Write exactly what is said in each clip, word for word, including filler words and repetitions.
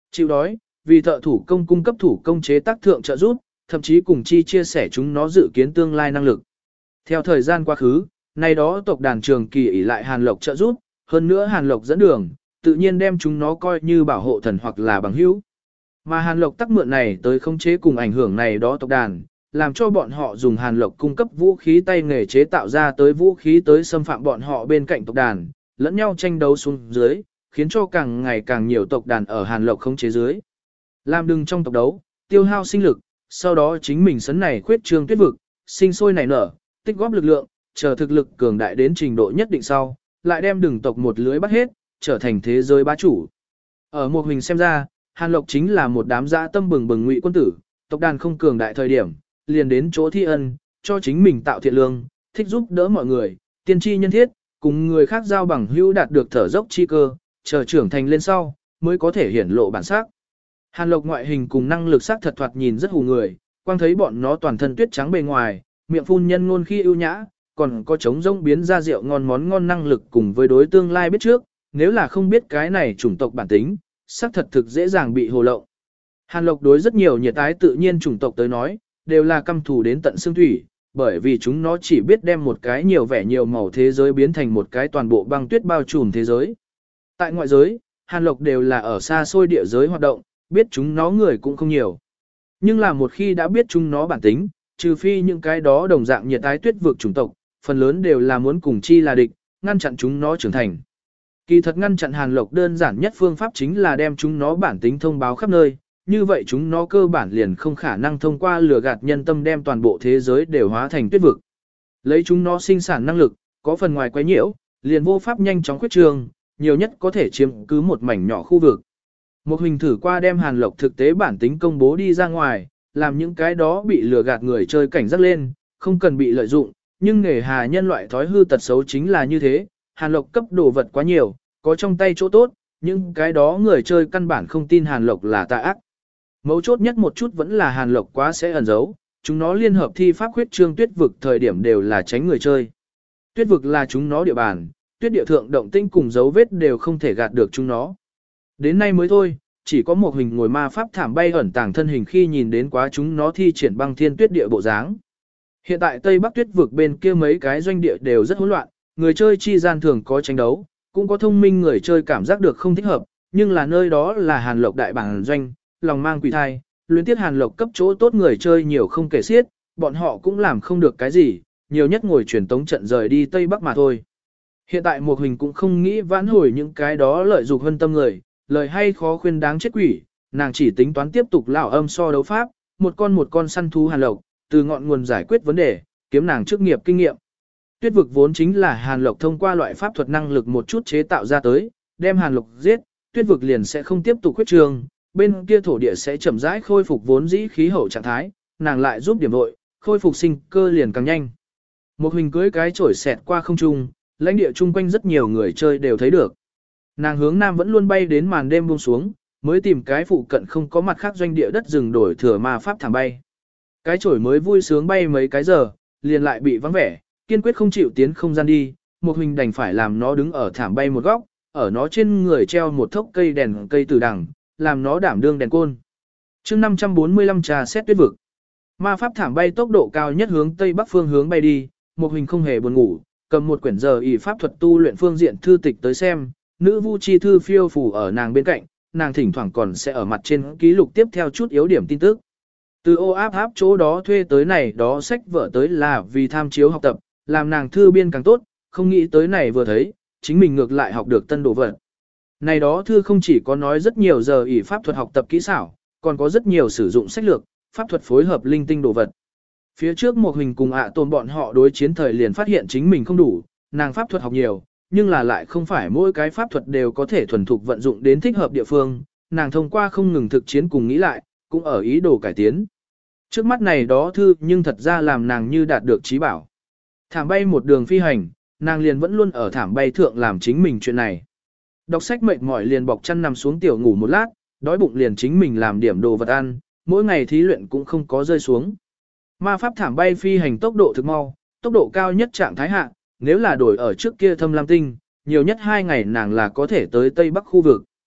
Chịu đói, vì thợ thủ công cung cấp thủ công chế tác thượng trợ giúp, thậm chí cùng chi chia sẻ chúng nó dự kiến tương lai năng lực. Theo thời gian quá khứ, nay đó tộc đàn trường kỳ ỷ lại Hàn Lộc trợ giúp, hơn nữa Hàn Lộc dẫn đường, tự nhiên đem chúng nó coi như bảo hộ thần hoặc là bằng hữu. Mà Hàn Lộc tắc mượn này tới khống chế cùng ảnh hưởng này đó tộc đàn, làm cho bọn họ dùng Hàn Lộc cung cấp vũ khí tay nghề chế tạo ra tới vũ khí tới xâm phạm bọn họ bên cạnh tộc đàn, lẫn nhau tranh đấu xuống dưới, khiến cho càng ngày càng nhiều tộc đàn ở Hàn Lộc khống chế dưới. Làm đừng trong tộc đấu, tiêu hao sinh lực, sau đó chính mình sấn này khuyết trương tuyết vực, sinh sôi nảy nở, tích góp lực lượng, chờ thực lực cường đại đến trình độ nhất định sau, lại đem đừng tộc một lưới bắt hết, trở thành thế giới bá chủ. Ở một hình xem ra, Hàn Lộc chính là một đám dã tâm bừng bừng ngụy quân tử, tộc đàn không cường đại thời điểm, liền đến chỗ thi ân, cho chính mình tạo thiện lương, thích giúp đỡ mọi người, tiên tri nhân thiết, cùng người khác giao bằng hữu đạt được thở dốc chi cơ, chờ trưởng thành lên sau, mới có thể hiển lộ bản sắc. Hàn Lộc ngoại hình cùng năng lực sắc thật thoạt nhìn rất hù người, quang thấy bọn nó toàn thân tuyết trắng bề ngoài, miệng phun nhân ngôn khi ưu nhã, còn có trống rông biến ra rượu ngon món ngon năng lực cùng với đối tương lai biết trước, nếu là không biết cái này chủng tộc bản tính, sắc thật thực dễ dàng bị hồ lộng. Hàn Lộc đối rất nhiều nhiệt ái tự nhiên chủng tộc tới nói, đều là căm thù đến tận xương thủy, bởi vì chúng nó chỉ biết đem một cái nhiều vẻ nhiều màu thế giới biến thành một cái toàn bộ băng tuyết bao trùm thế giới. Tại ngoại giới, Hàn Lộc đều là ở xa xôi địa giới hoạt động, biết chúng nó người cũng không nhiều. Nhưng là một khi đã biết chúng nó bản tính, trừ phi những cái đó đồng dạng nhiệt ái tuyết vực chủng tộc, phần lớn đều là muốn cùng chi là địch, ngăn chặn chúng nó trưởng thành. Kỳ thật ngăn chặn Hàn Lộc đơn giản nhất phương pháp chính là đem chúng nó bản tính thông báo khắp nơi, như vậy chúng nó cơ bản liền không khả năng thông qua lừa gạt nhân tâm đem toàn bộ thế giới đều hóa thành tuyết vực. Lấy chúng nó sinh sản năng lực, có phần ngoài quấy nhiễu, liền vô pháp nhanh chóng khuyết trường, nhiều nhất có thể chiếm cứ một mảnh nhỏ khu vực. Một hình thử qua đem Hàn Lộc thực tế bản tính công bố đi ra ngoài, làm những cái đó bị lừa gạt người chơi cảnh giác lên, không cần bị lợi dụng, nhưng nghề hà nhân loại thói hư tật xấu chính là như thế, Hàn Lộc cấp đồ vật quá nhiều, có trong tay chỗ tốt, nhưng cái đó người chơi căn bản không tin Hàn Lộc là tà ác. Mấu chốt nhất một chút vẫn là Hàn Lộc quá sẽ ẩn giấu, chúng nó liên hợp thi pháp khuyết trương tuyết vực thời điểm đều là tránh người chơi. Tuyết vực là chúng nó địa bàn, tuyết địa thượng động tinh cùng dấu vết đều không thể gạt được chúng nó. Đến nay mới thôi, chỉ có một hình ngồi ma pháp thảm bay ẩn tàng thân hình khi nhìn đến quá chúng nó thi triển băng thiên tuyết địa bộ dáng. Hiện tại Tây Bắc tuyết vực bên kia mấy cái doanh địa đều rất hỗn loạn, người chơi chi gian thường có tranh đấu, cũng có thông minh người chơi cảm giác được không thích hợp, nhưng là nơi đó là Hàn Lộc đại bản doanh, lòng mang quỷ thai, luyến tiết Hàn Lộc cấp chỗ tốt người chơi nhiều không kể xiết, bọn họ cũng làm không được cái gì, nhiều nhất ngồi truyền tống trận rời đi Tây Bắc mà thôi. Hiện tại một hình cũng không nghĩ vãn hồi những cái đó lợi dụng hơn tâm người, lời hay khó khuyên đáng chết quỷ, nàng chỉ tính toán tiếp tục lão âm so đấu pháp, một con một con săn thú Hàn Lộc, từ ngọn nguồn giải quyết vấn đề, kiếm nàng chức nghiệp kinh nghiệm. Tuyết vực vốn chính là Hàn Lộc thông qua loại pháp thuật năng lực một chút chế tạo ra tới, đem Hàn Lộc giết, tuyết vực liền sẽ không tiếp tục khuyết trường, bên kia thổ địa sẽ chậm rãi khôi phục vốn dĩ khí hậu trạng thái, nàng lại giúp điểm đội, khôi phục sinh cơ liền càng nhanh. Một hình cưới cái chổi xẹt qua không trung, lãnh địa chung quanh rất nhiều người chơi đều thấy được. Nàng hướng nam vẫn luôn bay đến màn đêm buông xuống, mới tìm cái phụ cận không có mặt khác doanh địa đất rừng đổi thừa ma pháp thảm bay. Cái chổi mới vui sướng bay mấy cái giờ, liền lại bị vắng vẻ, kiên quyết không chịu tiến không gian đi, một hình đành phải làm nó đứng ở thảm bay một góc, ở nó trên người treo một thốc cây đèn cây từ đằng, làm nó đảm đương đèn côn. chương năm trăm bốn mươi lăm trà xét tuyết vực. Ma pháp thảm bay tốc độ cao nhất hướng tây bắc phương hướng bay đi, một hình không hề buồn ngủ, cầm một quyển giờ ỷ pháp thuật tu luyện phương diện thư tịch tới xem, nữ vu chi thư phiêu phù ở nàng bên cạnh, nàng thỉnh thoảng còn sẽ ở mặt trên ký lục tiếp theo chút yếu điểm tin tức. Từ ô áp áp chỗ đó thuê tới này đó sách vở tới là vì tham chiếu học tập, làm nàng thư biên càng tốt, không nghĩ tới này vừa thấy, chính mình ngược lại học được tân đồ vật. Này đó thư không chỉ có nói rất nhiều giờ ỷ pháp thuật học tập kỹ xảo, còn có rất nhiều sử dụng sách lược, pháp thuật phối hợp linh tinh đồ vật. Phía trước một hình cùng ạ tồn bọn họ đối chiến thời liền phát hiện chính mình không đủ, nàng pháp thuật học nhiều, nhưng là lại không phải mỗi cái pháp thuật đều có thể thuần thục vận dụng đến thích hợp địa phương, nàng thông qua không ngừng thực chiến cùng nghĩ lại, cũng ở ý đồ cải tiến. Trước mắt này đó thư nhưng thật ra làm nàng như đạt được trí bảo. Thảm bay một đường phi hành, nàng liền vẫn luôn ở thảm bay thượng làm chính mình chuyện này. Đọc sách mệt mỏi liền bọc chăn nằm xuống tiểu ngủ một lát, đói bụng liền chính mình làm điểm đồ vật ăn, mỗi ngày thí luyện cũng không có rơi xuống. Ma pháp thảm bay phi hành tốc độ thực mau, tốc độ cao nhất trạng thái hạ, nếu là đổi ở trước kia thâm lam tinh, nhiều nhất hai ngày nàng là có thể tới Tây Bắc khu vực.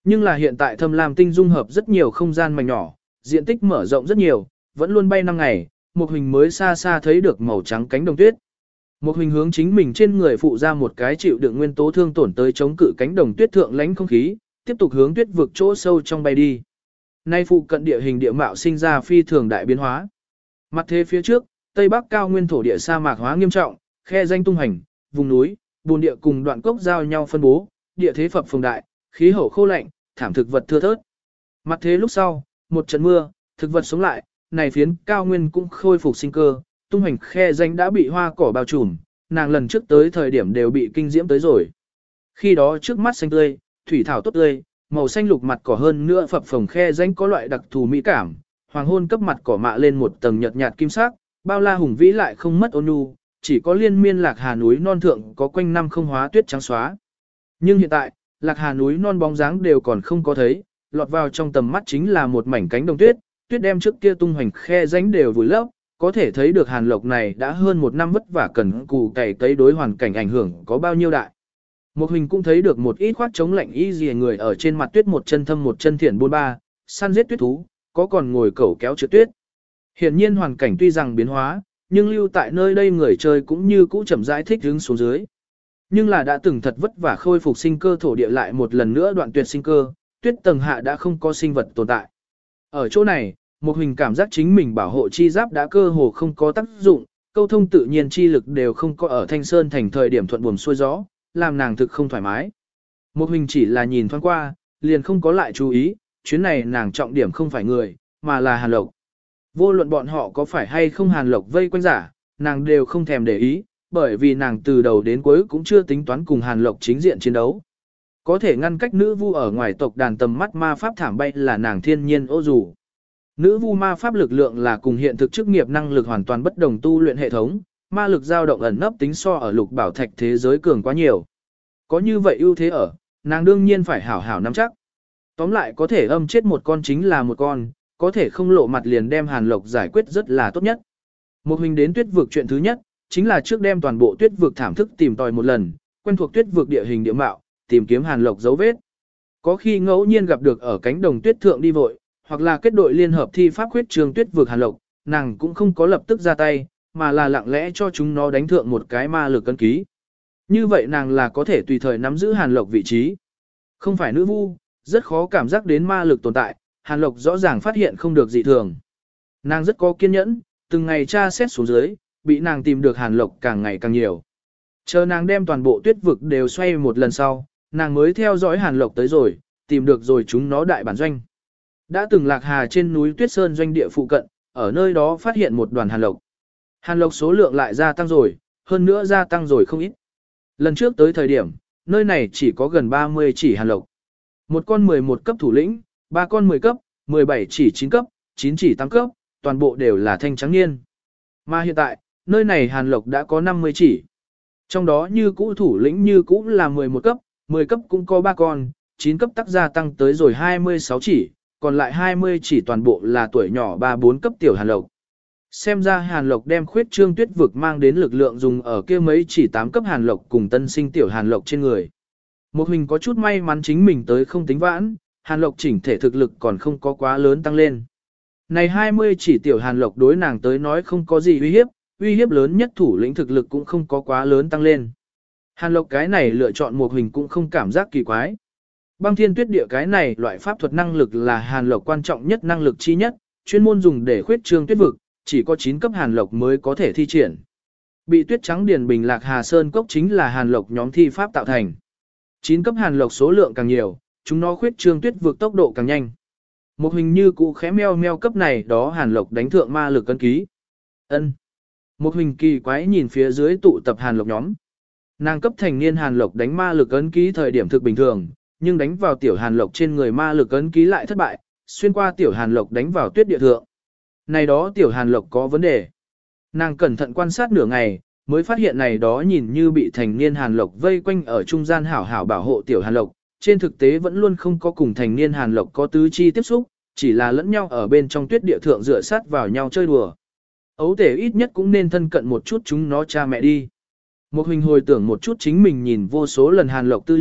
Nhưng là hiện tại thâm lam tinh dung hợp rất nhiều không gian mảnh nhỏ, diện tích mở rộng rất nhiều, vẫn luôn bay năm ngày, một hình mới xa xa thấy được màu trắng cánh đồng tuyết. Một hình hướng chính mình trên người phụ ra một cái chịu đựng nguyên tố thương tổn tới chống cự cánh đồng tuyết thượng lãnh không khí, tiếp tục hướng tuyết vực chỗ sâu trong bay đi. Nay phụ cận địa hình địa mạo sinh ra phi thường đại biến hóa. Mặt thế phía trước, Tây Bắc cao nguyên thổ địa sa mạc hóa nghiêm trọng, khe danh tung hành, vùng núi, bùn địa cùng đoạn cốc giao nhau phân bố, địa thế phập phồng đại, khí hậu khô lạnh, thảm thực vật thưa thớt. Mặt thế lúc sau, một trận mưa, thực vật sống lại, này phiến cao nguyên cũng khôi phục sinh cơ, tung hành khe danh đã bị hoa cỏ bao trùm, nàng lần trước tới thời điểm đều bị kinh diễm tới rồi. Khi đó trước mắt xanh tươi, thủy thảo tốt tươi, màu xanh lục mặt cỏ hơn nữa phập phồng khe danh có loại đặc thù mỹ cảm, hoàng hôn cấp mặt cỏ mạ lên một tầng nhợt nhạt kim sắc, bao la hùng vĩ lại không mất ôn nhu, chỉ có liên miên lạc hà núi non thượng có quanh năm không hóa tuyết trắng xóa. Nhưng hiện tại, lạc hà núi non bóng dáng đều còn không có thấy, lọt vào trong tầm mắt chính là một mảnh cánh đồng tuyết, tuyết đem trước kia tung hoành khe rãnh đều vùi lấp, có thể thấy được Hàn Lộc này đã hơn một năm vất vả cần cù cày cấy đối hoàn cảnh ảnh hưởng có bao nhiêu đại. Một hình cũng thấy được một ít khoác chống lạnh y dì người ở trên mặt tuyết một chân thâm một chân thiện buôn ba, săn giết tuyết thú, có còn ngồi cẩu kéo trượt tuyết. Hiển nhiên hoàn cảnh tuy rằng biến hóa, nhưng lưu tại nơi đây người chơi cũng như cũ chậm rãi thích hướng xuống dưới. Nhưng là đã từng thật vất vả khôi phục sinh cơ thổ địa lại một lần nữa đoạn tuyệt sinh cơ, tuyết tầng hạ đã không có sinh vật tồn tại. Ở chỗ này, một hình cảm giác chính mình bảo hộ chi giáp đã cơ hồ không có tác dụng, câu thông tự nhiên chi lực đều không có ở Thanh Sơn thành thời điểm thuận buồm xuôi gió, làm nàng thực không thoải mái. Một hình chỉ là nhìn thoáng qua, liền không có lại chú ý, chuyến này nàng trọng điểm không phải người, mà là Hàn Lộc. Vô luận bọn họ có phải hay không Hàn Lộc vây quanh giả, nàng đều không thèm để ý, bởi vì nàng từ đầu đến cuối cũng chưa tính toán cùng Hàn Lộc chính diện chiến đấu. Có thể ngăn cách nữ vu ở ngoài tộc đàn tầm mắt ma pháp thảm bay là nàng thiên nhiên ô dù. Nữ vu ma pháp lực lượng là cùng hiện thực chức nghiệp năng lực hoàn toàn bất đồng tu luyện hệ thống, ma lực dao động ẩn nấp tính so ở lục bảo thạch thế giới cường quá nhiều. Có như vậy ưu thế ở, nàng đương nhiên phải hảo hảo nắm chắc. Tóm lại có thể âm chết một con chính là một con, có thể không lộ mặt liền đem Hàn Lộc giải quyết rất là tốt nhất. Một hình đến tuyết vực chuyện thứ nhất, chính là trước đem toàn bộ tuyết vực thảm thức tìm tòi một lần, quen thuộc tuyết vực địa hình địa mạo, tìm kiếm Hàn Lộc dấu vết. Có khi ngẫu nhiên gặp được ở cánh đồng tuyết thượng đi vội, hoặc là kết đội liên hợp thi pháp khuyết trường tuyết vực Hàn Lộc, nàng cũng không có lập tức ra tay, mà là lặng lẽ cho chúng nó đánh thượng một cái ma lực cân ký. Như vậy nàng là có thể tùy thời nắm giữ Hàn Lộc vị trí. Không phải nữ vu, rất khó cảm giác đến ma lực tồn tại, Hàn Lộc rõ ràng phát hiện không được dị thường. Nàng rất có kiên nhẫn, từng ngày tra xét xuống dưới, bị nàng tìm được Hàn Lộc càng ngày càng nhiều. Chờ nàng đem toàn bộ tuyết vực đều xoay một lần sau, nàng mới theo dõi Hàn Lộc tới rồi, tìm được rồi chúng nó đại bản doanh. Đã từng lạc hà trên núi Tuyết Sơn doanh địa phụ cận, ở nơi đó phát hiện một đoàn Hàn Lộc. Hàn Lộc số lượng lại gia tăng rồi, hơn nữa gia tăng rồi không ít. Lần trước tới thời điểm, nơi này chỉ có gần ba mươi chỉ Hàn Lộc. Một con mười một cấp thủ lĩnh, ba con mười cấp, mười bảy chỉ chín cấp, chín chỉ tám cấp, toàn bộ đều là thanh trắng niên. Mà hiện tại, nơi này Hàn Lộc đã có năm mươi chỉ. Trong đó như cũ thủ lĩnh như cũ là mười một cấp, mười cấp cũng có ba con, chín cấp tác gia tăng tới rồi hai mươi sáu chỉ, còn lại hai mươi chỉ toàn bộ là tuổi nhỏ ba bốn cấp tiểu Hàn Lộc. Xem ra Hàn Lộc đem khuyết trương tuyết vực mang đến lực lượng dùng ở kia mấy chỉ tám cấp Hàn Lộc cùng tân sinh tiểu Hàn Lộc trên người. Một hình có chút may mắn chính mình tới không tính vãn, Hàn Lộc chỉnh thể thực lực còn không có quá lớn tăng lên. Này hai mươi chỉ tiểu Hàn Lộc đối nàng tới nói không có gì uy hiếp, uy hiếp lớn nhất thủ lĩnh thực lực cũng không có quá lớn tăng lên. Hàn Lộc cái này lựa chọn một hình cũng không cảm giác kỳ quái. Băng thiên tuyết địa cái này loại pháp thuật năng lực là Hàn Lộc quan trọng nhất năng lực chi nhất, chuyên môn dùng để khuyết trương tuyết vực, chỉ có chín cấp Hàn Lộc mới có thể thi triển. Bị tuyết trắng điền bình lạc Hà Sơn cốc chính là Hàn Lộc nhóm thi pháp tạo thành. chín cấp Hàn Lộc số lượng càng nhiều, chúng nó khuyết trương tuyết vực tốc độ càng nhanh. Một hình như cụ khẽ meo meo cấp này đó Hàn Lộc đánh thượng ma lực cân ký. Ân. Một hình kỳ quái nhìn phía dưới tụ tập Hàn Lộc nhóm. Nàng cấp thành niên Hàn Lộc đánh ma lực ấn ký thời điểm thực bình thường, nhưng đánh vào tiểu Hàn Lộc trên người ma lực ấn ký lại thất bại, xuyên qua tiểu Hàn Lộc đánh vào tuyết địa thượng. Này đó tiểu Hàn Lộc có vấn đề. Nàng cẩn thận quan sát nửa ngày, mới phát hiện này đó nhìn như bị thành niên Hàn Lộc vây quanh ở trung gian hảo hảo bảo hộ tiểu Hàn Lộc, trên thực tế vẫn luôn không có cùng thành niên Hàn Lộc có tứ chi tiếp xúc, chỉ là lẫn nhau ở bên trong tuyết địa thượng dựa sát vào nhau chơi đùa. Ấu tể ít nhất cũng nên thân cận một chút chúng nó cha mẹ đi. Một hình hồi tưởng một chút chính mình nhìn vô số lần Hàn Lộc tư liệu,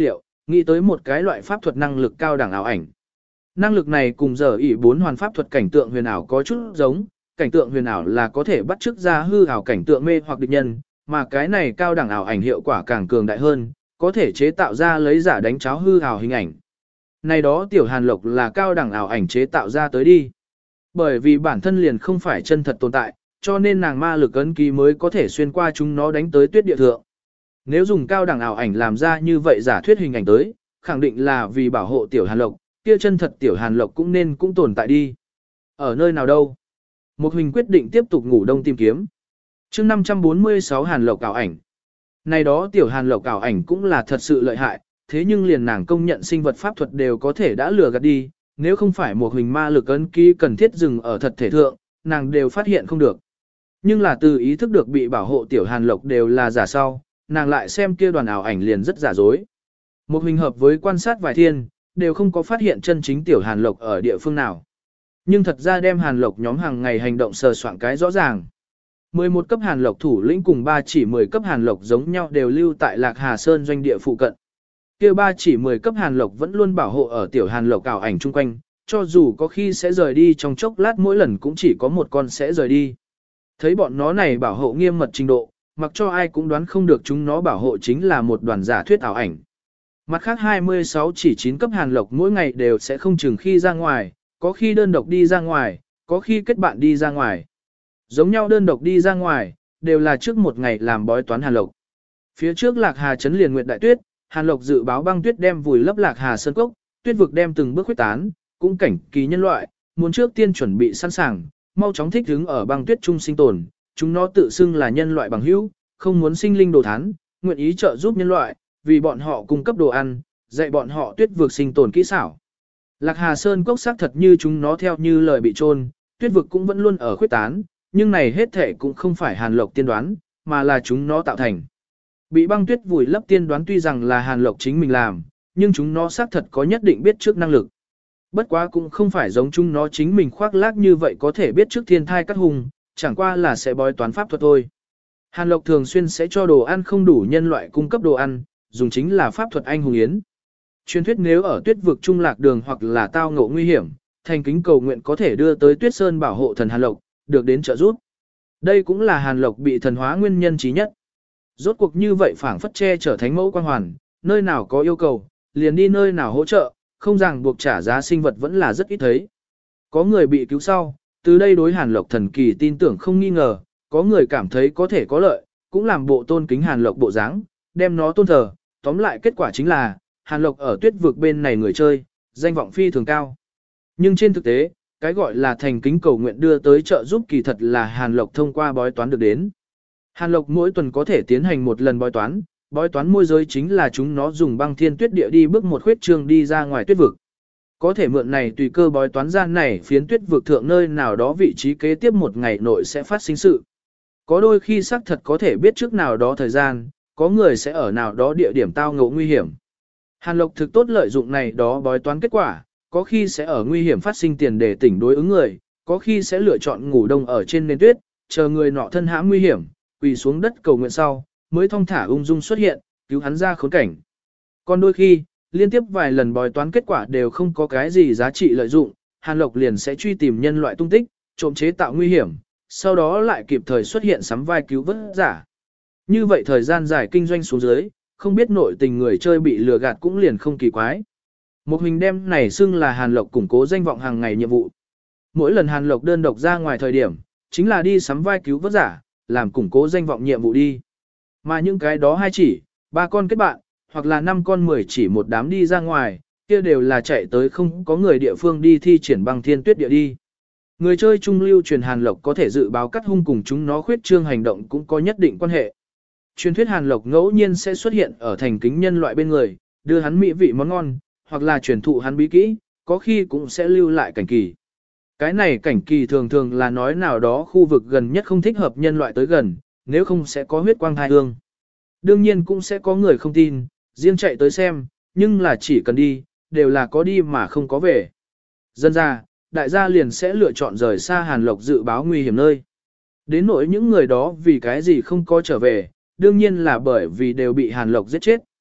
nghĩ tới một cái loại pháp thuật năng lực cao đẳng ảo ảnh. Năng lực này cùng giờ ỷ bốn hoàn pháp thuật cảnh tượng huyền ảo có chút giống, cảnh tượng huyền ảo là có thể bắt chước ra hư ảo cảnh tượng mê hoặc địch nhân, mà cái này cao đẳng ảo ảnh hiệu quả càng cường đại hơn, có thể chế tạo ra lấy giả đánh cháo hư ảo hình ảnh. Này đó tiểu Hàn Lộc là cao đẳng ảo ảnh chế tạo ra tới đi. Bởi vì bản thân liền không phải chân thật tồn tại, cho nên nàng ma lực ấn ký mới có thể xuyên qua chúng nó đánh tới tuyết địa thượng. Nếu dùng cao đẳng ảo ảnh làm ra như vậy giả thuyết hình ảnh tới, khẳng định là vì bảo hộ tiểu Hàn Lộc, kia chân thật tiểu Hàn Lộc cũng nên cũng tồn tại đi. Ở nơi nào đâu? Một Huỳnh quyết định tiếp tục ngủ đông tìm kiếm. chương năm trăm bốn mươi sáu Hàn Lộc ảo ảnh. Này đó tiểu Hàn Lộc ảo ảnh cũng là thật sự lợi hại, thế nhưng liền nàng công nhận sinh vật pháp thuật đều có thể đã lừa gạt đi, nếu không phải một Huỳnh ma lực ấn ký cần thiết dừng ở thật thể thượng, nàng đều phát hiện không được. Nhưng là từ ý thức được bị bảo hộ tiểu Hàn Lộc đều là giả sau, nàng lại xem kia đoàn ảo ảnh liền rất giả dối. Một Huỳnh hợp với quan sát vài thiên, đều không có phát hiện chân chính tiểu Hàn Lộc ở địa phương nào. Nhưng thật ra đem Hàn Lộc nhóm hàng ngày hành động sờ soạn cái rõ ràng. mười một cấp Hàn Lộc thủ lĩnh cùng ba chỉ mười cấp Hàn Lộc giống nhau đều lưu tại Lạc Hà Sơn doanh địa phụ cận. Kia ba chỉ mười cấp Hàn Lộc vẫn luôn bảo hộ ở tiểu Hàn Lộc ảo ảnh chung quanh, cho dù có khi sẽ rời đi trong chốc lát mỗi lần cũng chỉ có một con sẽ rời đi. Thấy bọn nó này bảo hộ nghiêm mật trình độ, mặc cho ai cũng đoán không được chúng nó bảo hộ chính là một đoàn giả thuyết ảo ảnh. Mặt khác hai mươi sáu chỉ chín cấp Hàn Lộc mỗi ngày đều sẽ không chừng khi ra ngoài, có khi đơn độc đi ra ngoài, có khi kết bạn đi ra ngoài. Giống nhau đơn độc đi ra ngoài, đều là trước một ngày làm bói toán Hàn Lộc. Phía trước Lạc Hà Trấn liền nguyệt đại tuyết, Hàn Lộc dự báo băng tuyết đem vùi lấp Lạc Hà Sơn Cốc, tuyết vực đem từng bước huyết tán, cũng cảnh kỳ nhân loại, muốn trước tiên chuẩn bị sẵn sàng, mau chóng thích ứng ở băng tuyết trung sinh tồn, chúng nó tự xưng là nhân loại bằng hữu, không muốn sinh linh đồ thán, nguyện ý trợ giúp nhân loại, vì bọn họ cung cấp đồ ăn, dạy bọn họ tuyết vực sinh tồn kỹ xảo. Lạc Hà Sơn Cốc xác thật như chúng nó theo như lời bị trôn, tuyết vực cũng vẫn luôn ở khuyết tán, nhưng này hết thể cũng không phải Hàn Lộc tiên đoán, mà là chúng nó tạo thành. Bị băng tuyết vùi lấp tiên đoán tuy rằng là Hàn Lộc chính mình làm, nhưng chúng nó xác thật có nhất định biết trước năng lực. Bất quá cũng không phải giống chúng nó chính mình khoác lác như vậy có thể biết trước thiên thai cắt hùng, chẳng qua là sẽ bói toán pháp thuật thôi. Hàn Lộc thường xuyên sẽ cho đồ ăn không đủ nhân loại cung cấp đồ ăn, dùng chính là pháp thuật anh hùng yến. Truyền thuyết nếu ở tuyết vực trung lạc đường hoặc là tao ngộ nguy hiểm, thành kính cầu nguyện có thể đưa tới Tuyết Sơn bảo hộ thần Hàn Lộc, được đến trợ giúp. Đây cũng là Hàn Lộc bị thần hóa nguyên nhân trí nhất. Rốt cuộc như vậy phảng phất che trở thánh mẫu quan hoàn, nơi nào có yêu cầu, liền đi nơi nào hỗ trợ, không ràng buộc trả giá sinh vật vẫn là rất ít thấy. Có người bị cứu sau, từ đây đối Hàn Lộc thần kỳ tin tưởng không nghi ngờ, có người cảm thấy có thể có lợi, cũng làm bộ tôn kính Hàn Lộc bộ dáng, đem nó tôn thờ, tóm lại kết quả chính là, Hàn Lộc ở tuyết vực bên này người chơi, danh vọng phi thường cao. Nhưng trên thực tế, cái gọi là thành kính cầu nguyện đưa tới trợ giúp kỳ thật là Hàn Lộc thông qua bói toán được đến. Hàn Lộc mỗi tuần có thể tiến hành một lần bói toán, bói toán môi giới chính là chúng nó dùng băng thiên tuyết địa đi bước một khuyết trương đi ra ngoài tuyết vực. Có thể mượn này tùy cơ bói toán gian này phiến tuyết vực thượng nơi nào đó vị trí kế tiếp một ngày nội sẽ phát sinh sự. Có đôi khi xác thật có thể biết trước nào đó thời gian, có người sẽ ở nào đó địa điểm tao ngộ nguy hiểm. Hàn Lộc thực tốt lợi dụng này đó bói toán kết quả, có khi sẽ ở nguy hiểm phát sinh tiền để tỉnh đối ứng người, có khi sẽ lựa chọn ngủ đông ở trên nền tuyết, chờ người nọ thân hãm nguy hiểm, quỳ xuống đất cầu nguyện sau, mới thong thả ung dung xuất hiện, cứu hắn ra khốn cảnh. Còn đôi khi, liên tiếp vài lần bói toán kết quả đều không có cái gì giá trị lợi dụng, Hàn Lộc liền sẽ truy tìm nhân loại tung tích, trộm chế tạo nguy hiểm, sau đó lại kịp thời xuất hiện sắm vai cứu vớt giả. Như vậy thời gian dài kinh doanh xuống dưới, không biết nội tình người chơi bị lừa gạt cũng liền không kỳ quái. Một hình đem này xưng là Hàn Lộc củng cố danh vọng hàng ngày nhiệm vụ. Mỗi lần Hàn Lộc đơn độc ra ngoài thời điểm, chính là đi sắm vai cứu vớt giả, làm củng cố danh vọng nhiệm vụ đi. Mà những cái đó hai chỉ, ba con kết bạn, hoặc là năm con mười chỉ một đám đi ra ngoài, kia đều là chạy tới không có người địa phương đi thi triển băng thiên tuyết địa đi. Người chơi trung lưu truyền Hàn Lộc có thể dự báo cắt hung cùng chúng nó khuyết trương hành động cũng có nhất định quan hệ. Truyền thuyết Hàn Lộc ngẫu nhiên sẽ xuất hiện ở thành kính nhân loại bên người, đưa hắn mỹ vị món ngon, hoặc là truyền thụ hắn bí kỹ, có khi cũng sẽ lưu lại cảnh kỳ. Cái này cảnh kỳ thường thường là nói nào đó khu vực gần nhất không thích hợp nhân loại tới gần, nếu không sẽ có huyết quang thai hương. Đương nhiên cũng sẽ có người không tin, riêng chạy tới xem, nhưng là chỉ cần đi, đều là có đi mà không có về. Dân ra, đại gia liền sẽ lựa chọn rời xa Hàn Lộc dự báo nguy hiểm nơi. Đến nỗi những người đó vì cái gì không có trở về, đương nhiên là bởi vì đều bị Hàn Lộc giết chết.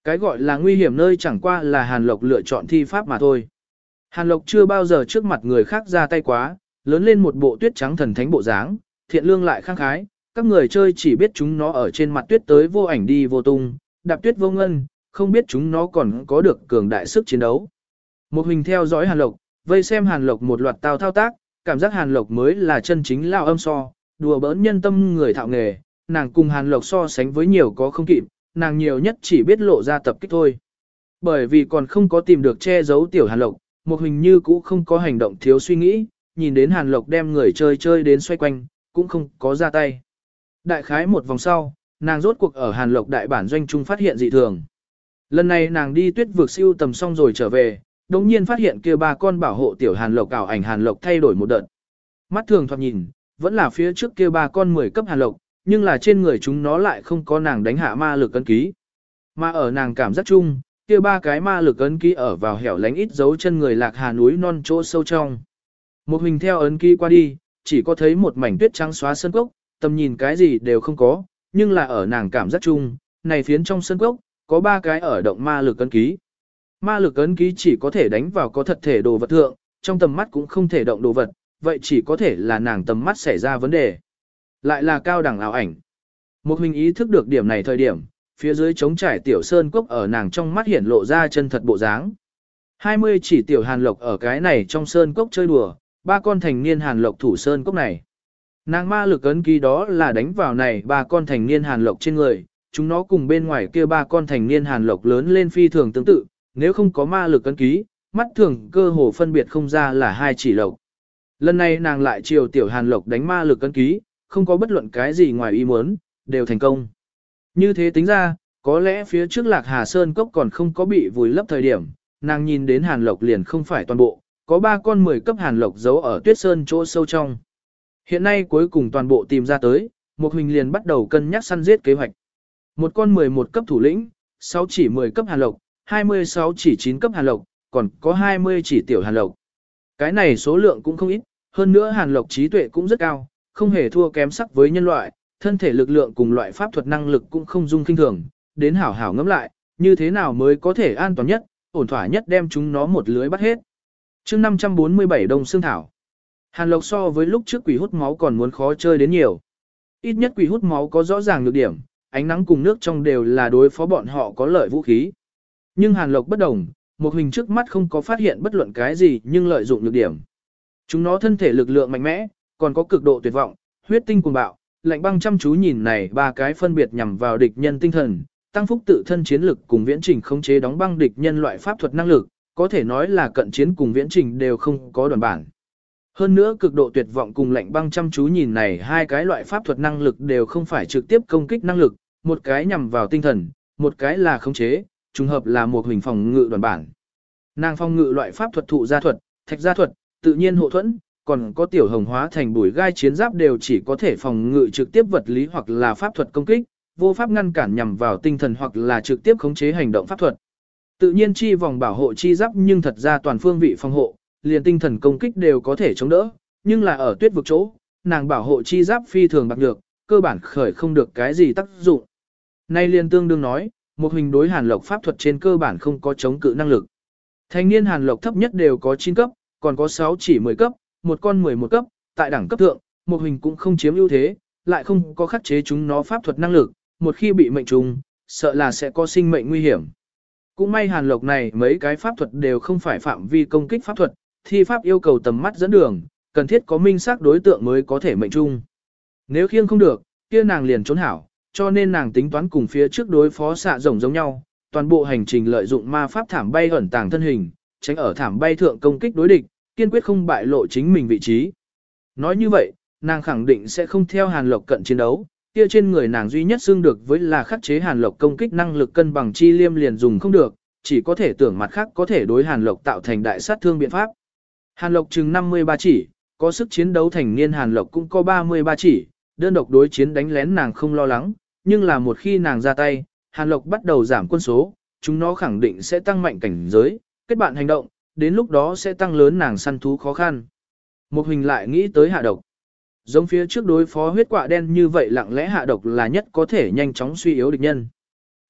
Cái gọi là nguy hiểm nơi chẳng qua là Hàn Lộc lựa chọn thi pháp mà thôi. Hàn Lộc chưa bao giờ trước mặt người khác ra tay quá, lớn lên một bộ tuyết trắng thần thánh bộ dáng, thiện lương lại khang khái, các người chơi chỉ biết chúng nó ở trên mặt tuyết tới vô ảnh đi vô tung, đạp tuyết vô ngân, không biết chúng nó còn có được cường đại sức chiến đấu. Một hình theo dõi Hàn Lộc, vây xem Hàn Lộc một loạt tao thao tác, cảm giác Hàn Lộc mới là chân chính lao âm so, đùa bỡn nhân tâm người thạo nghề, nàng cùng Hàn Lộc so sánh với nhiều có không kịp, nàng nhiều nhất chỉ biết lộ ra tập kích thôi. Bởi vì còn không có tìm được che giấu tiểu Hàn Lộc, một hình như cũ không có hành động thiếu suy nghĩ, nhìn đến Hàn Lộc đem người chơi chơi đến xoay quanh, cũng không có ra tay. Đại khái một vòng sau, nàng rốt cuộc ở Hàn Lộc đại bản doanh trung phát hiện dị thường. Lần này nàng đi tuyết vực siêu tầm xong rồi trở về, đồng nhiên phát hiện kia ba con bảo hộ tiểu Hàn Lộc ảo ảnh Hàn Lộc thay đổi một đợt. Mắt thường thoạt nhìn, vẫn là phía trước kia ba con mười cấp Hàn Lộc, nhưng là trên người chúng nó lại không có nàng đánh hạ ma lực ấn ký. Mà ở nàng cảm giác chung, kia ba cái ma lực ấn ký ở vào hẻo lánh ít dấu chân người lạc hà núi non chỗ sâu trong. Một hình theo ấn ký qua đi, chỉ có thấy một mảnh tuyết trắng xóa sơn cốc, tầm nhìn cái gì đều không có, nhưng là ở nàng cảm giác chung, này phiến trong sơn cốc, có ba cái ở động ma lực ấn ký. Ma lực ấn ký chỉ có thể đánh vào có thật thể đồ vật thượng, trong tầm mắt cũng không thể động đồ vật, vậy chỉ có thể là nàng tầm mắt xảy ra vấn đề. Lại là cao đẳng ảo ảnh. Một hình ý thức được điểm này thời điểm, phía dưới trống trải tiểu sơn cốc ở nàng trong mắt hiển lộ ra chân thật bộ dáng. hai mươi chỉ tiểu Hàn Lộc ở cái này trong sơn cốc chơi đùa, ba con thành niên Hàn Lộc thủ sơn cốc này. Nàng ma lực ấn ký đó là đánh vào này ba con thành niên Hàn Lộc trên người, chúng nó cùng bên ngoài kia ba con thành niên Hàn Lộc lớn lên phi thường tương tự, nếu không có ma lực ấn ký, mắt thường cơ hồ phân biệt không ra là hai chỉ lộc. Lần này nàng lại chiều tiểu Hàn Lộc đánh ma lực ấn ký, không có bất luận cái gì ngoài ý muốn, đều thành công. Như thế tính ra, có lẽ phía trước Lạc Hà Sơn Cốc còn không có bị vùi lấp thời điểm, nàng nhìn đến Hàn Lộc liền không phải toàn bộ, có ba con mười cấp Hàn Lộc giấu ở tuyết sơn chỗ sâu trong. Hiện nay cuối cùng toàn bộ tìm ra tới, một hình liền bắt đầu cân nhắc săn giết kế hoạch. Một con mười một cấp thủ lĩnh, sáu chỉ mười cấp Hàn Lộc, hai mươi sáu chỉ chín cấp Hàn Lộc, còn có hai mươi chỉ tiểu Hàn Lộc. Cái này số lượng cũng không ít, hơn nữa Hàn Lộc trí tuệ cũng rất cao, không hề thua kém sắc với nhân loại, thân thể lực lượng cùng loại pháp thuật năng lực cũng không dung kinh thường, đến hảo hảo ngẫm lại, như thế nào mới có thể an toàn nhất, ổn thỏa nhất đem chúng nó một lưới bắt hết. Chương năm trăm bốn mươi bảy Đông Xương Thảo. Hàn Lộc so với lúc trước quỷ hút máu còn muốn khó chơi đến nhiều. Ít nhất quỷ hút máu có rõ ràng nhược điểm, ánh nắng cùng nước trong đều là đối phó bọn họ có lợi vũ khí. Nhưng Hàn Lộc bất đồng, một hình trước mắt không có phát hiện bất luận cái gì nhưng lợi dụng nhược điểm. Chúng nó thân thể lực lượng mạnh mẽ, còn có cực độ tuyệt vọng, huyết tinh cuồng bạo, lạnh băng chăm chú nhìn này ba cái phân biệt nhằm vào địch nhân tinh thần, tăng phúc tự thân chiến lực cùng viễn trình khống chế đóng băng địch nhân loại pháp thuật năng lực, có thể nói là cận chiến cùng viễn trình đều không có đoạn bản. Hơn nữa cực độ tuyệt vọng cùng lạnh băng chăm chú nhìn này hai cái loại pháp thuật năng lực đều không phải trực tiếp công kích năng lực, một cái nhằm vào tinh thần, một cái là khống chế, trùng hợp là một hình phòng ngự đoạn bản. Nàng phòng ngự loại pháp thuật thụ gia thuật, thạch gia thuật, tự nhiên hộ thuẫn, còn có tiểu hồng hóa thành bùi gai chiến giáp đều chỉ có thể phòng ngự trực tiếp vật lý hoặc là pháp thuật công kích, vô pháp ngăn cản nhằm vào tinh thần hoặc là trực tiếp khống chế hành động pháp thuật. Tự nhiên chi vòng bảo hộ chi giáp nhưng thật ra toàn phương vị phòng hộ, liền tinh thần công kích đều có thể chống đỡ, nhưng là ở tuyết vực chỗ, nàng bảo hộ chi giáp phi thường bạc được, cơ bản khởi không được cái gì tác dụng. Nay liền tương đương nói, một hình đối Hàn Lộc pháp thuật trên cơ bản không có chống cự năng lực. Thanh niên Hàn Lộc thấp nhất đều có chín cấp, còn có sáu chỉ mười cấp, một con mười một cấp, tại đẳng cấp thượng, một hình cũng không chiếm ưu thế, lại không có khắc chế chúng nó pháp thuật năng lực, một khi bị mệnh trùng, sợ là sẽ có sinh mệnh nguy hiểm. Cũng may Hàn Lộc này mấy cái pháp thuật đều không phải phạm vi công kích pháp thuật, thi pháp yêu cầu tầm mắt dẫn đường, cần thiết có minh xác đối tượng mới có thể mệnh trung. Nếu khiêng không được, kia nàng liền trốn hảo, cho nên nàng tính toán cùng phía trước đối phó xạ rồng giống nhau, toàn bộ hành trình lợi dụng ma pháp thảm bay ẩn tàng thân hình, tránh ở thảm bay thượng công kích đối địch, kiên quyết không bại lộ chính mình vị trí. Nói như vậy, nàng khẳng định sẽ không theo Hàn Lộc cận chiến đấu, kia trên người nàng duy nhất xương được với là khắc chế Hàn Lộc công kích năng lực cân bằng chi liêm liền dùng không được, chỉ có thể tưởng mặt khác có thể đối Hàn Lộc tạo thành đại sát thương biện pháp. Hàn Lộc chừng năm mươi ba chỉ, có sức chiến đấu thành niên Hàn Lộc cũng có ba mươi ba chỉ, đơn độc đối chiến đánh lén nàng không lo lắng, nhưng là một khi nàng ra tay, Hàn Lộc bắt đầu giảm quân số, chúng nó khẳng định sẽ tăng mạnh cảnh giới, kết bạn hành động, đến lúc đó sẽ tăng lớn nàng săn thú khó khăn. Một hình lại nghĩ tới hạ độc. Giống phía trước đối phó huyết quạ đen như vậy lặng lẽ hạ độc là nhất có thể nhanh chóng suy yếu địch nhân.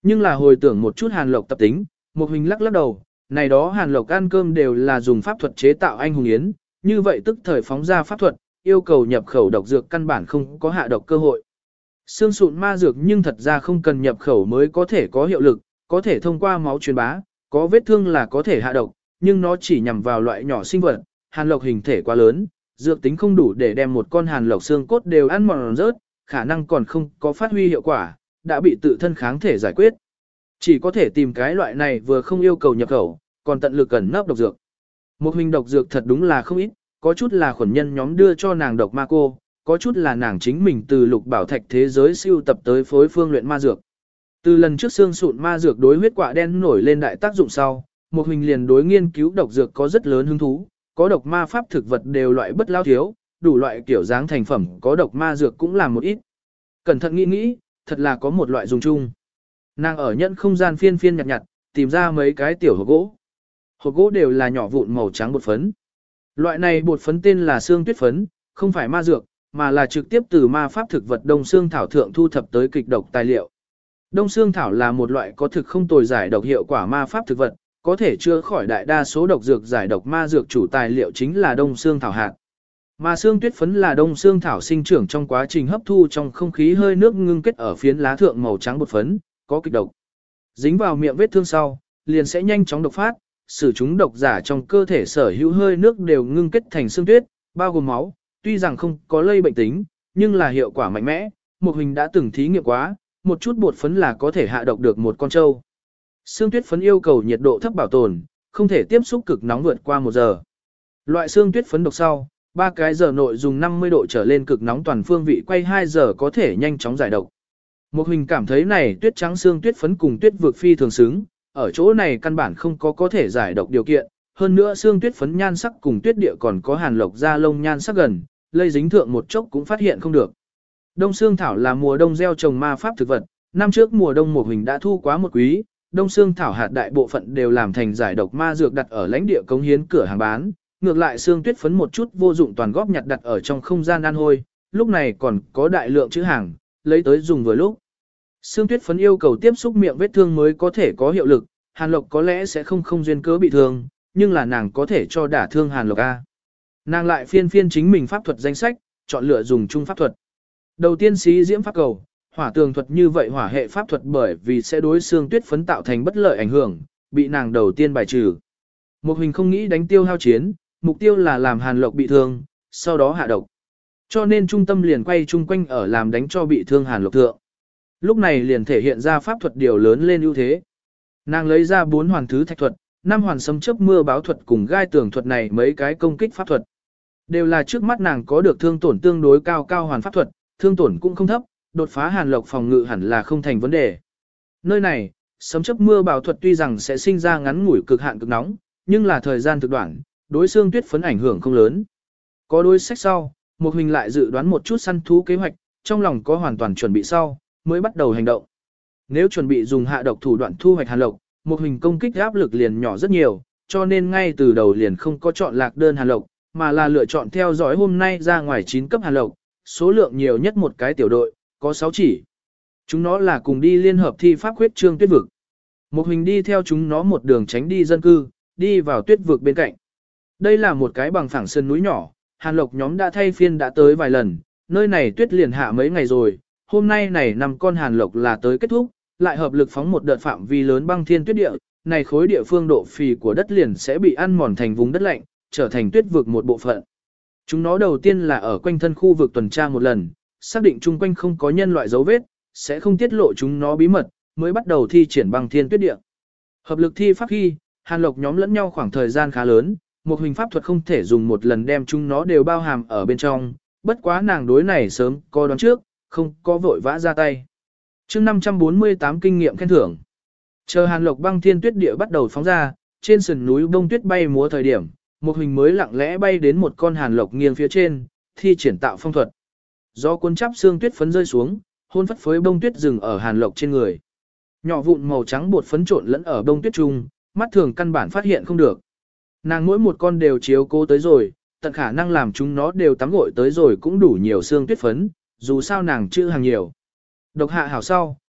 Nhưng là hồi tưởng một chút Hàn Lộc tập tính, một hình lắc lắc đầu, này đó Hàn Lộc ăn cơm đều là dùng pháp thuật chế tạo anh hùng yến, như vậy tức thời phóng ra pháp thuật, yêu cầu nhập khẩu độc dược căn bản không có hạ độc cơ hội. Xương sụn ma dược nhưng thật ra không cần nhập khẩu mới có thể có hiệu lực, có thể thông qua máu truyền bá, có vết thương là có thể hạ độc, nhưng nó chỉ nhằm vào loại nhỏ sinh vật, Hàn Lộc hình thể quá lớn, dược tính không đủ để đem một con Hàn Lộc xương cốt đều ăn mòn rớt, khả năng còn không có phát huy hiệu quả, đã bị tự thân kháng thể giải quyết. Chỉ có thể tìm cái loại này vừa không yêu cầu nhập khẩu, còn tận lực ẩn nấp độc dược. Một hình độc dược thật đúng là không ít, có chút là khuẩn nhân nhóm đưa cho nàng độc ma cô, có chút là nàng chính mình từ lục bảo thạch thế giới siêu tập tới phối phương luyện ma dược. Từ lần trước xương sụn ma dược đối huyết quạ đen nổi lên đại tác dụng sau, một hình liền đối nghiên cứu độc dược có rất lớn hứng thú, có độc ma pháp thực vật đều loại bất lao thiếu, đủ loại kiểu dáng thành phẩm có độc ma dược cũng làm một ít. Cẩn thận nghĩ nghĩ, thật là có một loại dùng chung. Nàng ở nhận không gian phiên phiên nhặt nhặt, tìm ra mấy cái tiểu hộp gỗ. Hộp gỗ đều là nhỏ vụn màu trắng bột phấn. Loại này bột phấn tên là xương tuyết phấn, không phải ma dược, mà là trực tiếp từ ma pháp thực vật đông xương thảo thượng thu thập tới kịch độc tài liệu. Đông xương thảo là một loại có thực không tồi giải độc hiệu quả ma pháp thực vật, có thể chữa khỏi đại đa số độc dược giải độc ma dược chủ tài liệu chính là đông xương thảo hạt. Mà xương tuyết phấn là đông xương thảo sinh trưởng trong quá trình hấp thu trong không khí hơi nước ngưng kết ở phiến lá thượng màu trắng bột phấn, có kịch độc. Dính vào miệng vết thương sau, liền sẽ nhanh chóng độc phát, sử chúng độc giả trong cơ thể sở hữu hơi nước đều ngưng kết thành xương tuyết, bao gồm máu, tuy rằng không có lây bệnh tính, nhưng là hiệu quả mạnh mẽ, một hình đã từng thí nghiệm quá, một chút bột phấn là có thể hạ độc được một con trâu. Xương tuyết phấn yêu cầu nhiệt độ thấp bảo tồn, không thể tiếp xúc cực nóng vượt qua một giờ. Loại xương tuyết phấn độc sau, ba cái giờ nội dùng năm mươi độ trở lên cực nóng toàn phương vị quay hai giờ có thể nhanh chóng giải độc. Một hình cảm thấy này tuyết trắng xương tuyết phấn cùng tuyết vượt phi thường xứng, ở chỗ này căn bản không có có thể giải độc điều kiện, hơn nữa xương tuyết phấn nhan sắc cùng tuyết địa còn có Hàn Lộc da lông nhan sắc gần, lây dính thượng một chốc cũng phát hiện không được. Đông xương thảo là mùa đông gieo trồng ma pháp thực vật, năm trước mùa đông một hình đã thu quá một quý, đông xương thảo hạt đại bộ phận đều làm thành giải độc ma dược đặt ở lãnh địa cống hiến cửa hàng bán, ngược lại xương tuyết phấn một chút vô dụng toàn góp nhặt đặt ở trong không gian ăn hôi, lúc này còn có đại lượng chữ hàng, lấy tới dùng vừa lúc. Xương tuyết phấn yêu cầu tiếp xúc miệng vết thương mới có thể có hiệu lực, Hàn Lộc có lẽ sẽ không không duyên cớ bị thương, nhưng là nàng có thể cho đả thương Hàn Lộc A. Nàng lại phiên phiên chính mình pháp thuật danh sách, chọn lựa dùng chung pháp thuật. Đầu tiên xí diễm pháp cầu, hỏa tường thuật như vậy hỏa hệ pháp thuật bởi vì sẽ đối xương tuyết phấn tạo thành bất lợi ảnh hưởng, bị nàng đầu tiên bài trừ. Một hình không nghĩ đánh tiêu hao chiến, mục tiêu là làm Hàn Lộc bị thương, sau đó hạ độc. Cho nên trung tâm liền quay chung quanh ở làm đánh cho bị thương Hàn Lộc thượng. Lúc này liền thể hiện ra pháp thuật điều lớn lên ưu thế. Nàng lấy ra bốn hoàn thứ thạch thuật, năm hoàn sấm chớp mưa báo thuật cùng gai tường thuật này mấy cái công kích pháp thuật. Đều là trước mắt nàng có được thương tổn tương đối cao cao hoàn pháp thuật, thương tổn cũng không thấp, đột phá Hàn Lộc phòng ngự hẳn là không thành vấn đề. Nơi này, sấm chớp mưa báo thuật tuy rằng sẽ sinh ra ngắn ngủi cực hạn cực nóng, nhưng là thời gian thực đoạn, đối xương tuyết phấn ảnh hưởng không lớn. Có đối sách sau, một hình lại dự đoán một chút săn thú kế hoạch, trong lòng có hoàn toàn chuẩn bị sau, mới bắt đầu hành động. Nếu chuẩn bị dùng hạ độc thủ đoạn thu hoạch Hàn Lộc, một hình công kích áp lực liền nhỏ rất nhiều, cho nên ngay từ đầu liền không có chọn lạc đơn Hàn Lộc, mà là lựa chọn theo dõi hôm nay ra ngoài chín cấp Hàn Lộc, số lượng nhiều nhất một cái tiểu đội, có sáu chỉ. Chúng nó là cùng đi liên hợp thi pháp huyết trương tuyết vực. Một hình đi theo chúng nó một đường tránh đi dân cư, đi vào tuyết vực bên cạnh. Đây là một cái bằng phẳng sơn núi nhỏ, Hàn Lộc nhóm đã thay phiên đã tới vài lần, nơi này tuyết liền hạ mấy ngày rồi, hôm nay này năm con Hàn Lộc là tới kết thúc, lại hợp lực phóng một đợt phạm vi lớn băng thiên tuyết địa, này khối địa phương độ phì của đất liền sẽ bị ăn mòn thành vùng đất lạnh, trở thành tuyết vực một bộ phận. Chúng nó đầu tiên là ở quanh thân khu vực tuần tra một lần, xác định chung quanh không có nhân loại dấu vết, sẽ không tiết lộ chúng nó bí mật, mới bắt đầu thi triển băng thiên tuyết địa. Hợp lực thi pháp khi, Hàn Lộc nhóm lẫn nhau khoảng thời gian khá lớn, một hình pháp thuật không thể dùng một lần đem chúng nó đều bao hàm ở bên trong, bất quá nàng đối này sớm có đoán trước, không có vội vã ra tay. chương năm trăm bốn mươi tám kinh nghiệm khen thưởng. Chờ Hàn Lộc băng thiên tuyết địa bắt đầu phóng ra, trên sườn núi bông tuyết bay múa thời điểm, một hình mới lặng lẽ bay đến một con Hàn Lộc nghiêng phía trên, thi triển tạo phong thuật. Do cuốn chắp xương tuyết phấn rơi xuống, hôn phất phới bông tuyết dừng ở Hàn Lộc trên người. Nhỏ vụn màu trắng bột phấn trộn lẫn ở bông tuyết trung, mắt thường căn bản phát hiện không được. Nàng mỗi một con đều chiếu cố tới rồi, tận khả năng làm chúng nó đều tắm gội tới rồi cũng đủ nhiều xương tuyết phấn, dù sao nàng chữ hàng nhiều. Độc hạ hảo sau,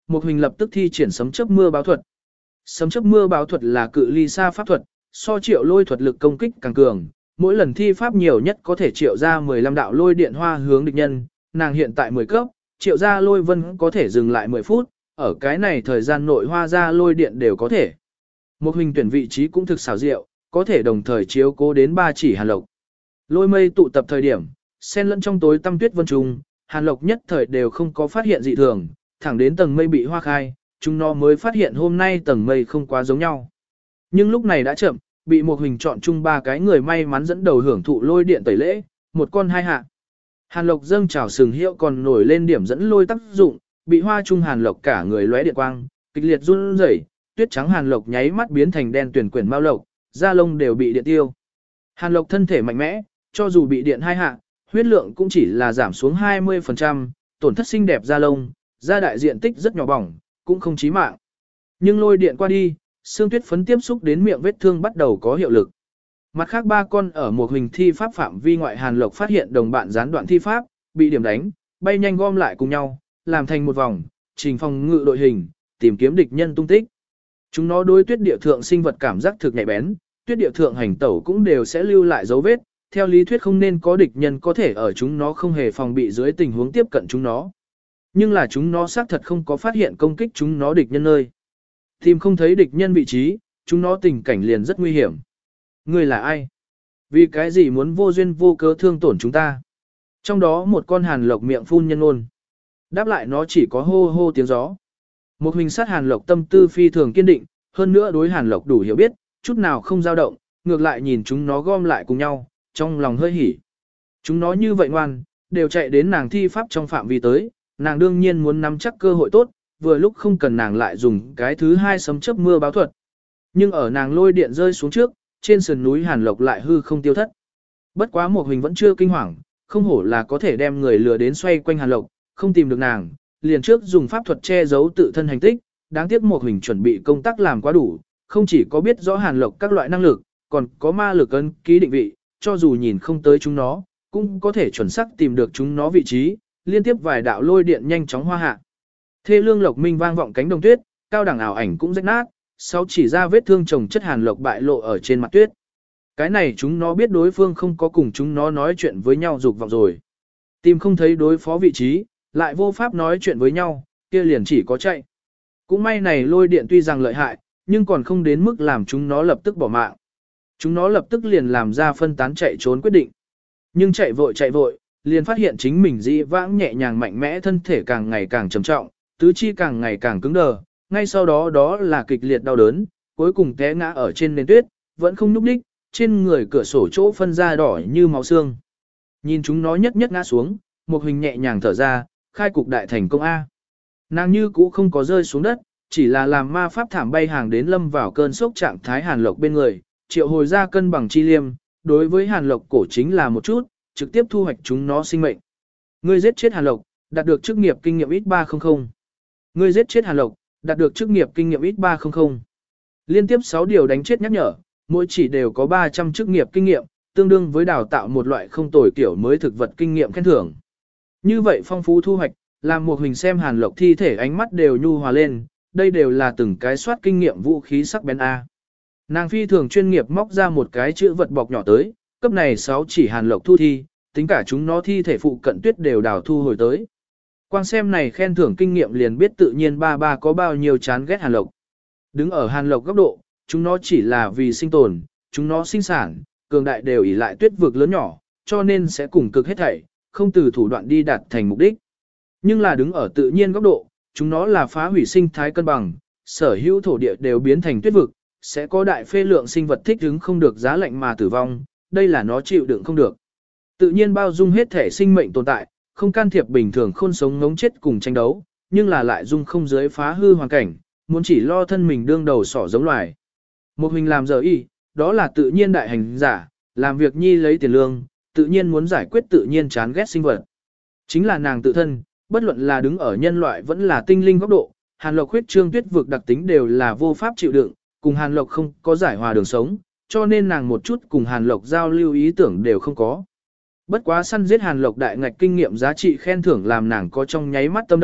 Một Huỳnh lập tức thi triển sấm chớp mưa báo thuật. Sấm chớp mưa báo thuật là cự ly xa pháp thuật, so triệu lôi thuật lực công kích càng cường, mỗi lần thi pháp nhiều nhất có thể triệu ra mười lăm đạo lôi điện hoa hướng địch nhân, nàng hiện tại mười cấp, triệu ra lôi vân có thể dừng lại mười phút, ở cái này thời gian nội hoa ra lôi điện đều có thể. Một Huỳnh tuyển vị trí cũng thực xảo diệu, có thể đồng thời chiếu cố đến ba chỉ Hàn Lộc. Lôi mây tụ tập thời điểm, xen lẫn trong tối tăm tuyết vân trùng, Hàn Lộc nhất thời đều không có phát hiện dị thường, thẳng đến tầng mây bị hoa khai, chúng nó mới phát hiện hôm nay tầng mây không quá giống nhau. Nhưng lúc này đã chậm, bị một Huỳnh chọn chung ba cái người may mắn dẫn đầu hưởng thụ lôi điện tẩy lễ, một con hai hạ. Hàn Lộc dâng trào sừng hiệu còn nổi lên điểm dẫn lôi tác dụng, bị hoa trung Hàn Lộc cả người lóe điện quang, kịch liệt run rẩy, tuyết trắng Hàn Lộc nháy mắt biến thành đen tuyển quyển mao lộc, da lông đều bị điện tiêu. Hàn Lộc thân thể mạnh mẽ, cho dù bị điện hai hạ, huyết lượng cũng chỉ là giảm xuống hai mươi phần trăm, tổn thất xinh đẹp da lông, da đại diện tích rất nhỏ bỏng, cũng không chí mạng. Nhưng lôi điện qua đi, xương tuyết phấn tiếp xúc đến miệng vết thương bắt đầu có hiệu lực. Mặt khác ba con ở một Huỳnh thi pháp phạm vi ngoại Hàn Lộc phát hiện đồng bạn gián đoạn thi pháp, bị điểm đánh, bay nhanh gom lại cùng nhau, làm thành một vòng, trình phòng ngự đội hình, tìm kiếm địch nhân tung tích. Chúng nó đối tuyết địa thượng sinh vật cảm giác thực nhạy bén, tuyết địa thượng hành tẩu cũng đều sẽ lưu lại dấu vết, theo lý thuyết không nên có địch nhân có thể ở chúng nó không hề phòng bị dưới tình huống tiếp cận chúng nó. Nhưng là chúng nó xác thật không có phát hiện công kích chúng nó địch nhân nơi. Tìm không thấy địch nhân vị trí, chúng nó tình cảnh liền rất nguy hiểm. Ngươi là ai? Vì cái gì muốn vô duyên vô cớ thương tổn chúng ta? Trong đó một con Hàn Lộc miệng phun nhân ôn. Đáp lại nó chỉ có hô hô tiếng gió. Một Huỳnh sát Hàn Lộc tâm tư phi thường kiên định, hơn nữa đối Hàn Lộc đủ hiểu biết, chút nào không dao động, ngược lại nhìn chúng nó gom lại cùng nhau, trong lòng hơi hỉ. Chúng nó như vậy ngoan, đều chạy đến nàng thi pháp trong phạm vi tới, nàng đương nhiên muốn nắm chắc cơ hội tốt, vừa lúc không cần nàng lại dùng cái thứ hai sấm chớp mưa báo thuật. Nhưng ở nàng lôi điện rơi xuống trước, trên sườn núi Hàn Lộc lại hư không tiêu thất. Bất quá một Huỳnh vẫn chưa kinh hoàng, không hổ là có thể đem người lừa đến xoay quanh Hàn Lộc, không tìm được nàng, liền trước dùng pháp thuật che giấu tự thân hành tích, đáng tiếc một Huỳnh chuẩn bị công tác làm quá đủ, không chỉ có biết rõ Hàn Lộc các loại năng lực, còn có ma lực ấn ký định vị, cho dù nhìn không tới chúng nó, cũng có thể chuẩn xác tìm được chúng nó vị trí, liên tiếp vài đạo lôi điện nhanh chóng hoa hạ. Thê lương lộc minh vang vọng cánh đồng tuyết, cao đẳng ảo ảnh cũng rách nát, sau chỉ ra vết thương chồng chất Hàn Lộc bại lộ ở trên mặt tuyết. Cái này chúng nó biết đối phương không có cùng chúng nó nói chuyện với nhau dục vọng rồi. Tìm không thấy đối phó vị trí, lại vô pháp nói chuyện với nhau, kia liền chỉ có chạy. Cũng may này lôi điện tuy rằng lợi hại, nhưng còn không đến mức làm chúng nó lập tức bỏ mạng. Chúng nó lập tức liền làm ra phân tán chạy trốn quyết định. Nhưng chạy vội chạy vội, liền phát hiện chính mình dĩ vãng nhẹ nhàng mạnh mẽ thân thể càng ngày càng trầm trọng, tứ chi càng ngày càng cứng đờ, ngay sau đó đó là kịch liệt đau đớn, cuối cùng té ngã ở trên nền tuyết, vẫn không nhúc đích, trên người cửa sổ chỗ phân ra đỏ như máu xương. Nhìn chúng nó nhất nhất ngã xuống, một Huỳnh nhẹ nhàng thở ra, khai cục đại thành công A. Nàng như cũ không có rơi xuống đất, chỉ là làm ma pháp thảm bay hàng đến lâm vào cơn sốc trạng thái Hàn Lộc bên người, triệu hồi ra cân bằng chi liêm, đối với Hàn Lộc cổ chính là một chút, trực tiếp thu hoạch chúng nó sinh mệnh. Ngươi giết chết Hàn Lộc, đạt được chức nghiệp kinh nghiệm ít ba trăm. Ngươi giết chết Hàn Lộc, đạt được chức nghiệp kinh nghiệm ít ba trăm. Liên tiếp sáu điều đánh chết nhắc nhở, mỗi chỉ đều có ba trăm chức nghiệp kinh nghiệm, tương đương với đào tạo một loại không tồi kiểu mới thực vật kinh nghiệm khen thưởng. Như vậy phong phú thu hoạch, làm một Huỳnh xem Hàn Lộc thi thể ánh mắt đều nhu hòa lên, đây đều là từng cái soát kinh nghiệm vũ khí sắc bén A. Nàng phi thường chuyên nghiệp móc ra một cái chữ vật bọc nhỏ tới, cấp này sáu chỉ Hàn Lộc thu thi, tính cả chúng nó thi thể phụ cận tuyết đều đào thu hồi tới. Quang xem này khen thưởng kinh nghiệm liền biết tự nhiên ba ba có bao nhiêu chán ghét Hàn Lộc. Đứng ở Hàn Lộc góc độ, chúng nó chỉ là vì sinh tồn, chúng nó sinh sản, cường đại đều ỷ lại tuyết vực lớn nhỏ, cho nên sẽ cùng cực hết thảy, không từ thủ đoạn đi đạt thành mục đích. Nhưng là đứng ở tự nhiên góc độ, chúng nó là phá hủy sinh thái cân bằng, sở hữu thổ địa đều biến thành tuyết vực, sẽ có đại phê lượng sinh vật thích ứng không được giá lạnh mà tử vong, đây là nó chịu đựng không được. Tự nhiên bao dung hết thể sinh mệnh tồn tại, không can thiệp bình thường khôn sống ngống chết cùng tranh đấu, nhưng là lại dung không giới phá hư hoàn cảnh, muốn chỉ lo thân mình đương đầu sỏ giống loài. Một Huỳnh làm giờ y, đó là tự nhiên đại hành giả, làm việc nhi lấy tiền lương, tự nhiên muốn giải quyết tự nhiên chán ghét sinh vật. Chính là nàng tự thân, bất luận là đứng ở nhân loại vẫn là tinh linh góc độ, Hàn Lộc huyết trương tuyết vực đặc tính đều là vô pháp chịu đựng, cùng Hàn Lộc không có giải hòa đường sống, cho nên nàng một chút cùng Hàn Lộc giao lưu ý tưởng đều không có. Bất quá săn giết Hàn Lộc đại ngạch kinh nghiệm giá trị khen thưởng làm nàng có trong nháy mắt tâm động,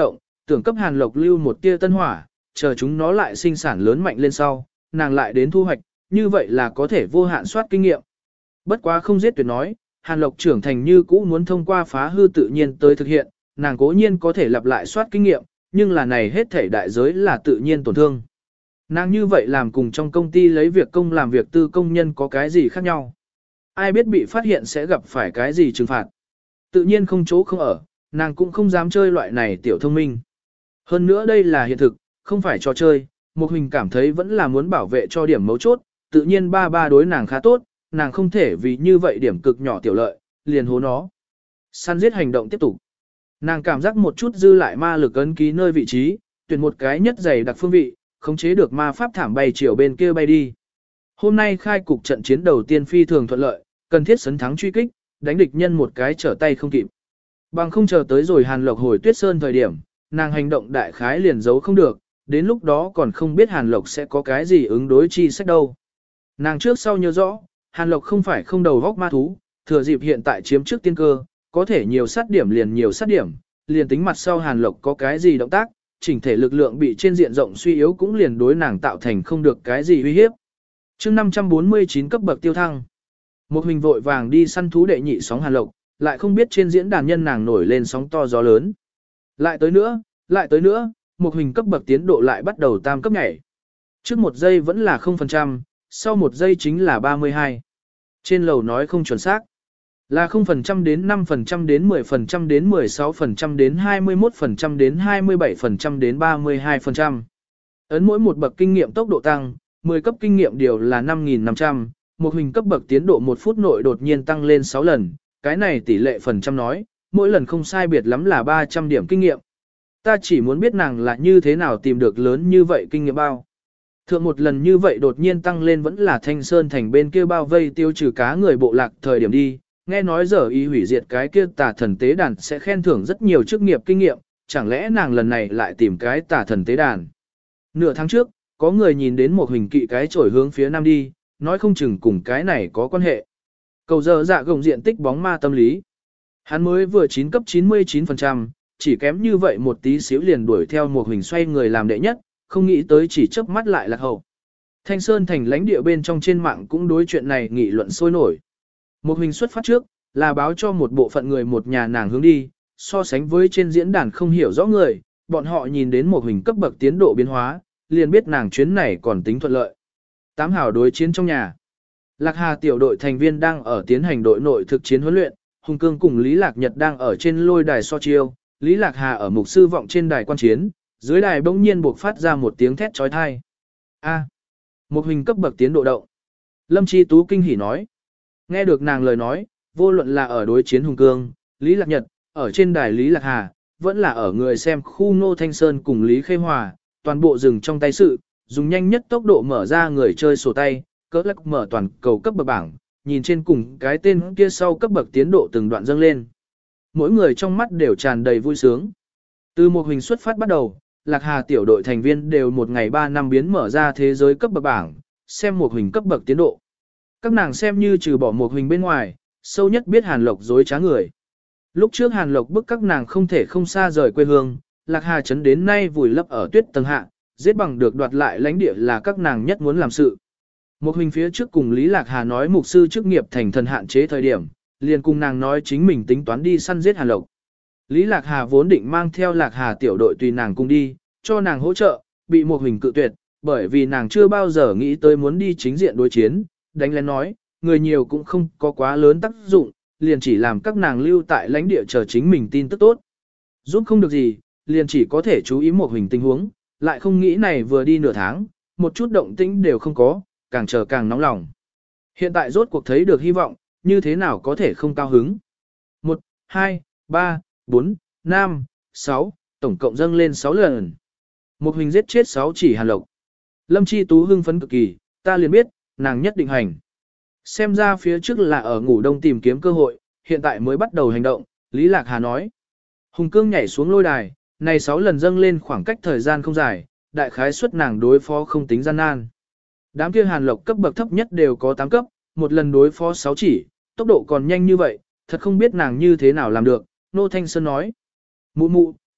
tưởng cấp Hàn Lộc lưu một tia tân hỏa, chờ chúng nó lại sinh sản lớn mạnh lên sau, nàng lại đến thu hoạch, như vậy là có thể vô hạn soát kinh nghiệm. Bất quá không giết tuyệt nói, Hàn Lộc trưởng thành như cũ muốn thông qua phá hư tự nhiên tới thực hiện, nàng cố nhiên có thể lặp lại soát kinh nghiệm, nhưng là này hết thể đại giới là tự nhiên tổn thương. Nàng như vậy làm cùng trong công ty lấy việc công làm việc tư công nhân có cái gì khác nhau. Ai biết bị phát hiện sẽ gặp phải cái gì trừng phạt. Tự nhiên không chỗ không ở, nàng cũng không dám chơi loại này tiểu thông minh. Hơn nữa đây là hiện thực, không phải trò chơi, Một Huỳnh cảm thấy vẫn là muốn bảo vệ cho điểm mấu chốt, tự nhiên ba ba đối nàng khá tốt, nàng không thể vì như vậy điểm cực nhỏ tiểu lợi, liền hố nó. Săn giết hành động tiếp tục. Nàng cảm giác một chút dư lại ma lực ấn ký nơi vị trí, tuyển một cái nhất dày đặc phương vị, khống chế được ma pháp thảm bay chiều bên kia bay đi. Hôm nay khai cục trận chiến đầu tiên phi thường thuận lợi, cần thiết sấn thắng truy kích, đánh địch nhân một cái trở tay không kịp. Bằng không chờ tới rồi Hàn Lộc hồi Tuyết Sơn thời điểm, nàng hành động đại khái liền giấu không được, đến lúc đó còn không biết Hàn Lộc sẽ có cái gì ứng đối chi sách đâu. Nàng trước sau nhớ rõ, Hàn Lộc không phải không đầu góc ma thú, thừa dịp hiện tại chiếm trước tiên cơ, có thể nhiều sát điểm liền nhiều sát điểm, liền tính mặt sau Hàn Lộc có cái gì động tác, chỉnh thể lực lượng bị trên diện rộng suy yếu cũng liền đối nàng tạo thành không được cái gì uy hiếp. Chương năm trăm bốn mươi chín cấp bậc tiêu thăng. Một Huỳnh vội vàng đi săn thú đệ nhị sóng Hàn Lộc, lại không biết trên diễn đàn nhân nàng nổi lên sóng to gió lớn. Lại tới nữa, lại tới nữa, Một Huỳnh cấp bậc tiến độ lại bắt đầu tam cấp nhảy. Trước một giây vẫn là không phần trăm, sau một giây chính là ba mươi hai. Trên lầu nói không chuẩn xác. Là không phần trăm đến năm phần trăm đến mười phần trăm đến mười sáu phần trăm đến hai mươi mốt phần trăm đến hai mươi bảy phần trăm đến ba mươi hai phần trăm. Ấn mỗi một bậc kinh nghiệm tốc độ tăng, mười cấp kinh nghiệm điều là năm nghìn năm trăm, Một Huỳnh cấp bậc tiến độ một phút nội đột nhiên tăng lên sáu lần, cái này tỷ lệ phần trăm nói, mỗi lần không sai biệt lắm là ba trăm điểm kinh nghiệm. Ta chỉ muốn biết nàng là như thế nào tìm được lớn như vậy kinh nghiệm bao. Thượng một lần như vậy đột nhiên tăng lên vẫn là Thanh Sơn thành bên kia bao vây tiêu trừ cá người bộ lạc thời điểm đi, nghe nói giờ y hủy diệt cái kia tà thần tế đàn sẽ khen thưởng rất nhiều chức nghiệp kinh nghiệm, chẳng lẽ nàng lần này lại tìm cái tà thần tế đàn. Nửa tháng trước, có người nhìn đến một hình kỵ cái chổi hướng phía nam đi, nói không chừng cùng cái này có quan hệ. Cầu giờ dạ gồng diện tích bóng ma tâm lý. Hắn mới vừa chín cấp chín mươi chín phần trăm, chỉ kém như vậy một tí xíu liền đuổi theo một hình xoay người làm đệ nhất, không nghĩ tới chỉ chớp mắt lại lạc hậu. Thanh Sơn thành lãnh địa bên trong trên mạng cũng đối chuyện này nghị luận sôi nổi. Một hình xuất phát trước, là báo cho một bộ phận người một nhà nàng hướng đi, so sánh với trên diễn đàn không hiểu rõ người, bọn họ nhìn đến một hình cấp bậc tiến độ biến hóa, liền biết nàng chuyến này còn tính thuận lợi. Tám hảo đối chiến trong nhà. Lạc Hà tiểu đội thành viên đang ở tiến hành đội nội thực chiến huấn luyện, Hùng Cương cùng Lý Lạc Nhật đang ở trên lôi đài so chiêu, Lý Lạc Hà ở mục sư vọng trên đài quan chiến, dưới đài bỗng nhiên buộc phát ra một tiếng thét chói tai. A, một hình cấp bậc tiến độ động. Lâm Chi Tú kinh hỉ nói. Nghe được nàng lời nói, vô luận là ở đối chiến Hùng Cương, Lý Lạc Nhật, ở trên đài Lý Lạc Hà, vẫn là ở người xem khu Ngô Thanh Sơn cùng Lý Khê Hòa, toàn bộ dừng trong tay sự, dùng nhanh nhất tốc độ mở ra người chơi sổ tay, cỡ lắc mở toàn cầu cấp bậc bảng, nhìn trên cùng cái tên kia sau cấp bậc tiến độ từng đoạn dâng lên. Mỗi người trong mắt đều tràn đầy vui sướng. Từ một hình xuất phát bắt đầu, Lạc Hà tiểu đội thành viên đều một ngày ba năm biến mở ra thế giới cấp bậc bảng, xem một hình cấp bậc tiến độ. Các nàng xem như trừ bỏ một hình bên ngoài, sâu nhất biết Hàn Lộc dối trá người. Lúc trước Hàn Lộc bức các nàng không thể không xa rời quê hương, Lạc Hà trấn đến nay vùi lấp ở tuyết tầng hạ, giết bằng được đoạt lại lãnh địa là các nàng nhất muốn làm sự. Một hình phía trước cùng Lý Lạc Hà nói mục sư chức nghiệp thành thần hạn chế thời điểm, liền cùng nàng nói chính mình tính toán đi săn giết Hàn Lộc. Lý Lạc Hà vốn định mang theo Lạc Hà tiểu đội tùy nàng cùng đi, cho nàng hỗ trợ, bị một hình cự tuyệt, bởi vì nàng chưa bao giờ nghĩ tới muốn đi chính diện đối chiến, đánh lén nói, người nhiều cũng không có quá lớn tác dụng, liền chỉ làm các nàng lưu tại lãnh địa chờ chính mình tin tức tốt. Giúp không được gì, liền chỉ có thể chú ý một hình tình huống, lại không nghĩ này vừa đi nửa tháng, một chút động tĩnh đều không có, càng chờ càng nóng lòng. Hiện tại rốt cuộc thấy được hy vọng, như thế nào có thể không cao hứng. một, hai, ba, bốn, năm, sáu, tổng cộng dâng lên sáu lần. Một hình giết chết sáu chỉ Hàn Lộc. Lâm Chi Tú hưng phấn cực kỳ, ta liền biết, nàng nhất định hành. Xem ra phía trước là ở ngủ đông tìm kiếm cơ hội, hiện tại mới bắt đầu hành động, Lý Lạc Hà nói. Hùng Cương nhảy xuống lôi đài, này sáu lần dâng lên khoảng cách thời gian không dài, đại khái suất nàng đối phó không tính gian nan. Đám kia Hàn Lộc cấp bậc thấp nhất đều có tám cấp, một lần đối phó sáu chỉ, tốc độ còn nhanh như vậy, thật không biết nàng như thế nào làm được, Nô Thanh Sơn nói. Mụ mụ,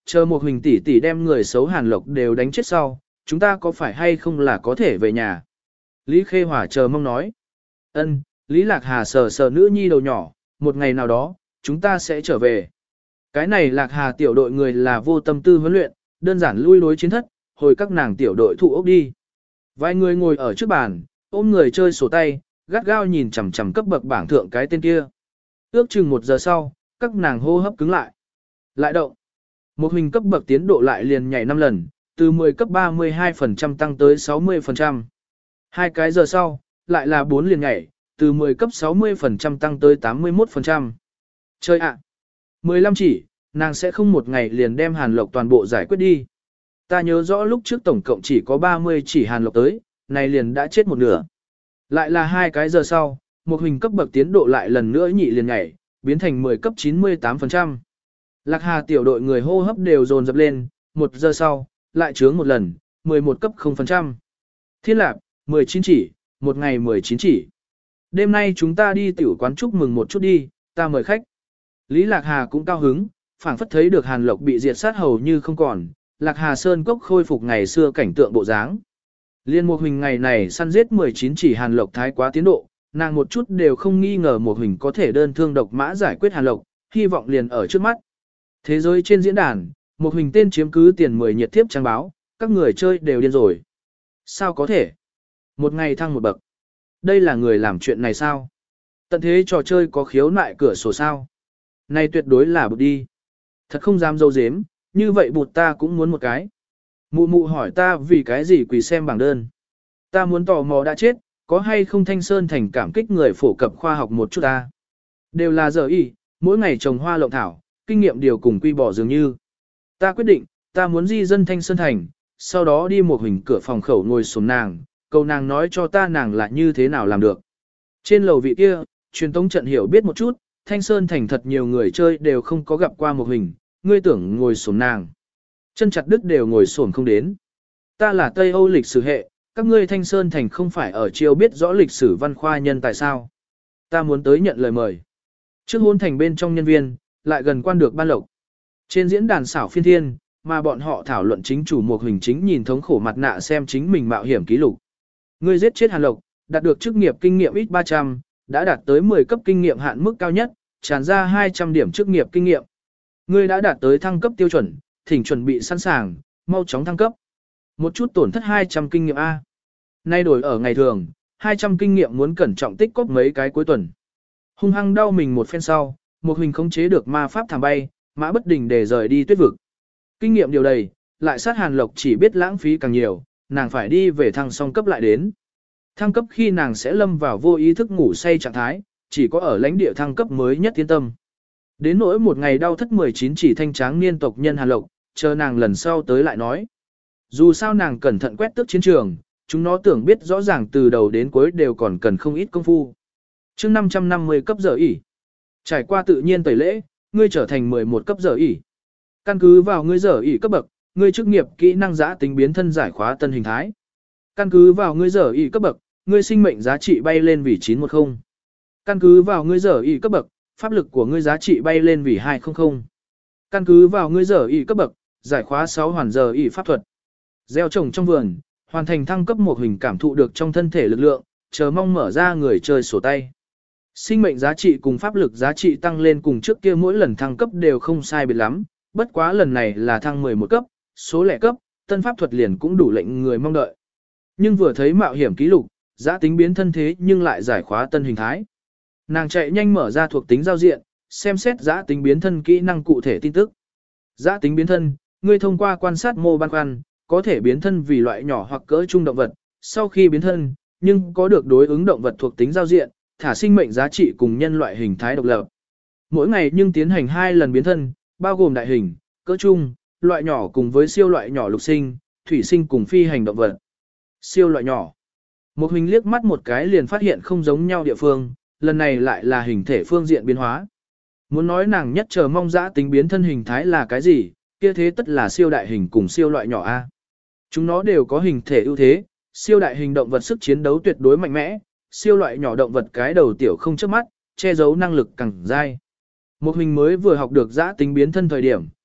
chờ một huỳnh tỷ tỷ đem người xấu Hàn Lộc đều đánh chết sau, chúng ta có phải hay không là có thể về nhà? Lý Khê Hòa chờ mong nói. Ân, Lý Lạc Hà sờ sờ nữ nhi đầu nhỏ, một ngày nào đó, chúng ta sẽ trở về. Cái này Lạc Hà tiểu đội người là vô tâm tư huấn luyện, đơn giản lui đối chiến thất, hồi các nàng tiểu đội thụ ốc đi. Vài người ngồi ở trước bàn, ôm người chơi sổ tay, gắt gao nhìn chằm chằm cấp bậc bảng thượng cái tên kia. Ước chừng một giờ sau, các nàng hô hấp cứng lại. Lại động. Một hình cấp bậc tiến độ lại liền nhảy năm lần, từ mười cấp ba mươi hai phần trăm tăng tới sáu mươi phần trăm. Hai cái giờ sau, lại là bốn liền nhảy, từ mười cấp sáu mươi phần trăm tăng tới tám mươi mốt phần trăm. Chơi ạ! mười lăm chỉ, nàng sẽ không một ngày liền đem Hàn Lộc toàn bộ giải quyết đi. Ta nhớ rõ lúc trước tổng cộng chỉ có ba mươi chỉ Hàn Lộc tới, này liền đã chết một nửa. Lại là hai cái giờ sau, một hình cấp bậc tiến độ lại lần nữa nhị liền nhảy, biến thành mười cấp chín mươi tám phần trăm. Lạc Hà tiểu đội người hô hấp đều dồn dập lên, một giờ sau, lại trướng một lần, mười một cấp không phần trăm. Thiên Lạp, mười chín chỉ, một ngày mười chín chỉ. Đêm nay chúng ta đi tiểu quán chúc mừng một chút đi, ta mời khách. Lý Lạc Hà cũng cao hứng, phảng phất thấy được Hàn Lộc bị diệt sát hầu như không còn, Lạc Hà Sơn Cốc khôi phục ngày xưa cảnh tượng bộ dáng. Liên một hình ngày này săn giết mười chín chỉ Hàn Lộc thái quá tiến độ, nàng một chút đều không nghi ngờ một hình có thể đơn thương độc mã giải quyết Hàn Lộc, hy vọng liền ở trước mắt. Thế giới trên diễn đàn, một hình tên chiếm cứ tiền mười nhiệt tiếp trang báo, các người chơi đều điên rồi. Sao có thể? Một ngày thăng một bậc. Đây là người làm chuyện này sao? Tận thế trò chơi có khiếu nại cửa sổ sao? Này tuyệt đối là bụt đi. Thật không dám dâu dếm, như vậy bụt ta cũng muốn một cái. Mụ mụ hỏi ta vì cái gì quỳ xem bảng đơn. Ta muốn tò mò đã chết, có hay không Thanh Sơn thành cảm kích người phổ cập khoa học một chút ta. Đều là giờ y, mỗi ngày trồng hoa lộng thảo, kinh nghiệm điều cùng quy bỏ dường như. Ta quyết định, ta muốn di dân Thanh Sơn thành, sau đó đi một hình cửa phòng khẩu ngồi xuống nàng, cầu nàng nói cho ta nàng là như thế nào làm được. Trên lầu vị kia, truyền tống trận hiểu biết một chút, Thanh Sơn thành thật nhiều người chơi đều không có gặp qua một hình, ngươi tưởng ngồi xuống nàng. Chân chặt đứt đều ngồi xổm không đến. Ta là Tây Âu lịch sử hệ, các ngươi Thanh Sơn thành không phải ở chiêu biết rõ lịch sử văn khoa nhân tại sao. Ta muốn tới nhận lời mời. Trước hôn thành bên trong nhân viên, lại gần quan được ban lộc. Trên diễn đàn xảo phiên thiên, mà bọn họ thảo luận chính chủ một hình chính nhìn thống khổ mặt nạ xem chính mình mạo hiểm ký lục. Ngươi giết chết Hàn Lộc, đạt được chức nghiệp kinh nghiệm ít ba trăm, đã đạt tới mười cấp kinh nghiệm hạn mức cao nhất, tràn ra hai trăm điểm chức nghiệp kinh nghiệm. Ngươi đã đạt tới thăng cấp tiêu chuẩn, thỉnh chuẩn bị sẵn sàng, mau chóng thăng cấp. Một chút tổn thất hai trăm kinh nghiệm A. Nay đổi ở ngày thường, hai trăm kinh nghiệm muốn cẩn trọng tích cóp mấy cái cuối tuần. Hung hăng đau mình một phen sau, một hình khống chế được ma pháp thảm bay, mã bất đình để rời đi tuyết vực. Kinh nghiệm điều đầy, lại sát Hàn Lộc chỉ biết lãng phí càng nhiều, nàng phải đi về thăng song cấp lại đến. Thăng cấp khi nàng sẽ lâm vào vô ý thức ngủ say trạng thái, chỉ có ở lãnh địa thăng cấp mới nhất yên tâm. Đến nỗi một ngày đau thất mười chín chỉ thanh tráng niên tộc nhân Hàn Lộc, chờ nàng lần sau tới lại nói. Dù sao nàng cẩn thận quét tước chiến trường, chúng nó tưởng biết rõ ràng từ đầu đến cuối đều còn cần không ít công phu. Chương năm trăm năm mươi cấp giờ ỉ. Trải qua tự nhiên tẩy lễ, ngươi trở thành mười một cấp giờ ỉ. Căn cứ vào ngươi giờ ỉ cấp bậc, ngươi chức nghiệp kỹ năng giã tính biến thân giải khóa tân hình thái. Căn cứ vào ngươi giờ ỉ cấp bậc, ngươi sinh mệnh giá trị bay lên vì chín trăm mười. Căn cứ vào ngươi giờ ỉ cấp bậc, pháp lực của ngươi giá trị bay lên vì hai trăm. Căn cứ vào ngươi giờ ỉ cấp bậc, giải khóa sáu hoàn giờ ỉ pháp thuật. Gieo trồng trong vườn, hoàn thành thăng cấp một hình cảm thụ được trong thân thể lực lượng, chờ mong mở ra người chơi sổ tay. Sinh mệnh giá trị cùng pháp lực giá trị tăng lên cùng trước kia mỗi lần thăng cấp đều không sai biệt lắm, bất quá lần này là thăng mười một cấp, số lẻ cấp, tân pháp thuật liền cũng đủ lệnh người mong đợi. Nhưng vừa thấy mạo hiểm ký lục, giá tính biến thân thế nhưng lại giải khóa tân hình thái. Nàng chạy nhanh mở ra thuộc tính giao diện, xem xét giá tính biến thân kỹ năng cụ thể tin tức. Giá tính biến thân, ngươi thông qua quan sát mô ban quan, có thể biến thân vì loại nhỏ hoặc cỡ trung động vật, sau khi biến thân, nhưng có được đối ứng động vật thuộc tính giao diện, thả sinh mệnh giá trị cùng nhân loại hình thái độc lập. Mỗi ngày nhưng tiến hành hai lần biến thân, bao gồm đại hình, cỡ trung, loại nhỏ cùng với siêu loại nhỏ lục sinh, thủy sinh cùng phi hành động vật. Siêu loại nhỏ. Một hình liếc mắt một cái liền phát hiện không giống nhau địa phương, lần này lại là hình thể phương diện biến hóa. Muốn nói nàng nhất chờ mong dã tính biến thân hình thái là cái gì, kia thế tất là siêu đại hình cùng siêu loại nhỏ A. Chúng nó đều có hình thể ưu thế, siêu đại hình động vật sức chiến đấu tuyệt đối mạnh mẽ, siêu loại nhỏ động vật cái đầu tiểu không chớp mắt, che giấu năng lực càng dai. Một hình mới vừa học được dã tính biến thân thời điểm,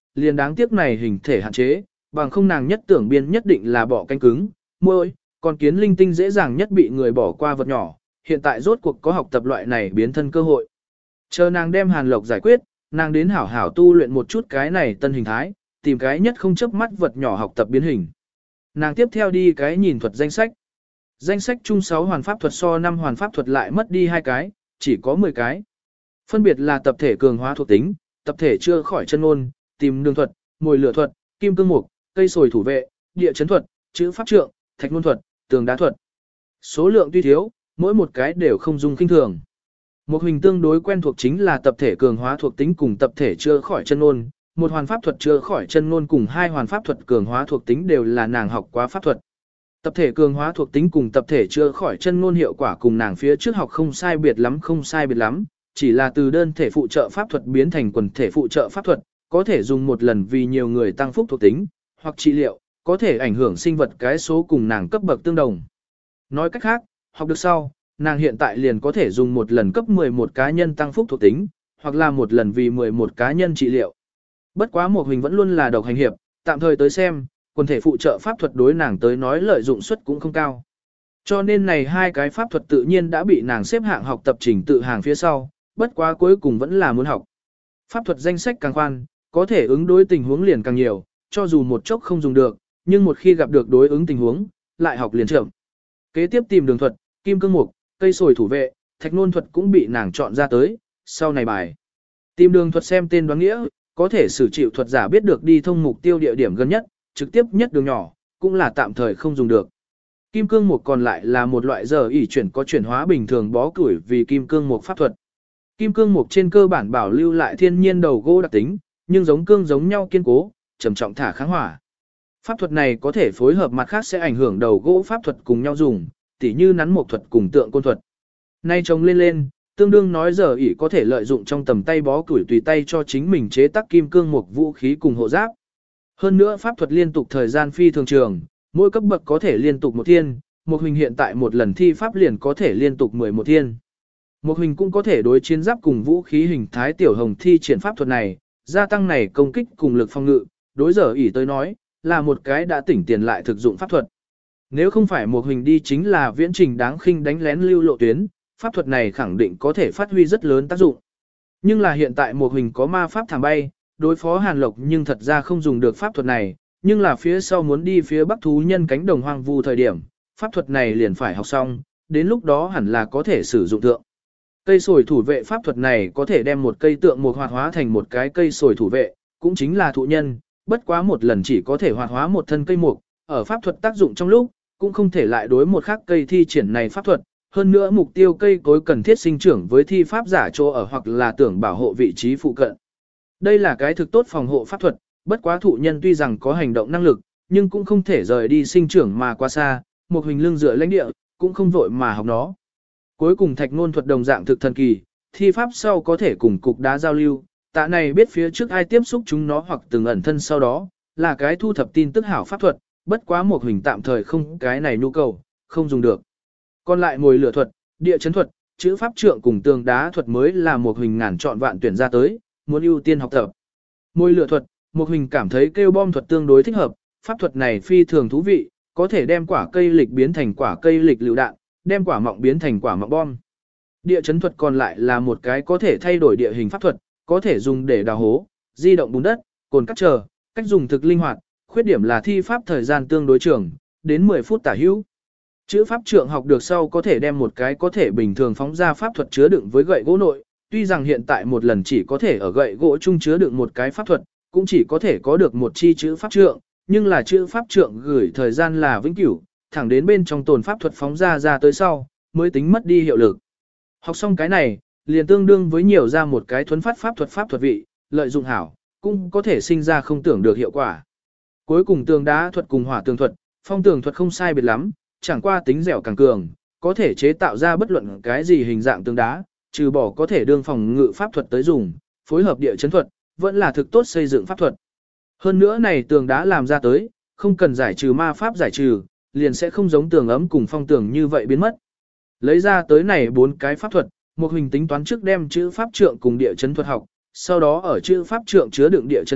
liền đáng tiếc này hình thể hạn chế, bằng không nàng nhất tưởng biên nhất định là bỏ canh cứng, môi, còn kiến linh tinh dễ dàng nhất bị người bỏ qua vật nhỏ, hiện tại rốt cuộc có học tập loại này biến thân cơ hội. Chờ nàng đem Hàn Lộc giải quyết, nàng đến hảo hảo tu luyện một chút cái này tân hình thái, tìm cái nhất không chớp mắt vật nhỏ học tập biến hình. Nàng tiếp theo đi cái nhìn thuật danh sách. Danh sách chung sáu hoàn pháp thuật so năm hoàn pháp thuật lại mất đi hai cái, chỉ có mười cái. Phân biệt là tập thể cường hóa thuộc tính, tập thể chưa khỏi chân ngôn, tìm đường thuật, mồi lửa thuật, kim cương mục, cây sồi thủ vệ, địa chấn thuật, chữ pháp trượng, thạch ngôn thuật, tường đá thuật. Số lượng tuy thiếu, mỗi một cái đều không dung kinh thường. Một hình tương đối quen thuộc chính là tập thể cường hóa thuộc tính cùng tập thể chưa khỏi chân ngôn, một hoàn pháp thuật chưa khỏi chân ngôn cùng hai hoàn pháp thuật cường hóa thuộc tính đều là nàng học quá pháp thuật. Tập thể cường hóa thuộc tính cùng tập thể chưa khỏi chân ngôn hiệu quả cùng nàng phía trước học không sai biệt lắm không sai biệt lắm, chỉ là từ đơn thể phụ trợ pháp thuật biến thành quần thể phụ trợ pháp thuật, có thể dùng một lần vì nhiều người tăng phúc thuộc tính, hoặc trị liệu, có thể ảnh hưởng sinh vật cái số cùng nàng cấp bậc tương đồng. Nói cách khác, học được sau, nàng hiện tại liền có thể dùng một lần cấp mười một cá nhân tăng phúc thuộc tính, hoặc là một lần vì mười một cá nhân trị liệu. Bất quá một hình vẫn luôn là độc hành hiệp, tạm thời tới xem, quần thể phụ trợ pháp thuật đối nàng tới nói lợi dụng suất cũng không cao. Cho nên này hai cái pháp thuật tự nhiên đã bị nàng xếp hạng học tập trình tự hàng phía sau, bất quá cuối cùng vẫn là muốn học. Pháp thuật danh sách càng khoan, có thể ứng đối tình huống liền càng nhiều, cho dù một chốc không dùng được, nhưng một khi gặp được đối ứng tình huống, lại học liền chậm. Kế tiếp tìm đường thuật, kim cương mục, cây sồi thủ vệ, thạch nôn thuật cũng bị nàng chọn ra tới, sau này bài. Tìm đường thuật xem tên đoán nghĩa, có thể sử chịu thuật giả biết được đi thông mục tiêu địa điểm gần nhất, trực tiếp nhất đường nhỏ, cũng là tạm thời không dùng được. Kim cương mục còn lại là một loại giờ ỷ chuyển có chuyển hóa bình thường bó củi vì kim cương mục pháp thuật. Kim cương mục trên cơ bản bảo lưu lại thiên nhiên đầu gỗ đặc tính, nhưng giống cương giống nhau kiên cố, trầm trọng thả kháng hỏa. Pháp thuật này có thể phối hợp mặt khác sẽ ảnh hưởng đầu gỗ pháp thuật cùng nhau dùng, tỉ như nắn mục thuật cùng tượng côn thuật. Nay trồng lên lên, tương đương nói giờ ỷ có thể lợi dụng trong tầm tay bó củi tùy tay cho chính mình chế tác kim cương mục vũ khí cùng hộ giáp. Hơn nữa pháp thuật liên tục thời gian phi thường trường, mỗi cấp bậc có thể liên tục một thiên, một hình hiện tại một lần thi pháp liền có thể liên tục mười một thiên. Một hình cũng có thể đối chiến giáp cùng vũ khí hình thái tiểu hồng thi triển pháp thuật này, gia tăng này công kích cùng lực phòng ngự, đối giờ ỷ tới nói, là một cái đã tỉnh tiền lại thực dụng pháp thuật. Nếu không phải một hình đi chính là viễn trình đáng khinh đánh lén lưu lộ tuyến, pháp thuật này khẳng định có thể phát huy rất lớn tác dụng. Nhưng là hiện tại một hình có ma pháp thảm bay, đối phó Hàn Lộc nhưng thật ra không dùng được pháp thuật này, nhưng là phía sau muốn đi phía bắc thú nhân cánh đồng hoang vu thời điểm, pháp thuật này liền phải học xong, đến lúc đó hẳn là có thể sử dụng tượng. Cây sồi thủ vệ pháp thuật này có thể đem một cây tượng một hoạt hóa thành một cái cây sồi thủ vệ, cũng chính là thụ nhân, bất quá một lần chỉ có thể hoạt hóa một thân cây mục, ở pháp thuật tác dụng trong lúc, cũng không thể lại đối một khác cây thi triển này pháp thuật, hơn nữa mục tiêu cây cối cần thiết sinh trưởng với thi pháp giả chỗ ở hoặc là tưởng bảo hộ vị trí phụ cận. Đây là cái thực tốt phòng hộ pháp thuật, bất quá thụ nhân tuy rằng có hành động năng lực, nhưng cũng không thể rời đi sinh trưởng mà quá xa, một hình lưng dựa lãnh địa, cũng không vội mà học nó. Cuối cùng thạch ngôn thuật đồng dạng thực thần kỳ, thi pháp sau có thể cùng cục đá giao lưu, tạ này biết phía trước ai tiếp xúc chúng nó hoặc từng ẩn thân sau đó, là cái thu thập tin tức hảo pháp thuật, bất quá một hình tạm thời không cái này nhu cầu, không dùng được. Còn lại mồi lửa thuật, địa chấn thuật, chữ pháp trượng cùng tường đá thuật mới là một hình ngàn chọn vạn tuyển ra tới, muốn ưu tiên học tập. Mồi lửa thuật, một hình cảm thấy kêu bom thuật tương đối thích hợp, pháp thuật này phi thường thú vị, có thể đem quả cây lịch biến thành quả cây lịch lựu đạn, đem quả mọng biến thành quả mọng bom. Địa chấn thuật còn lại là một cái có thể thay đổi địa hình pháp thuật, có thể dùng để đào hố, di động bùn đất, cồn cắt chờ, cách dùng thực linh hoạt, khuyết điểm là thi pháp thời gian tương đối trường, đến mười phút tả hữu. Chữ pháp trượng học được sau có thể đem một cái có thể bình thường phóng ra pháp thuật chứa đựng với gậy gỗ nội, tuy rằng hiện tại một lần chỉ có thể ở gậy gỗ chung chứa đựng một cái pháp thuật, cũng chỉ có thể có được một chi chữ pháp trượng, nhưng là chữ pháp trượng gửi thời gian là vĩnh cửu, thẳng đến bên trong tồn pháp thuật phóng ra ra tới sau, mới tính mất đi hiệu lực. Học xong cái này, liền tương đương với nhiều ra một cái thuấn phát pháp thuật pháp thuật vị, lợi dụng hảo, cũng có thể sinh ra không tưởng được hiệu quả. Cuối cùng tường đá thuật cùng hỏa tường thuật, phong tường thuật không sai biệt lắm, chẳng qua tính dẻo càng cường, có thể chế tạo ra bất luận cái gì hình dạng tường đá, trừ bỏ có thể đương phòng ngự pháp thuật tới dùng, phối hợp địa chấn thuật, vẫn là thực tốt xây dựng pháp thuật. Hơn nữa này tường đá làm ra tới, không cần giải trừ ma pháp giải trừ, liền sẽ không giống tường ấm cùng phong tường như vậy biến mất. Lấy ra tới này bốn cái pháp thuật, một hình tính toán trước đem chữ pháp trượng cùng địa chấn thuật học, sau đó ở chữ pháp trượng chứa đựng địa chấn thuật,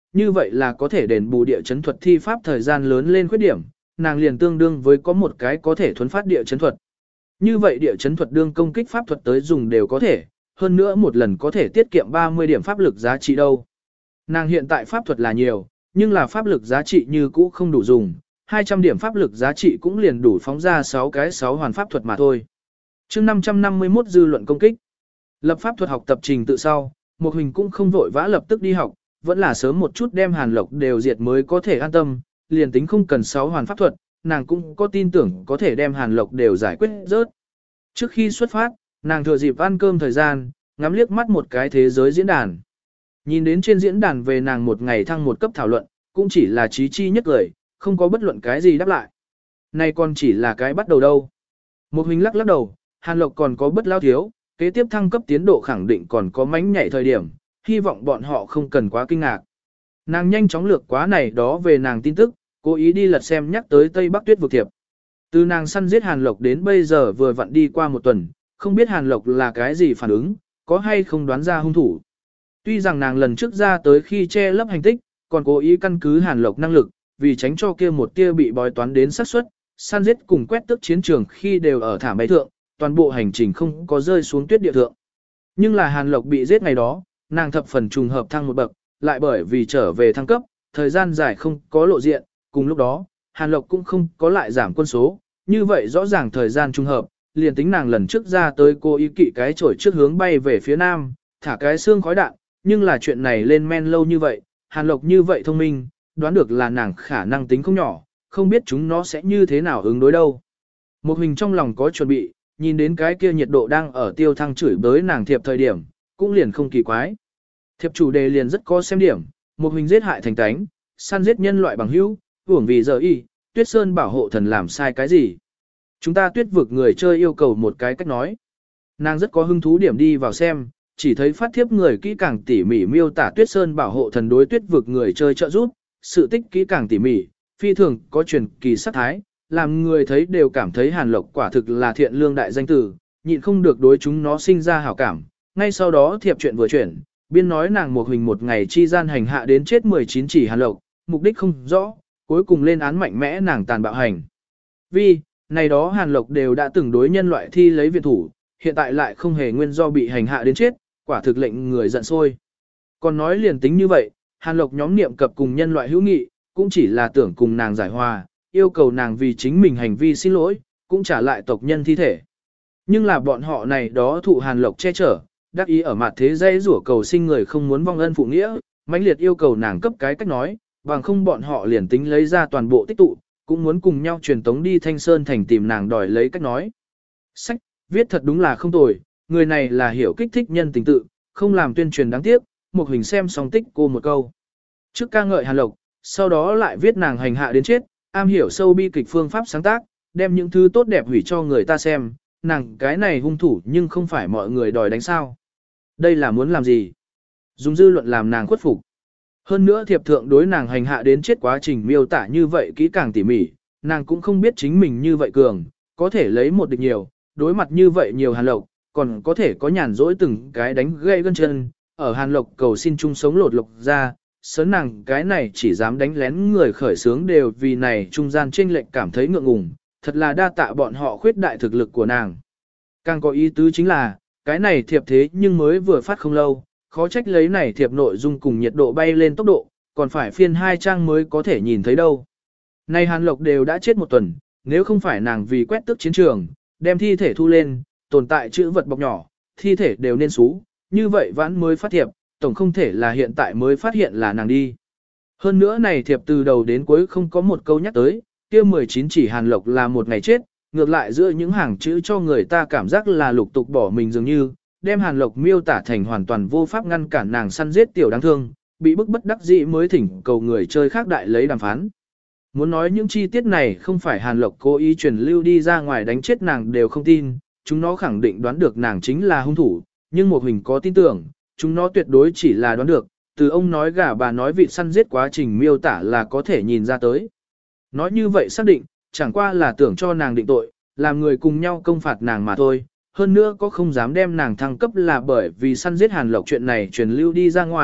như vậy là có thể đền bù địa chấn thuật thi pháp thời gian lớn lên khuyết điểm, nàng liền tương đương với có một cái có thể thuấn phát địa chấn thuật. Như vậy địa chấn thuật đương công kích pháp thuật tới dùng đều có thể, hơn nữa một lần có thể tiết kiệm ba mươi điểm pháp lực giá trị đâu. Nàng hiện tại pháp thuật là nhiều, nhưng là pháp lực giá trị như cũ không đủ dùng, hai trăm điểm pháp lực giá trị cũng liền đủ phóng ra sáu cái sáu hoàn pháp thuật mà thôi. Chương năm trăm năm mươi mốt dư luận công kích. Lập pháp thuật học tập trình tự sau, Một Huỳnh cũng không vội vã lập tức đi học, vẫn là sớm một chút đem Hàn Lộc đều diệt mới có thể an tâm, liền tính không cần sáu hoàn pháp thuật, nàng cũng có tin tưởng có thể đem Hàn Lộc đều giải quyết rớt. Trước khi xuất phát, nàng thừa dịp ăn cơm thời gian, ngắm liếc mắt một cái thế giới diễn đàn. Nhìn đến trên diễn đàn về nàng một ngày thăng một cấp thảo luận, cũng chỉ là trí chi nhất lời, không có bất luận cái gì đáp lại. Này còn chỉ là cái bắt đầu đâu. Một Huỳnh lắc lắc đầu, Hàn Lộc còn có bất lao thiếu, kế tiếp thăng cấp tiến độ khẳng định còn có mánh nhảy thời điểm, hy vọng bọn họ không cần quá kinh ngạc. Nàng nhanh chóng lược quá này đó về nàng tin tức, cố ý đi lật xem nhắc tới Tây Bắc Tuyết vực thiệp. Từ nàng săn giết Hàn Lộc đến bây giờ vừa vặn đi qua một tuần, không biết Hàn Lộc là cái gì phản ứng, có hay không đoán ra hung thủ. Tuy rằng nàng lần trước ra tới khi che lấp hành tích, còn cố ý căn cứ Hàn Lộc năng lực, vì tránh cho kia một tia bị bói toán đến xác suất, săn giết cùng quét tước chiến trường khi đều ở thảm bay thượng, toàn bộ hành trình không có rơi xuống tuyết địa thượng. Nhưng là Hàn Lộc bị giết ngày đó, nàng thập phần trùng hợp thăng một bậc, lại bởi vì trở về thăng cấp, thời gian dài không có lộ diện, cùng lúc đó, Hàn Lộc cũng không có lại giảm quân số, như vậy rõ ràng thời gian trùng hợp, liền tính nàng lần trước ra tới cô ý kỵ cái chổi trước hướng bay về phía nam, thả cái xương khói đạn, nhưng là chuyện này lên men lâu như vậy, Hàn Lộc như vậy thông minh, đoán được là nàng khả năng tính không nhỏ, không biết chúng nó sẽ như thế nào ứng đối đâu. Một Huỳnh trong lòng có chuẩn bị, nhìn đến cái kia nhiệt độ đang ở tiêu thăng chửi bới nàng thiệp thời điểm, cũng liền không kỳ quái. Thiệp chủ đề liền rất có xem điểm, Một Huỳnh giết hại thành tánh, săn giết nhân loại bằng hữu, hưởng vì giờ y, Tuyết Sơn bảo hộ thần làm sai cái gì. Chúng ta tuyết vực người chơi yêu cầu một cái cách nói. Nàng rất có hứng thú điểm đi vào xem, chỉ thấy phát thiếp người kỹ càng tỉ mỉ miêu tả Tuyết Sơn bảo hộ thần đối tuyết vực người chơi trợ giúp, sự tích kỹ càng tỉ mỉ, phi thường có truyền kỳ sắc thái, làm người thấy đều cảm thấy Hàn Lộc quả thực là thiện lương đại danh tử, nhịn không được đối chúng nó sinh ra hảo cảm. Ngay sau đó thiệp chuyện vừa chuyển, biên nói nàng Một Huỳnh một ngày chi gian hành hạ đến chết mười chín chỉ Hàn Lộc, mục đích không rõ, cuối cùng lên án mạnh mẽ nàng tàn bạo hành. Vì, này đó Hàn Lộc đều đã từng đối nhân loại thi lấy viện thủ, hiện tại lại không hề nguyên do bị hành hạ đến chết, quả thực lệnh người giận sôi. Còn nói liền tính như vậy, Hàn Lộc nhóm niệm cập cùng nhân loại hữu nghị, cũng chỉ là tưởng cùng nàng giải hòa, yêu cầu nàng vì chính mình hành vi xin lỗi, cũng trả lại tộc nhân thi thể. Nhưng là bọn họ này đó thụ Hàn Lộc che chở, đắc ý ở mặt thế dây rủa cầu sinh người không muốn vong ân phụ nghĩa, mãnh liệt yêu cầu nàng cấp cái cách nói, bằng không bọn họ liền tính lấy ra toàn bộ tích tụ, cũng muốn cùng nhau truyền tống đi Thanh Sơn thành tìm nàng đòi lấy cách nói. Sách, viết thật đúng là không tồi, người này là hiểu kích thích nhân tình tự, không làm tuyên truyền đáng tiếc, Một Huỳnh xem xong tích cô một câu. Trước ca ngợi Hàn Lộc, sau đó lại viết nàng hành hạ đến chết, am hiểu sâu bi kịch phương pháp sáng tác, đem những thứ tốt đẹp hủy cho người ta xem, nàng cái này hung thủ nhưng không phải mọi người đòi đánh sao. Đây là muốn làm gì? Dùng dư luận làm nàng khuất phục. Hơn nữa thiệp thượng đối nàng hành hạ đến chết quá trình miêu tả như vậy kỹ càng tỉ mỉ, nàng cũng không biết chính mình như vậy cường, có thể lấy một địch nhiều, đối mặt như vậy nhiều Hàn Lộc, còn có thể có nhàn rỗi từng cái đánh gây gân chân, ở Hàn Lộc cầu xin chung sống lột lộc ra, sớn nàng cái này chỉ dám đánh lén người khởi sướng đều vì này trung gian chênh lệch cảm thấy ngượng ngùng, thật là đa tạ bọn họ khuyết đại thực lực của nàng. Càng có ý tứ chính là, cái này thiệp thế nhưng mới vừa phát không lâu, khó trách lấy này thiệp nội dung cùng nhiệt độ bay lên tốc độ, còn phải phiên hai trang mới có thể nhìn thấy đâu. Nay Hàn Lộc đều đã chết một tuần, nếu không phải nàng vì quét tước chiến trường, đem thi thể thu lên, tồn tại chữ vật bọc nhỏ, thi thể đều nên xú, như vậy vãn mới phát thiệp, tổng không thể là hiện tại mới phát hiện là nàng đi. Hơn nữa này thiệp từ đầu đến cuối không có một câu nhắc tới, kia mười chín chỉ Hàn Lộc là một ngày chết, ngược lại giữa những hàng chữ cho người ta cảm giác là lục tục bỏ mình dường như, đem Hàn Lộc miêu tả thành hoàn toàn vô pháp ngăn cản nàng săn giết tiểu đáng thương, bị bức bất đắc dĩ mới thỉnh cầu người chơi khác đại lấy đàm phán. Muốn nói những chi tiết này không phải Hàn Lộc cố ý truyền lưu đi ra ngoài đánh chết nàng đều không tin, chúng nó khẳng định đoán được nàng chính là hung thủ, nhưng Một Huỳnh có tin tưởng, chúng nó tuyệt đối chỉ là đoán được, từ ông nói gà bà nói vịt săn giết quá trình miêu tả là có thể nhìn ra tới. Nói như vậy xác định, chẳng qua là tưởng cho nàng định tội, làm người cùng nhau công phạt nàng mà thôi, hơn nữa có không dám đem nàng thăng cấp là bởi vì săn giết Hàn Lộc chuyện này truyền lưu đi ra ngoài,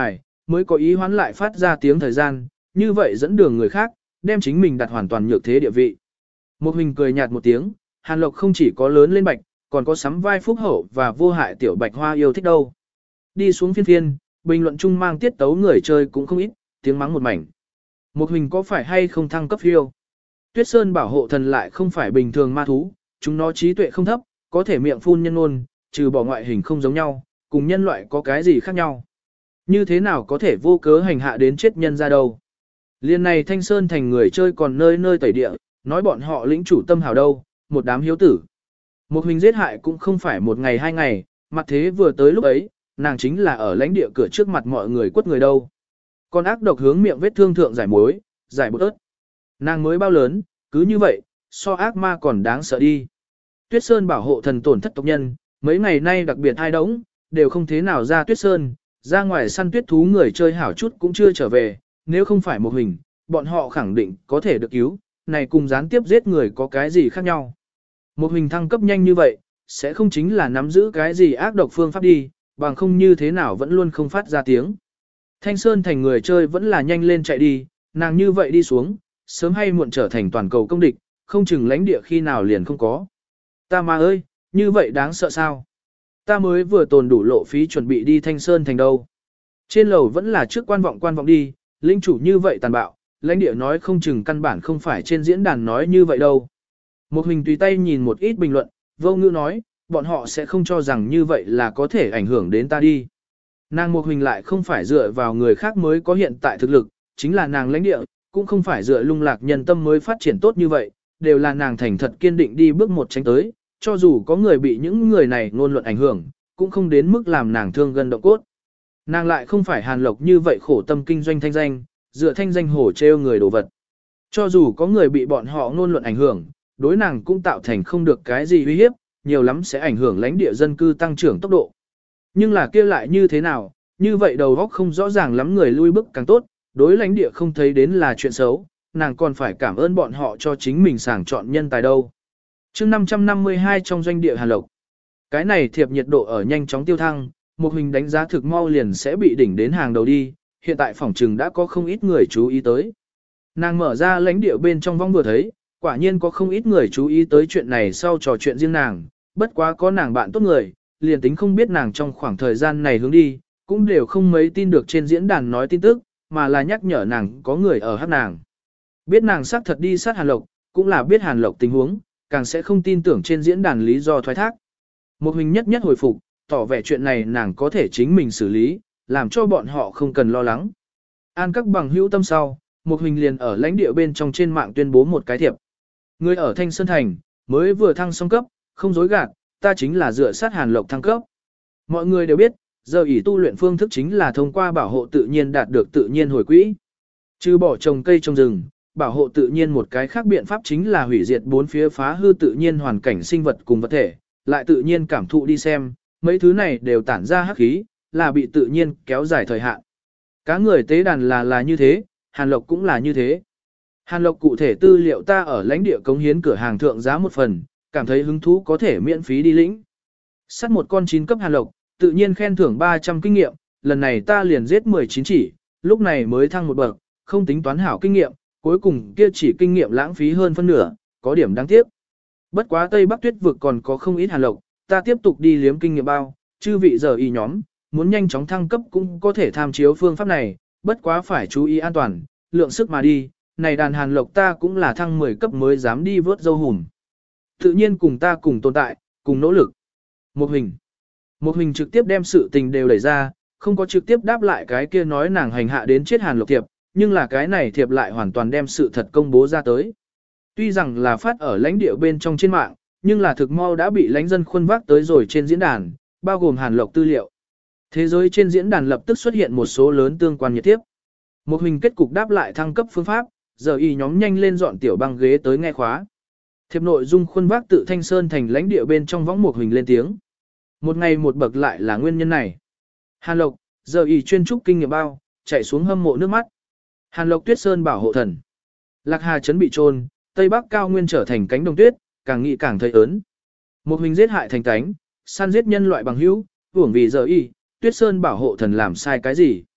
mới có ý hoán lại phát ra tiếng thời gian, như vậy dẫn đường người khác, đem chính mình đặt hoàn toàn nhược thế địa vị. Một hình cười nhạt một tiếng, Hàn Lộc không chỉ có lớn lên bạch, còn có sắm vai phúc hậu và vô hại tiểu bạch hoa yêu thích đâu. Đi xuống phiên phiên, bình luận chung mang tiết tấu người chơi cũng không ít, tiếng mắng một mảnh. Một hình có phải hay không thăng cấp phiêu? Tuyết Sơn bảo hộ thần lại không phải bình thường ma thú, chúng nó trí tuệ không thấp, có thể miệng phun nhân ngôn, trừ bỏ ngoại hình không giống nhau, cùng nhân loại có cái gì khác nhau. Như thế nào có thể vô cớ hành hạ đến chết nhân ra đâu. Liên này Thanh Sơn thành người chơi còn nơi nơi tẩy địa, nói bọn họ lĩnh chủ tâm hào đâu, một đám hiếu tử. Một hình giết hại cũng không phải một ngày hai ngày, mặt thế vừa tới lúc ấy, nàng chính là ở lãnh địa cửa trước mặt mọi người quất người đâu. Còn ác độc hướng miệng vết thương thượng giải muối, giải bột ớt. Nàng mới bao lớn, cứ như vậy, so ác ma còn đáng sợ đi. Tuyết Sơn bảo hộ thần tổn thất tộc nhân, mấy ngày nay đặc biệt hai đống, đều không thế nào ra Tuyết Sơn, ra ngoài săn tuyết thú người chơi hảo chút cũng chưa trở về, nếu không phải một hình, bọn họ khẳng định có thể được cứu, này cùng gián tiếp giết người có cái gì khác nhau. Một hình thăng cấp nhanh như vậy, sẽ không chính là nắm giữ cái gì ác độc phương pháp đi, bằng không như thế nào vẫn luôn không phát ra tiếng. Thanh Sơn thành người chơi vẫn là nhanh lên chạy đi, nàng như vậy đi xuống, sớm hay muộn trở thành toàn cầu công địch, không chừng lãnh địa khi nào liền không có. Ta mà ơi, như vậy đáng sợ sao? Ta mới vừa tồn đủ lộ phí chuẩn bị đi Thanh Sơn thành đâu. Trên lầu vẫn là trước quan vọng quan vọng đi, linh chủ như vậy tàn bạo, lãnh địa nói không chừng căn bản không phải trên diễn đàn nói như vậy đâu. Một hình tùy tay nhìn một ít bình luận, vô ngữ nói, bọn họ sẽ không cho rằng như vậy là có thể ảnh hưởng đến ta đi. Nàng một hình lại không phải dựa vào người khác mới có hiện tại thực lực, chính là nàng lãnh địa, cũng không phải dựa lung lạc nhân tâm mới phát triển tốt như vậy, đều là nàng thành thật kiên định đi bước một tránh tới, cho dù có người bị những người này ngôn luận ảnh hưởng, cũng không đến mức làm nàng thương gân động cốt. Nàng lại không phải Hàn Lộc như vậy khổ tâm kinh doanh thanh danh, dựa thanh danh hổ treo người đồ vật. Cho dù có người bị bọn họ ngôn luận ảnh hưởng, đối nàng cũng tạo thành không được cái gì uy hiếp, nhiều lắm sẽ ảnh hưởng lãnh địa dân cư tăng trưởng tốc độ. Nhưng là kia lại như thế nào, như vậy đầu óc không rõ ràng lắm người lui bước càng tốt, đối lãnh địa không thấy đến là chuyện xấu, nàng còn phải cảm ơn bọn họ cho chính mình sàng chọn nhân tài đâu. chương năm trăm năm mươi hai trong doanh địa Hàn Lộc. Cái này thiệp nhiệt độ ở nhanh chóng tiêu thăng, một hình đánh giá thực mau liền sẽ bị đỉnh đến hàng đầu đi, hiện tại phòng trừng đã có không ít người chú ý tới. Nàng mở ra lãnh địa bên trong vong vừa thấy, quả nhiên có không ít người chú ý tới chuyện này sau trò chuyện riêng nàng, bất quá có nàng bạn tốt người, liền tính không biết nàng trong khoảng thời gian này hướng đi, cũng đều không mấy tin được trên diễn đàn nói tin tức, mà là nhắc nhở nàng có người ở hát nàng. Biết nàng xác thật đi sát Hàn Lộc, cũng là biết Hàn Lộc tình huống, càng sẽ không tin tưởng trên diễn đàn lý do thoái thác. Một hình nhất nhất hồi phục, tỏ vẻ chuyện này nàng có thể chính mình xử lý, làm cho bọn họ không cần lo lắng. An các bằng hữu tâm sau, một hình liền ở lãnh địa bên trong trên mạng tuyên bố một cái thiệp. Người ở Thanh Sơn Thành, mới vừa thăng xong cấp, không dối gạt, ta chính là dựa sát Hàn Lộc thăng cấp. Mọi người đều biết, giờ ỷ tu luyện phương thức chính là thông qua bảo hộ tự nhiên đạt được tự nhiên hồi quỹ. Trừ bỏ trồng cây trồng rừng, bảo hộ tự nhiên một cái khác biện pháp chính là hủy diệt bốn phía phá hư tự nhiên hoàn cảnh sinh vật cùng vật thể, lại tự nhiên cảm thụ đi xem, mấy thứ này đều tản ra hắc khí, là bị tự nhiên kéo dài thời hạn. Cá người tế đàn là là như thế, Hàn Lộc cũng là như thế. Hàn Lộc cụ thể tư liệu ta ở lãnh địa cống hiến cửa hàng thượng giá một phần, cảm thấy hứng thú có thể miễn phí đi lĩnh. Sắt một con chín cấp Hàn Lộc, tự nhiên khen thưởng ba trăm kinh nghiệm, lần này ta liền giết mười chín chỉ, lúc này mới thăng một bậc, không tính toán hảo kinh nghiệm, cuối cùng kia chỉ kinh nghiệm lãng phí hơn phân nửa, có điểm đáng tiếc. Bất quá Tây Bắc Tuyết vực còn có không ít Hàn Lộc, ta tiếp tục đi liếm kinh nghiệm bao, chư vị giờ y nhóm, muốn nhanh chóng thăng cấp cũng có thể tham chiếu phương pháp này, bất quá phải chú ý an toàn, lượng sức mà đi, này đàn Hàn Lộc ta cũng là thăng mười cấp mới dám đi vớt dâu hùm. Tự nhiên cùng ta cùng tồn tại, cùng nỗ lực. Một hình. Một hình trực tiếp đem sự tình đều đẩy ra, không có trực tiếp đáp lại cái kia nói nàng hành hạ đến chết Hàn Lộc thiệp, nhưng là cái này thiệp lại hoàn toàn đem sự thật công bố ra tới. Tuy rằng là phát ở lãnh địa bên trong trên mạng, nhưng là thực mau đã bị lãnh dân khuân vác tới rồi trên diễn đàn, bao gồm Hàn Lộc tư liệu. Thế giới trên diễn đàn lập tức xuất hiện một số lớn tương quan nhiệt tiếp. Một hình kết cục đáp lại thăng cấp phương pháp, giờ y nhóm nhanh lên dọn tiểu băng ghế tới nghe khóa. Thiệp nội dung khuân vác tự Thanh Sơn thành lãnh địa bên trong võng một hình lên tiếng. Một ngày một bậc lại là nguyên nhân này. Hàn Lộc, giờ y chuyên trúc kinh nghiệm bao, chạy xuống hâm mộ nước mắt. Hàn Lộc Tuyết Sơn bảo hộ thần. Lạc Hà trấn bị trôn, Tây Bắc cao nguyên trở thành cánh đồng tuyết, càng nghĩ càng thấy ớn. Một hình giết hại thành tánh, săn giết nhân loại bằng hữu, hưởng vì giờ y, Tuyết Sơn bảo hộ thần làm sai cái gì?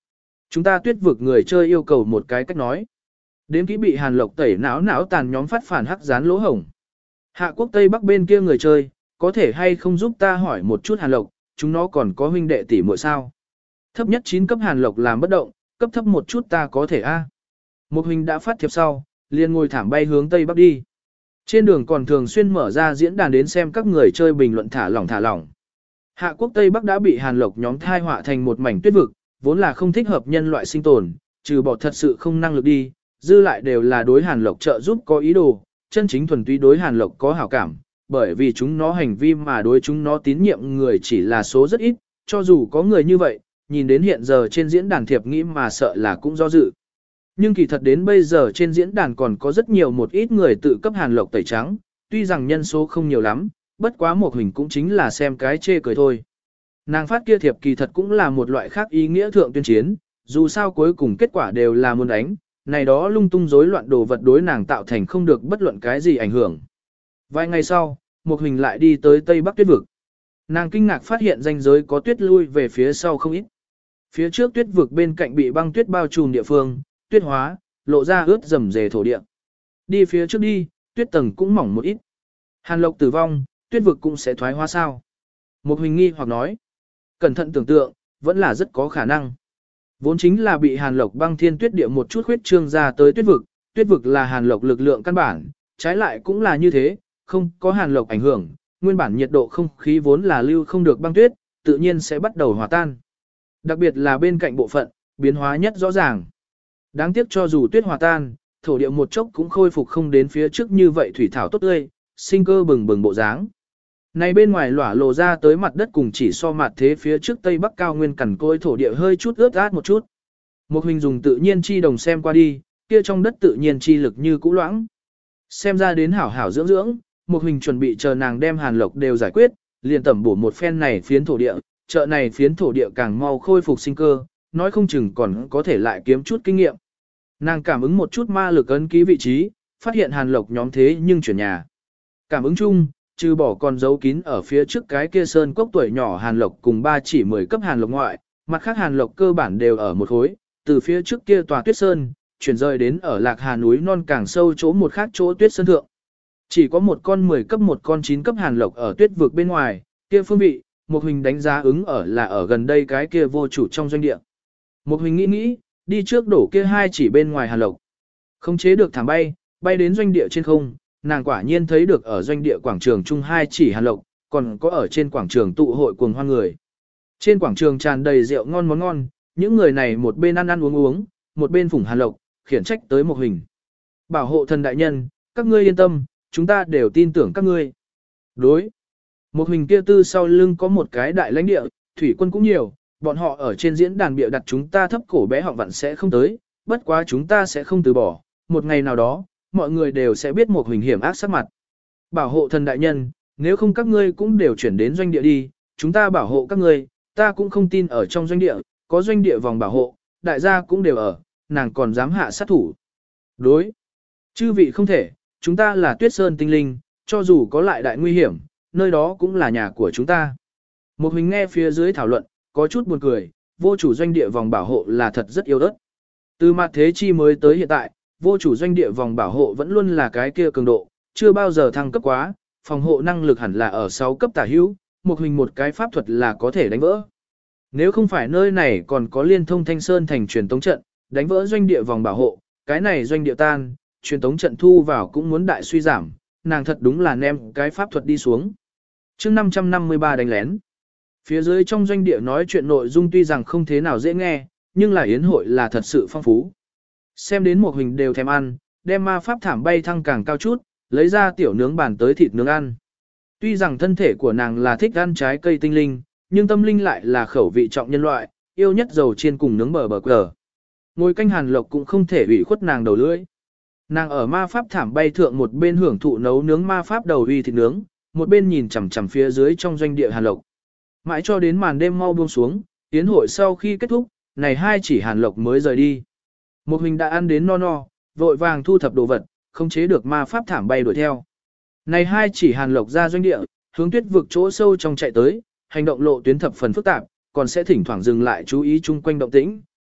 Chúng ta tuyết vực người chơi yêu cầu một cái cách nói. Đếm kỹ bị Hàn Lộc tẩy não não tàn nhóm phát phản hắc dán lỗ hổng. Hạ quốc Tây Bắc bên kia người chơi, có thể hay không giúp ta hỏi một chút Hàn Lộc, chúng nó còn có huynh đệ tỷ muội sao? Thấp nhất chín cấp Hàn Lộc làm bất động, cấp thấp một chút ta có thể a. Một huynh đã phát thiệp sau, liền ngồi thảm bay hướng Tây Bắc đi. Trên đường còn thường xuyên mở ra diễn đàn đến xem các người chơi bình luận thả lỏng thả lỏng. Hạ quốc Tây Bắc đã bị Hàn Lộc nhóm thai họa thành một mảnh tuyết vực, vốn là không thích hợp nhân loại sinh tồn, trừ bỏ thật sự không năng lực đi, dư lại đều là đối Hàn Lộc trợ giúp có ý đồ, chân chính thuần túy đối Hàn Lộc có hảo cảm, bởi vì chúng nó hành vi mà đối chúng nó tín nhiệm người chỉ là số rất ít, cho dù có người như vậy, nhìn đến hiện giờ trên diễn đàn thiệp nghĩ mà sợ là cũng do dự. Nhưng kỳ thật đến bây giờ trên diễn đàn còn có rất nhiều một ít người tự cấp Hàn Lộc tẩy trắng, tuy rằng nhân số không nhiều lắm, bất quá một hình cũng chính là xem cái chê cười thôi. Nàng phát kia thiệp kỳ thật cũng là một loại khác ý nghĩa thượng tuyên chiến, dù sao cuối cùng kết quả đều là muốn đánh, này đó lung tung rối loạn đồ vật đối nàng tạo thành không được bất luận cái gì ảnh hưởng. Vài ngày sau, một hình lại đi tới Tây Bắc tuyết vực. Nàng kinh ngạc phát hiện ranh giới có tuyết lui về phía sau không ít. Phía trước tuyết vực bên cạnh bị băng tuyết bao trùm địa phương, tuyết hóa, lộ ra ướt rầm rề thổ địa. Đi phía trước đi, tuyết tầng cũng mỏng một ít. Hàn Lộc tử vong, tuyết vực cũng sẽ thoái hóa sao? Một hình nghi hoặc nói. Cẩn thận tưởng tượng, vẫn là rất có khả năng. Vốn chính là bị Hàn Lộc băng thiên tuyết địa một chút khuyết trương ra tới tuyết vực, tuyết vực là Hàn Lộc lực lượng căn bản, trái lại cũng là như thế, không có Hàn Lộc ảnh hưởng, nguyên bản nhiệt độ không khí vốn là lưu không được băng tuyết, tự nhiên sẽ bắt đầu hòa tan. Đặc biệt là bên cạnh bộ phận, biến hóa nhất rõ ràng. Đáng tiếc cho dù tuyết hòa tan, thổ địa một chốc cũng khôi phục không đến phía trước như vậy thủy thảo tốt tươi, sinh cơ bừng bừng bộ dáng. Này bên ngoài lỏa lộ ra tới mặt đất cùng chỉ so mặt thế phía trước Tây Bắc cao nguyên cằn côi thổ địa hơi chút ướt át một chút. Một hình dùng tự nhiên chi đồng xem qua đi, kia trong đất tự nhiên chi lực như cũ loãng. Xem ra đến hảo hảo dưỡng dưỡng, một hình chuẩn bị chờ nàng đem Hàn Lộc đều giải quyết, liền tẩm bổ một phen này phiến thổ địa, chợ này phiến thổ địa càng mau khôi phục sinh cơ, nói không chừng còn có thể lại kiếm chút kinh nghiệm. Nàng cảm ứng một chút ma lực ấn ký vị trí, phát hiện Hàn Lộc nhóm thế nhưng chuyển nhà. Cảm ứng chung, trừ bỏ còn giấu kín ở phía trước cái kia sơn cốc tuổi nhỏ Hàn Lộc cùng ba chỉ mười cấp Hàn Lộc ngoại, mặt khác Hàn Lộc cơ bản đều ở một khối, từ phía trước kia tòa tuyết sơn, chuyển rời đến ở Lạc Hà núi non càng sâu chỗ một khác chỗ tuyết sơn thượng. Chỉ có một con mười cấp một con chín cấp Hàn Lộc ở tuyết vực bên ngoài, kia phương vị, một hình đánh giá ứng ở là ở gần đây cái kia vô chủ trong doanh địa. Một hình nghĩ nghĩ, đi trước đổ kia hai chỉ bên ngoài Hàn Lộc. Không chế được thảm bay, bay đến doanh địa trên không, nàng quả nhiên thấy được ở doanh địa quảng trường chung hai chỉ Hàn Lộc, còn có ở trên quảng trường tụ hội cuồng hoan người. Trên quảng trường tràn đầy rượu ngon món ngon, những người này một bên ăn ăn uống uống, một bên phủng Hàn Lộc, khiển trách tới một hình. Bảo hộ thần đại nhân, các ngươi yên tâm, chúng ta đều tin tưởng các ngươi. Đối. Một hình kia tư sau lưng có một cái đại lãnh địa, thủy quân cũng nhiều, bọn họ ở trên diễn đàn bịa đặt chúng ta thấp cổ bé họng vặn sẽ không tới, bất quá chúng ta sẽ không từ bỏ, một ngày nào đó, mọi người đều sẽ biết một hình hiểm ác sắc mặt. Bảo hộ thần đại nhân, nếu không các ngươi cũng đều chuyển đến doanh địa đi, chúng ta bảo hộ các ngươi, ta cũng không tin ở trong doanh địa, có doanh địa vòng bảo hộ, đại gia cũng đều ở, nàng còn dám hạ sát thủ. Đối. Chư vị không thể, chúng ta là tuyết sơn tinh linh, cho dù có lại đại nguy hiểm, nơi đó cũng là nhà của chúng ta. Một hình nghe phía dưới thảo luận, có chút buồn cười, vô chủ doanh địa vòng bảo hộ là thật rất yêu đất. Từ mặt thế chi mới tới hiện tại, vô chủ doanh địa vòng bảo hộ vẫn luôn là cái kia cường độ, chưa bao giờ thăng cấp quá, phòng hộ năng lực hẳn là ở sáu cấp tả hữu, một hình một cái pháp thuật là có thể đánh vỡ. Nếu không phải nơi này còn có liên thông Thanh Sơn thành truyền tống trận, đánh vỡ doanh địa vòng bảo hộ, cái này doanh địa tan, truyền tống trận thu vào cũng muốn đại suy giảm, nàng thật đúng là ném cái pháp thuật đi xuống. Chương năm trăm năm mươi ba đánh lén. Phía dưới trong doanh địa nói chuyện nội dung tuy rằng không thế nào dễ nghe, nhưng là yến hội là thật sự phong phú. Xem đến một hình đều thèm ăn, đem ma pháp thảm bay thăng càng cao chút, lấy ra tiểu nướng bàn tới thịt nướng ăn. Tuy rằng thân thể của nàng là thích ăn trái cây tinh linh, nhưng tâm linh lại là khẩu vị trọng nhân loại, yêu nhất dầu chiên cùng nướng bờ bờ cờ. Ngồi canh Hàn Lộc cũng không thể ủy khuất nàng đầu lưỡi. Nàng ở ma pháp thảm bay thượng một bên hưởng thụ nấu nướng ma pháp đầu uy thịt nướng, một bên nhìn chằm chằm phía dưới trong doanh địa Hàn Lộc. Mãi cho đến màn đêm mau buông xuống, yến hội sau khi kết thúc, này hai chỉ Hàn Lộc mới rời đi. Một hình đã ăn đến no no, vội vàng thu thập đồ vật, không chế được ma pháp thảm bay đuổi theo. Này hai chỉ Hàn Lộc ra doanh địa, hướng tuyết vực chỗ sâu trong chạy tới, hành động lộ tuyến thập phần phức tạp, còn sẽ thỉnh thoảng dừng lại chú ý chung quanh động tĩnh,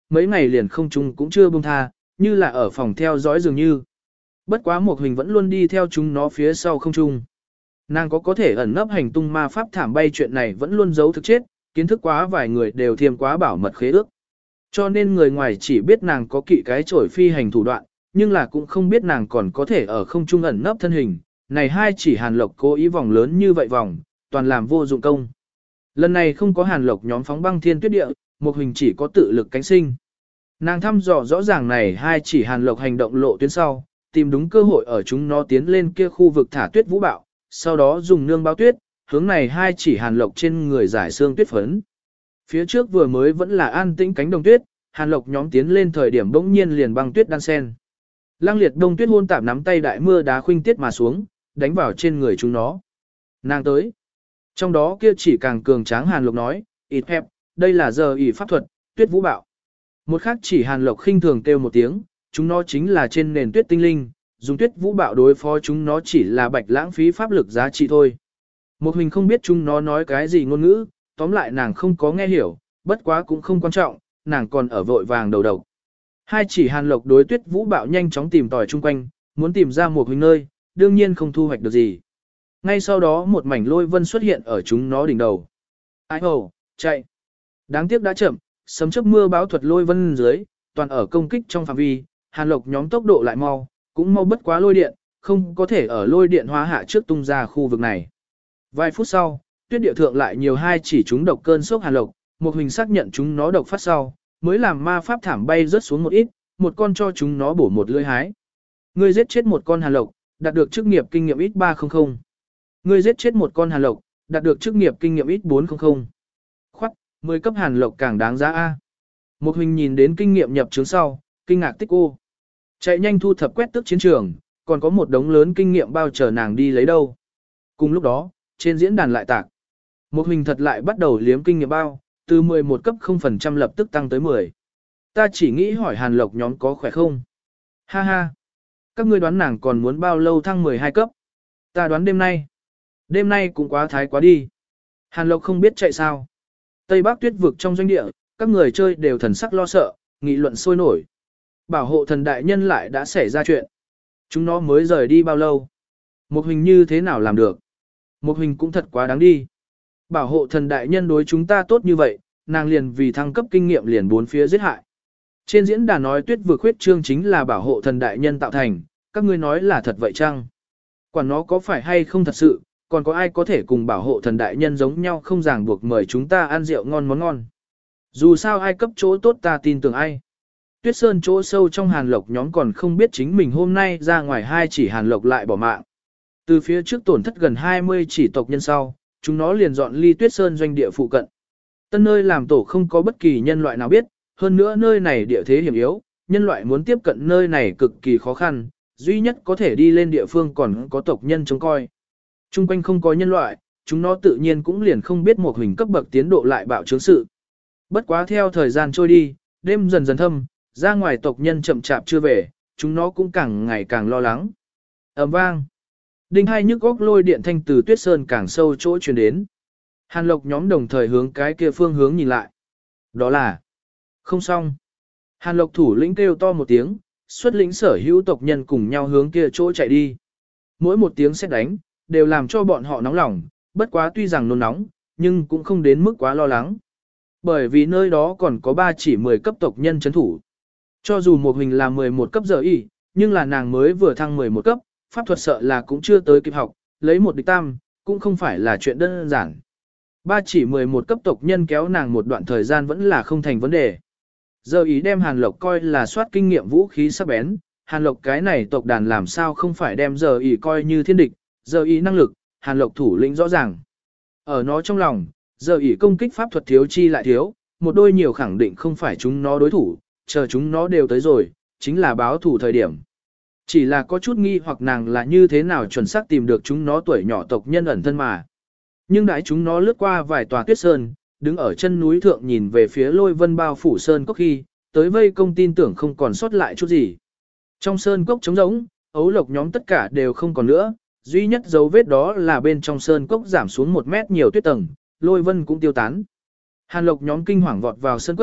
mấy ngày liền không chung cũng chưa buông tha, như là ở phòng theo dõi dường như. Bất quá một hình vẫn luôn đi theo chúng nó phía sau không chung. Nàng có có thể ẩn nấp hành tung ma pháp thảm bay chuyện này vẫn luôn giấu thực chết, kiến thức quá vài người đều thiêm quá bảo mật khế ước. Cho nên người ngoài chỉ biết nàng có kỵ cái chổi phi hành thủ đoạn, nhưng là cũng không biết nàng còn có thể ở không trung ẩn nấp thân hình. Này hai chỉ Hàn Lộc cố ý vòng lớn như vậy vòng, toàn làm vô dụng công. Lần này không có Hàn Lộc nhóm phóng băng thiên tuyết địa, một hình chỉ có tự lực cánh sinh. Nàng thăm dò rõ ràng này hai chỉ Hàn Lộc hành động lộ tuyến sau, tìm đúng cơ hội ở chúng nó tiến lên kia khu vực thả tuyết vũ bạo, sau đó dùng nương bao tuyết, hướng này hai chỉ Hàn Lộc trên người giải xương tuyết phấn. Phía trước vừa mới vẫn là an tĩnh cánh đồng tuyết, Hàn Lộc nhóm tiến lên thời điểm bỗng nhiên liền băng tuyết đan sen. Lăng liệt đông tuyết hôn tạp nắm tay đại mưa đá khuynh tiết mà xuống, đánh vào trên người chúng nó. Nàng tới. Trong đó kia chỉ càng cường tráng Hàn Lộc nói, ít hẹp, đây là giờ ỷ pháp thuật, tuyết vũ bạo. Một khác chỉ Hàn Lộc khinh thường kêu một tiếng, chúng nó chính là trên nền tuyết tinh linh, dùng tuyết vũ bạo đối phó chúng nó chỉ là bạch lãng phí pháp lực giá trị thôi. Một mình không biết chúng nó nói cái gì ngôn ngữ, tóm lại nàng không có nghe hiểu, bất quá cũng không quan trọng, nàng còn ở vội vàng đầu đầu. Hai chỉ Hàn Lộc đối tuyết vũ bạo nhanh chóng tìm tòi chung quanh, muốn tìm ra một hình nơi, đương nhiên không thu hoạch được gì. Ngay sau đó một mảnh lôi vân xuất hiện ở chúng nó đỉnh đầu. Ai hồ, chạy. Đáng tiếc đã chậm, sấm chớp mưa báo thuật lôi vân dưới, toàn ở công kích trong phạm vi, Hàn Lộc nhóm tốc độ lại mau, cũng mau bất quá lôi điện, không có thể ở lôi điện hóa hạ trước tung ra khu vực này. Vài phút sau, tuyết địa thượng lại nhiều hai chỉ chúng độc cơn sốc Hàn Lộc, một hình xác nhận chúng nó độc phát sau, mới làm ma pháp thảm bay rớt xuống một ít, một con cho chúng nó bổ một lưỡi hái. Ngươi giết chết một con Hàn Lộc, đạt được chức nghiệp kinh nghiệm ít ba trăm. Ngươi giết chết một con Hàn Lộc, đạt được chức nghiệp kinh nghiệm ít bốn trăm. Khoát, mười cấp Hàn Lộc càng đáng giá A. Một hình nhìn đến kinh nghiệm nhập chứng sau, kinh ngạc tích ô. Chạy nhanh thu thập quét tước chiến trường, còn có một đống lớn kinh nghiệm bao chờ nàng đi lấy đâu. Cùng lúc đó, trên diễn đàn lại tạc. Một hình thật lại bắt đầu liếm kinh nghiệm bao, từ mười một cấp không phần trăm lập tức tăng tới mười. Ta chỉ nghĩ hỏi Hàn Lộc nhóm có khỏe không? Ha ha. Các ngươi đoán nàng còn muốn bao lâu thăng mười hai cấp? Ta đoán đêm nay. Đêm nay cũng quá thái quá đi. Hàn Lộc không biết chạy sao. Tây Bắc tuyết vực trong doanh địa, các người chơi đều thần sắc lo sợ, nghị luận sôi nổi. Bảo hộ thần đại nhân lại đã xảy ra chuyện. Chúng nó mới rời đi bao lâu? Một hình như thế nào làm được? Một hình cũng thật quá đáng đi. Bảo hộ thần đại nhân đối chúng ta tốt như vậy, nàng liền vì thăng cấp kinh nghiệm liền bốn phía giết hại. Trên diễn đàn nói tuyết vực huyết trương chính là bảo hộ thần đại nhân tạo thành, các ngươi nói là thật vậy chăng? Quản nó có phải hay không thật sự, còn có ai có thể cùng bảo hộ thần đại nhân giống nhau không ràng buộc mời chúng ta ăn rượu ngon món ngon. Dù sao ai cấp chỗ tốt ta tin tưởng ai. Tuyết Sơn chỗ sâu trong Hàn Lộc nhóm còn không biết chính mình hôm nay ra ngoài hai chỉ Hàn Lộc lại bỏ mạng. Từ phía trước tổn thất gần hai mươi chỉ tộc nhân sau, chúng nó liền dọn ly Tuyết Sơn doanh địa phụ cận. Tân nơi làm tổ không có bất kỳ nhân loại nào biết, hơn nữa nơi này địa thế hiểm yếu, nhân loại muốn tiếp cận nơi này cực kỳ khó khăn, duy nhất có thể đi lên địa phương còn có tộc nhân trông coi. Trung quanh không có nhân loại, chúng nó tự nhiên cũng liền không biết một hình cấp bậc tiến độ lại bạo chướng sự. Bất quá theo thời gian trôi đi, đêm dần dần thâm, ra ngoài tộc nhân chậm chạp chưa về, chúng nó cũng càng ngày càng lo lắng. Ầm vang. Đinh hai nhức góc lôi điện thanh từ Tuyết Sơn càng sâu chỗ truyền đến. Hàn Lộc nhóm đồng thời hướng cái kia phương hướng nhìn lại. Đó là không xong. Hàn Lộc thủ lĩnh kêu to một tiếng, xuất lĩnh sở hữu tộc nhân cùng nhau hướng kia chỗ chạy đi. Mỗi một tiếng sét đánh, đều làm cho bọn họ nóng lòng, bất quá tuy rằng nôn nóng, nhưng cũng không đến mức quá lo lắng. Bởi vì nơi đó còn có ba chỉ mười cấp tộc nhân chấn thủ. Cho dù một hình là mười một cấp giờ y, nhưng là nàng mới vừa thăng mười một cấp, pháp thuật sợ là cũng chưa tới kịp học, lấy một địch tam, cũng không phải là chuyện đơn giản. Ba chỉ mười một cấp tộc nhân kéo nàng một đoạn thời gian vẫn là không thành vấn đề. Giờ ý đem Hàn Lộc coi là soát kinh nghiệm vũ khí sắc bén, Hàn Lộc cái này tộc đàn làm sao không phải đem giờ ý coi như thiên địch, giờ ý năng lực, Hàn Lộc thủ lĩnh rõ ràng. Ở nó trong lòng, giờ ý công kích pháp thuật thiếu chi lại thiếu, một đôi nhiều khẳng định không phải chúng nó đối thủ, chờ chúng nó đều tới rồi, chính là báo thủ thời điểm. Chỉ là có chút nghi hoặc nàng là như thế nào chuẩn xác tìm được chúng nó tuổi nhỏ tộc nhân ẩn thân mà. Nhưng đãi chúng nó lướt qua vài tòa tuyết sơn, đứng ở chân núi thượng nhìn về phía lôi vân bao phủ sơn cốc khi, tới vây công tin tưởng không còn sót lại chút gì. Trong sơn cốc trống rỗng, ấu lộc nhóm tất cả đều không còn nữa, duy nhất dấu vết đó là bên trong sơn cốc giảm xuống một mét nhiều tuyết tầng, lôi vân cũng tiêu tán. Hàn lộc nhóm kinh hoàng vọt vào sơn cốc,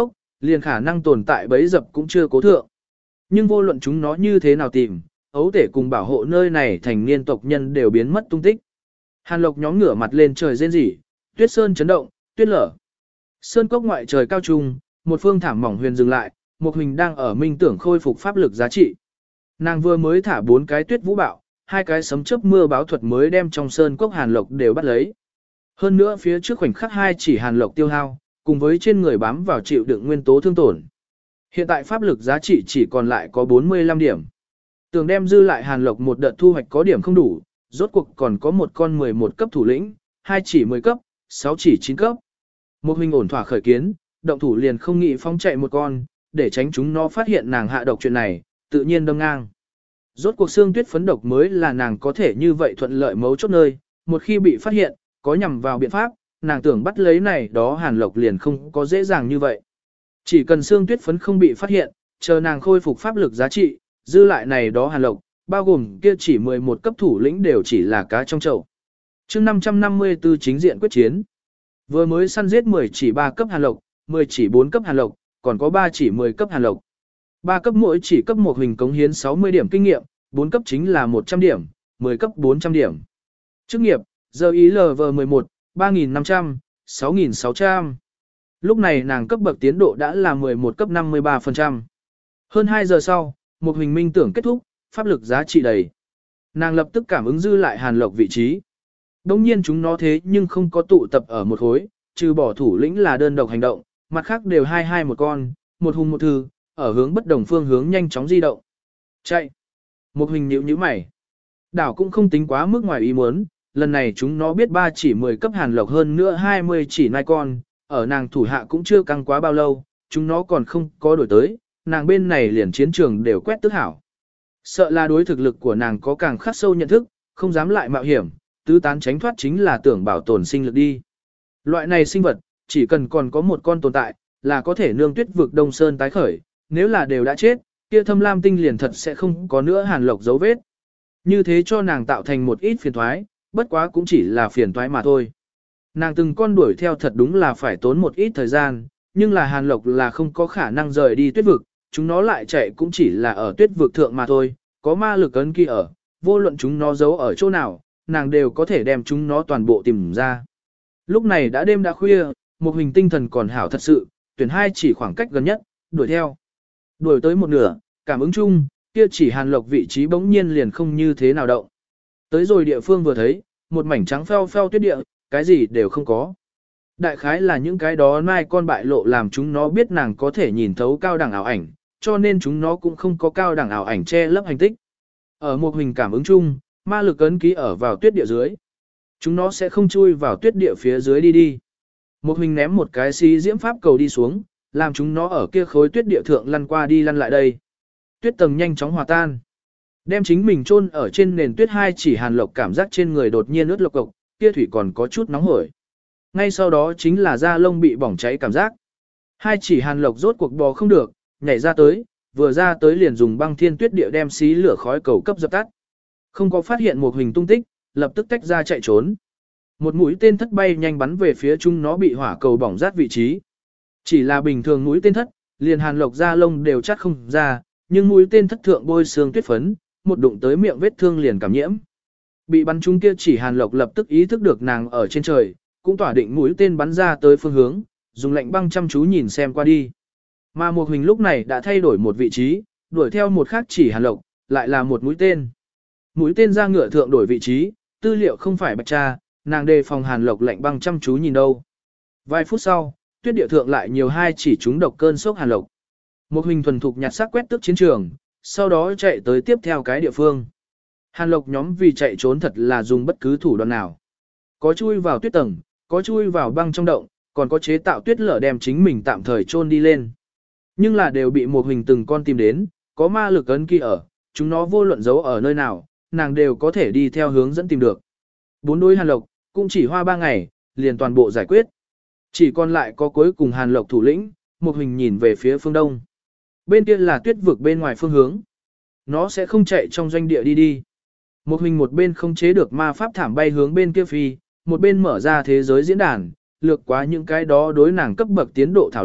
liền khả năng tồn tại bấy dập cũng chưa cố thượng. Nhưng vô luận chúng nó như thế nào tìm, ấu tể cùng bảo hộ nơi này thành niên tộc nhân đều biến mất tung tích. Hàn Lộc nhóm ngửa mặt lên trời rên rỉ, tuyết sơn chấn động, tuyết lở. Sơn cốc ngoại trời cao trung, một phương thảm mỏng huyền dừng lại, một hình đang ở minh tưởng khôi phục pháp lực giá trị. Nàng vừa mới thả bốn cái tuyết vũ bạo, hai cái sấm chớp mưa báo thuật mới đem trong sơn cốc Hàn Lộc đều bắt lấy. Hơn nữa phía trước khoảnh khắc hai chỉ Hàn Lộc tiêu hao, cùng với trên người bám vào chịu đựng nguyên tố thương tổn. Hiện tại pháp lực giá trị chỉ còn lại có bốn mươi lăm điểm. Tưởng đem dư lại Hàn Lộc một đợt thu hoạch có điểm không đủ, rốt cuộc còn có một con mười một cấp thủ lĩnh, hai chỉ mười cấp, sáu chỉ chín cấp. Một huynh ổn thỏa khởi kiến, động thủ liền không nghĩ phóng chạy một con, để tránh chúng nó phát hiện nàng hạ độc chuyện này, tự nhiên đâm ngang. Rốt cuộc xương tuyết phấn độc mới là nàng có thể như vậy thuận lợi mấu chốt nơi, một khi bị phát hiện, có nhằm vào biện pháp, nàng tưởng bắt lấy này đó Hàn Lộc liền không có dễ dàng như vậy. Chỉ cần xương tuyết phấn không bị phát hiện, chờ nàng khôi phục pháp lực giá trị, dư lại này đó Hàn Lộc, bao gồm kia chỉ mười một cấp thủ lĩnh đều chỉ là cá trong chậu. Chương năm trăm năm mươi tư chính diện quyết chiến. Vừa mới săn giết mười chỉ ba cấp Hàn Lộc, mười chỉ bốn cấp Hàn Lộc, còn có ba chỉ mười cấp Hàn Lộc. ba cấp mỗi chỉ cấp một hình cống hiến sáu mươi điểm kinh nghiệm, bốn cấp chính là một trăm điểm, mười cấp bốn trăm điểm. Chức nghiệp, giờ ý lv mười một, ba nghìn năm trăm, sáu nghìn sáu trăm. Lúc này nàng cấp bậc tiến độ đã là mười một cấp năm mươi ba phần trăm. Hơn hai giờ sau, một hình minh tưởng kết thúc, pháp lực giá trị đầy. Nàng lập tức cảm ứng dư lại Hàn Lộc vị trí. Đông nhiên chúng nó thế nhưng không có tụ tập ở một khối, trừ bỏ thủ lĩnh là đơn độc hành động, mặt khác đều hai hai một con, một hùng một thư, ở hướng bất đồng phương hướng nhanh chóng di động. Chạy. Một hình nhíu nhíu mày. Đảo cũng không tính quá mức ngoài ý muốn, lần này chúng nó biết ba chỉ mười cấp Hàn Lộc hơn nữa hai mươi chỉ nai con, ở nàng thủ hạ cũng chưa căng quá bao lâu, chúng nó còn không có đổi tới, nàng bên này liền chiến trường đều quét tước hảo. Sợ là đối thực lực của nàng có càng khắc sâu nhận thức, không dám lại mạo hiểm, tứ tán tránh thoát chính là tưởng bảo tồn sinh lực đi. Loại này sinh vật, chỉ cần còn có một con tồn tại, là có thể nương tuyết vực Đông Sơn tái khởi, nếu là đều đã chết, kia thâm lam tinh liền thật sẽ không có nữa Hàn Lộc dấu vết. Như thế cho nàng tạo thành một ít phiền thoái, bất quá cũng chỉ là phiền toái mà thôi. Nàng từng con đuổi theo thật đúng là phải tốn một ít thời gian, nhưng là Hàn Lộc là không có khả năng rời đi tuyết vực, chúng nó lại chạy cũng chỉ là ở tuyết vực thượng mà thôi, có ma lực ấn ký ở, vô luận chúng nó giấu ở chỗ nào, nàng đều có thể đem chúng nó toàn bộ tìm ra. Lúc này đã đêm đã khuya, một hình tinh thần còn hảo thật sự, tuyển hai chỉ khoảng cách gần nhất, đuổi theo. Đuổi tới một nửa, cảm ứng chung, kia chỉ Hàn Lộc vị trí bỗng nhiên liền không như thế nào động. Tới rồi địa phương vừa thấy, một mảnh trắng pheo pheo tuyết địa, cái gì đều không có. Đại khái là những cái đó mai con bại lộ làm chúng nó biết nàng có thể nhìn thấu cao đẳng ảo ảnh, cho nên chúng nó cũng không có cao đẳng ảo ảnh che lấp hành tích. Ở một hình cảm ứng chung, ma lực ấn ký ở vào tuyết địa dưới. Chúng nó sẽ không chui vào tuyết địa phía dưới đi đi. Một hình ném một cái xí diễm pháp cầu đi xuống, làm chúng nó ở kia khối tuyết địa thượng lăn qua đi lăn lại đây. Tuyết tầng nhanh chóng hòa tan. Đem chính mình chôn ở trên nền tuyết hai chỉ Hàn Lộc cảm giác trên người đột nhiên ướt lộc cộc, kia thủy còn có chút nóng hổi. Ngay sau đó chính là da lông bị bỏng cháy cảm giác. Hai chỉ Hàn Lộc rốt cuộc bò không được, nhảy ra tới, vừa ra tới liền dùng băng thiên tuyết địa đem xí lửa khói cầu cấp dập tắt. Không có phát hiện một hình tung tích, lập tức tách ra chạy trốn. Một mũi tên thất bay nhanh bắn về phía chúng nó bị hỏa cầu bỏng rát vị trí. Chỉ là bình thường mũi tên thất, liền Hàn Lộc da lông đều chắc không ra, nhưng mũi tên thất thượng bôi xương tuyết phấn, một đụng tới miệng vết thương liền cảm nhiễm. Bị bắn trúng kia chỉ Hàn Lộc lập tức ý thức được nàng ở trên trời, cũng tỏa định mũi tên bắn ra tới phương hướng, dùng lệnh băng chăm chú nhìn xem qua đi. Mà một hình lúc này đã thay đổi một vị trí, đuổi theo một khác chỉ Hàn Lộc, lại là một mũi tên. Mũi tên ra ngựa thượng đổi vị trí, tư liệu không phải bạch tra, nàng đề phòng Hàn Lộc lệnh băng chăm chú nhìn đâu. Vài phút sau, tuyết địa thượng lại nhiều hai chỉ trúng độc cơn sốc Hàn Lộc. Một hình thuần thục nhặt xác quét tước chiến trường, sau đó chạy tới tiếp theo cái địa phương. Hàn Lộc nhóm vì chạy trốn thật là dùng bất cứ thủ đoạn nào. Có chui vào tuyết tầng, có chui vào băng trong động, còn có chế tạo tuyết lở đem chính mình tạm thời chôn đi lên. Nhưng là đều bị một hình từng con tìm đến, có ma lực ấn ký ở, chúng nó vô luận giấu ở nơi nào, nàng đều có thể đi theo hướng dẫn tìm được. Bốn đôi Hàn Lộc, cũng chỉ hoa ba ngày, liền toàn bộ giải quyết. Chỉ còn lại có cuối cùng Hàn Lộc thủ lĩnh, một hình nhìn về phía phương đông. Bên kia là tuyết vực bên ngoài phương hướng. Nó sẽ không chạy trong doanh địa đi đi. Một hình một bên không chế được ma pháp thảm bay hướng bên kia phi, một bên mở ra thế giới diễn đàn, lược quá những cái đó đối nàng cấp bậc tiến độ thảo luận,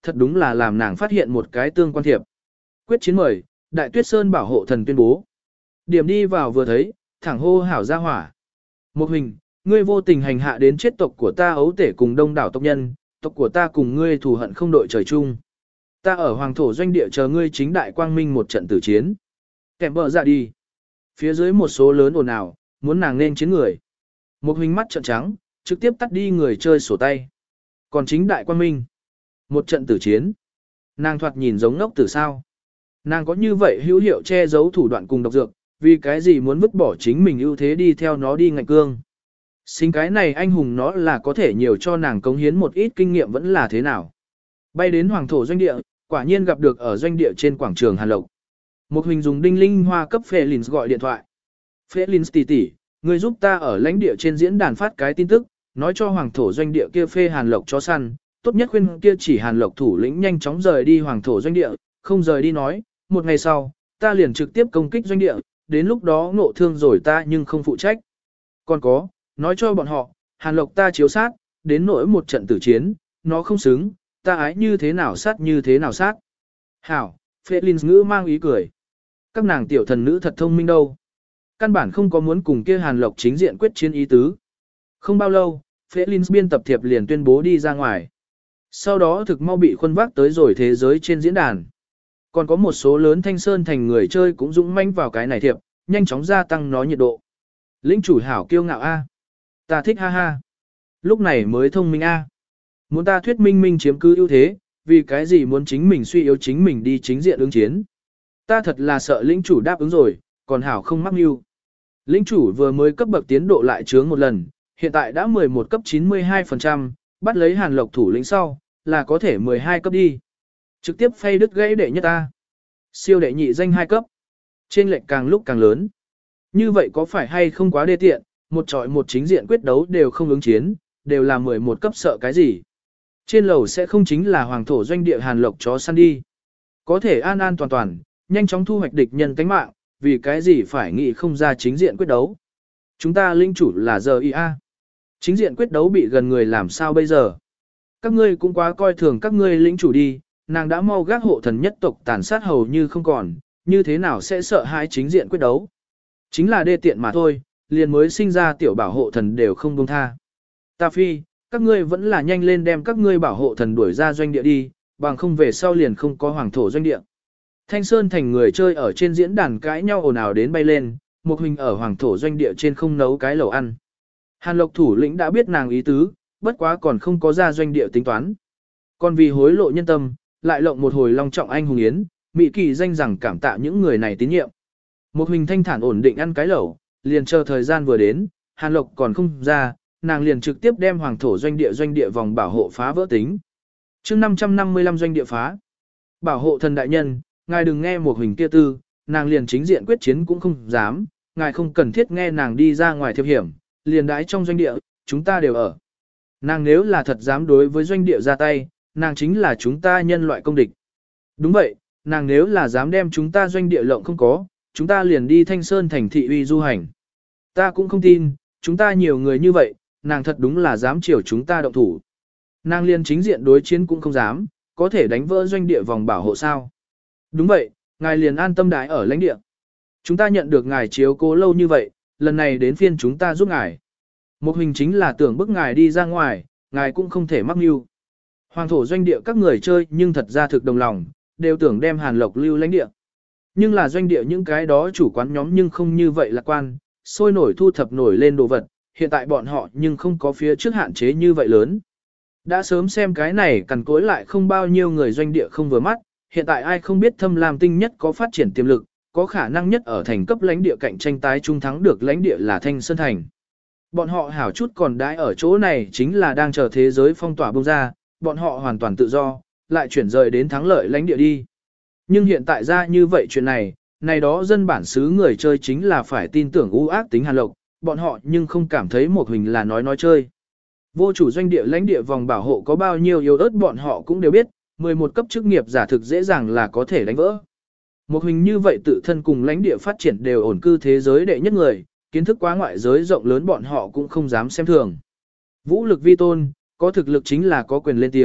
thật đúng là làm nàng phát hiện một cái tương quan thiệp. Quyết chiến mời, Đại Tuyết Sơn bảo hộ thần tuyên bố. Điểm đi vào vừa thấy, thẳng hô hảo ra hỏa. Một hình, ngươi vô tình hành hạ đến chết tộc của ta ấu tể cùng đông đảo tộc nhân, tộc của ta cùng ngươi thù hận không đội trời chung. Ta ở hoàng thổ doanh địa chờ ngươi chính đại quang minh một trận tử chiến. Kèm bờ ra đi. Phía dưới một số lớn ồn ào, muốn nàng nên chiến người. Một hình mắt trợn trắng, trực tiếp tắt đi người chơi sổ tay. Còn chính đại quang minh. Một trận tử chiến. Nàng thoạt nhìn giống ngốc tử sao. Nàng có như vậy hữu hiệu che giấu thủ đoạn cùng độc dược, vì cái gì muốn vứt bỏ chính mình ưu thế đi theo nó đi ngạnh cương. Sinh cái này anh hùng nó là có thể nhiều cho nàng cống hiến một ít kinh nghiệm vẫn là thế nào. Bay đến hoàng thổ doanh địa, quả nhiên gặp được ở doanh địa trên quảng trường Hàn Lộc. Một hình dùng đinh linh hoa cấp Felins gọi điện thoại. Felins tỷ tỷ, người giúp ta ở lãnh địa trên diễn đàn phát cái tin tức, nói cho hoàng thổ doanh địa kia phê Hàn Lộc chó săn, tốt nhất khuyên kia chỉ Hàn Lộc thủ lĩnh nhanh chóng rời đi hoàng thổ doanh địa, không rời đi nói, một ngày sau, ta liền trực tiếp công kích doanh địa, đến lúc đó ngộ thương rồi ta nhưng không phụ trách. Còn có, nói cho bọn họ, Hàn Lộc ta chiếu sát, đến nỗi một trận tử chiến, nó không xứng, ta ái như thế nào sát như thế nào sát. Hảo, Felins ngữ mang ý cười. Các nàng tiểu thần nữ thật thông minh đâu. Căn bản không có muốn cùng kia Hàn Lộc chính diện quyết chiến ý tứ. Không bao lâu, Felins biên tập thiệp liền tuyên bố đi ra ngoài. Sau đó thực mau bị khuân vác tới rồi thế giới trên diễn đàn. Còn có một số lớn Thanh Sơn thành người chơi cũng dũng manh vào cái này thiệp, nhanh chóng gia tăng nó nhiệt độ. Lĩnh chủ hảo kiêu ngạo a, ta thích ha ha. Lúc này mới thông minh a. Muốn ta thuyết minh minh chiếm cứ ưu thế, vì cái gì muốn chính mình suy yếu chính mình đi chính diện ứng chiến. Ta thật là sợ lĩnh chủ đáp ứng rồi, còn hảo không mắc mưu. Lĩnh chủ vừa mới cấp bậc tiến độ lại chướng một lần, hiện tại đã mười một cấp chín mươi hai phần trăm, bắt lấy Hàn Lộc thủ lĩnh sau, là có thể mười hai cấp đi. Trực tiếp phay đứt gãy đệ nhất ta. Siêu đệ nhị danh hai cấp. Trên lệnh càng lúc càng lớn. Như vậy có phải hay không quá đê tiện, một trọi một chính diện quyết đấu đều không ứng chiến, đều là mười một cấp sợ cái gì. Trên lầu sẽ không chính là hoàng thổ doanh địa Hàn Lộc chó săn đi. Có thể an an toàn toàn, nhanh chóng thu hoạch địch nhân tánh mạng, vì cái gì phải nghĩ không ra chính diện quyết đấu. Chúng ta linh chủ là giờ i a. Chính diện quyết đấu bị gần người làm sao bây giờ. Các ngươi cũng quá coi thường các ngươi lĩnh chủ đi, nàng đã mau gác hộ thần nhất tộc tàn sát hầu như không còn, như thế nào sẽ sợ hãi chính diện quyết đấu. Chính là đê tiện mà thôi, liền mới sinh ra tiểu bảo hộ thần đều không buông tha. Ta phi, các ngươi vẫn là nhanh lên đem các ngươi bảo hộ thần đuổi ra doanh địa đi, bằng không về sau liền không có hoàng thổ doanh địa. Thanh Sơn thành người chơi ở trên diễn đàn cãi nhau ồn ào đến bay lên, một hình ở hoàng thổ doanh địa trên không nấu cái lẩu ăn. Hàn Lộc thủ lĩnh đã biết nàng ý tứ, bất quá còn không có ra doanh địa tính toán. Còn vì hối lộ nhân tâm, lại lộng một hồi long trọng anh hùng yến, Mỹ Kỳ danh rằng cảm tạ những người này tín nhiệm. Một hình thanh thản ổn định ăn cái lẩu, liền chờ thời gian vừa đến, Hàn Lộc còn không ra, nàng liền trực tiếp đem hoàng thổ doanh địa doanh địa vòng bảo hộ phá vỡ tính. Chương năm trăm năm mươi lăm doanh địa phá. Bảo hộ thần đại nhân, ngài đừng nghe một hình kia tư, nàng liền chính diện quyết chiến cũng không dám, ngài không cần thiết nghe nàng đi ra ngoài thiệp hiểm, liền đái trong doanh địa, chúng ta đều ở. Nàng nếu là thật dám đối với doanh địa ra tay, nàng chính là chúng ta nhân loại công địch. Đúng vậy, nàng nếu là dám đem chúng ta doanh địa lộng không có, chúng ta liền đi Thanh Sơn thành thị uy du hành. Ta cũng không tin, chúng ta nhiều người như vậy, nàng thật đúng là dám chiều chúng ta động thủ. Nàng liền chính diện đối chiến cũng không dám, có thể đánh vỡ doanh địa vòng bảo hộ sao. Đúng vậy, ngài liền an tâm đái ở lãnh địa. Chúng ta nhận được ngài chiếu cố lâu như vậy, lần này đến phiên chúng ta giúp ngài. Một hình chính là tưởng bức ngài đi ra ngoài, ngài cũng không thể mắc mưu. Hoàng thổ doanh địa các người chơi nhưng thật ra thực đồng lòng, đều tưởng đem Hàn Lộc lưu lãnh địa. Nhưng là doanh địa những cái đó chủ quán nhóm nhưng không như vậy lạc quan, sôi nổi thu thập nổi lên đồ vật, hiện tại bọn họ nhưng không có phía trước hạn chế như vậy lớn. Đã sớm xem cái này cằn cối lại không bao nhiêu người doanh địa không vừa mắt, hiện tại ai không biết Thâm Lam Tinh nhất có phát triển tiềm lực, có khả năng nhất ở thành cấp lãnh địa cạnh tranh tái trung thắng được lãnh địa là Thanh Sơn Thành. Bọn họ hảo chút còn đãi ở chỗ này chính là đang chờ thế giới phong tỏa bông ra, bọn họ hoàn toàn tự do, lại chuyển rời đến thắng lợi lãnh địa đi. Nhưng hiện tại ra như vậy chuyện này, này đó dân bản xứ người chơi chính là phải tin tưởng u ác tính Hàn Lộc, bọn họ nhưng không cảm thấy một hình là nói nói chơi. Vô chủ doanh địa lãnh địa vòng bảo hộ có bao nhiêu yếu ớt bọn họ cũng đều biết, mười một cấp chức nghiệp giả thực dễ dàng là có thể đánh vỡ. Một hình như vậy tự thân cùng lãnh địa phát triển đều ổn cư thế giới đệ nhất người, kiến thức quá ngoại giới rộng lớn bọn họ cũng không dám xem thường. Vũ lực vi tôn, có thực lực chính là có quyền lên tiếng,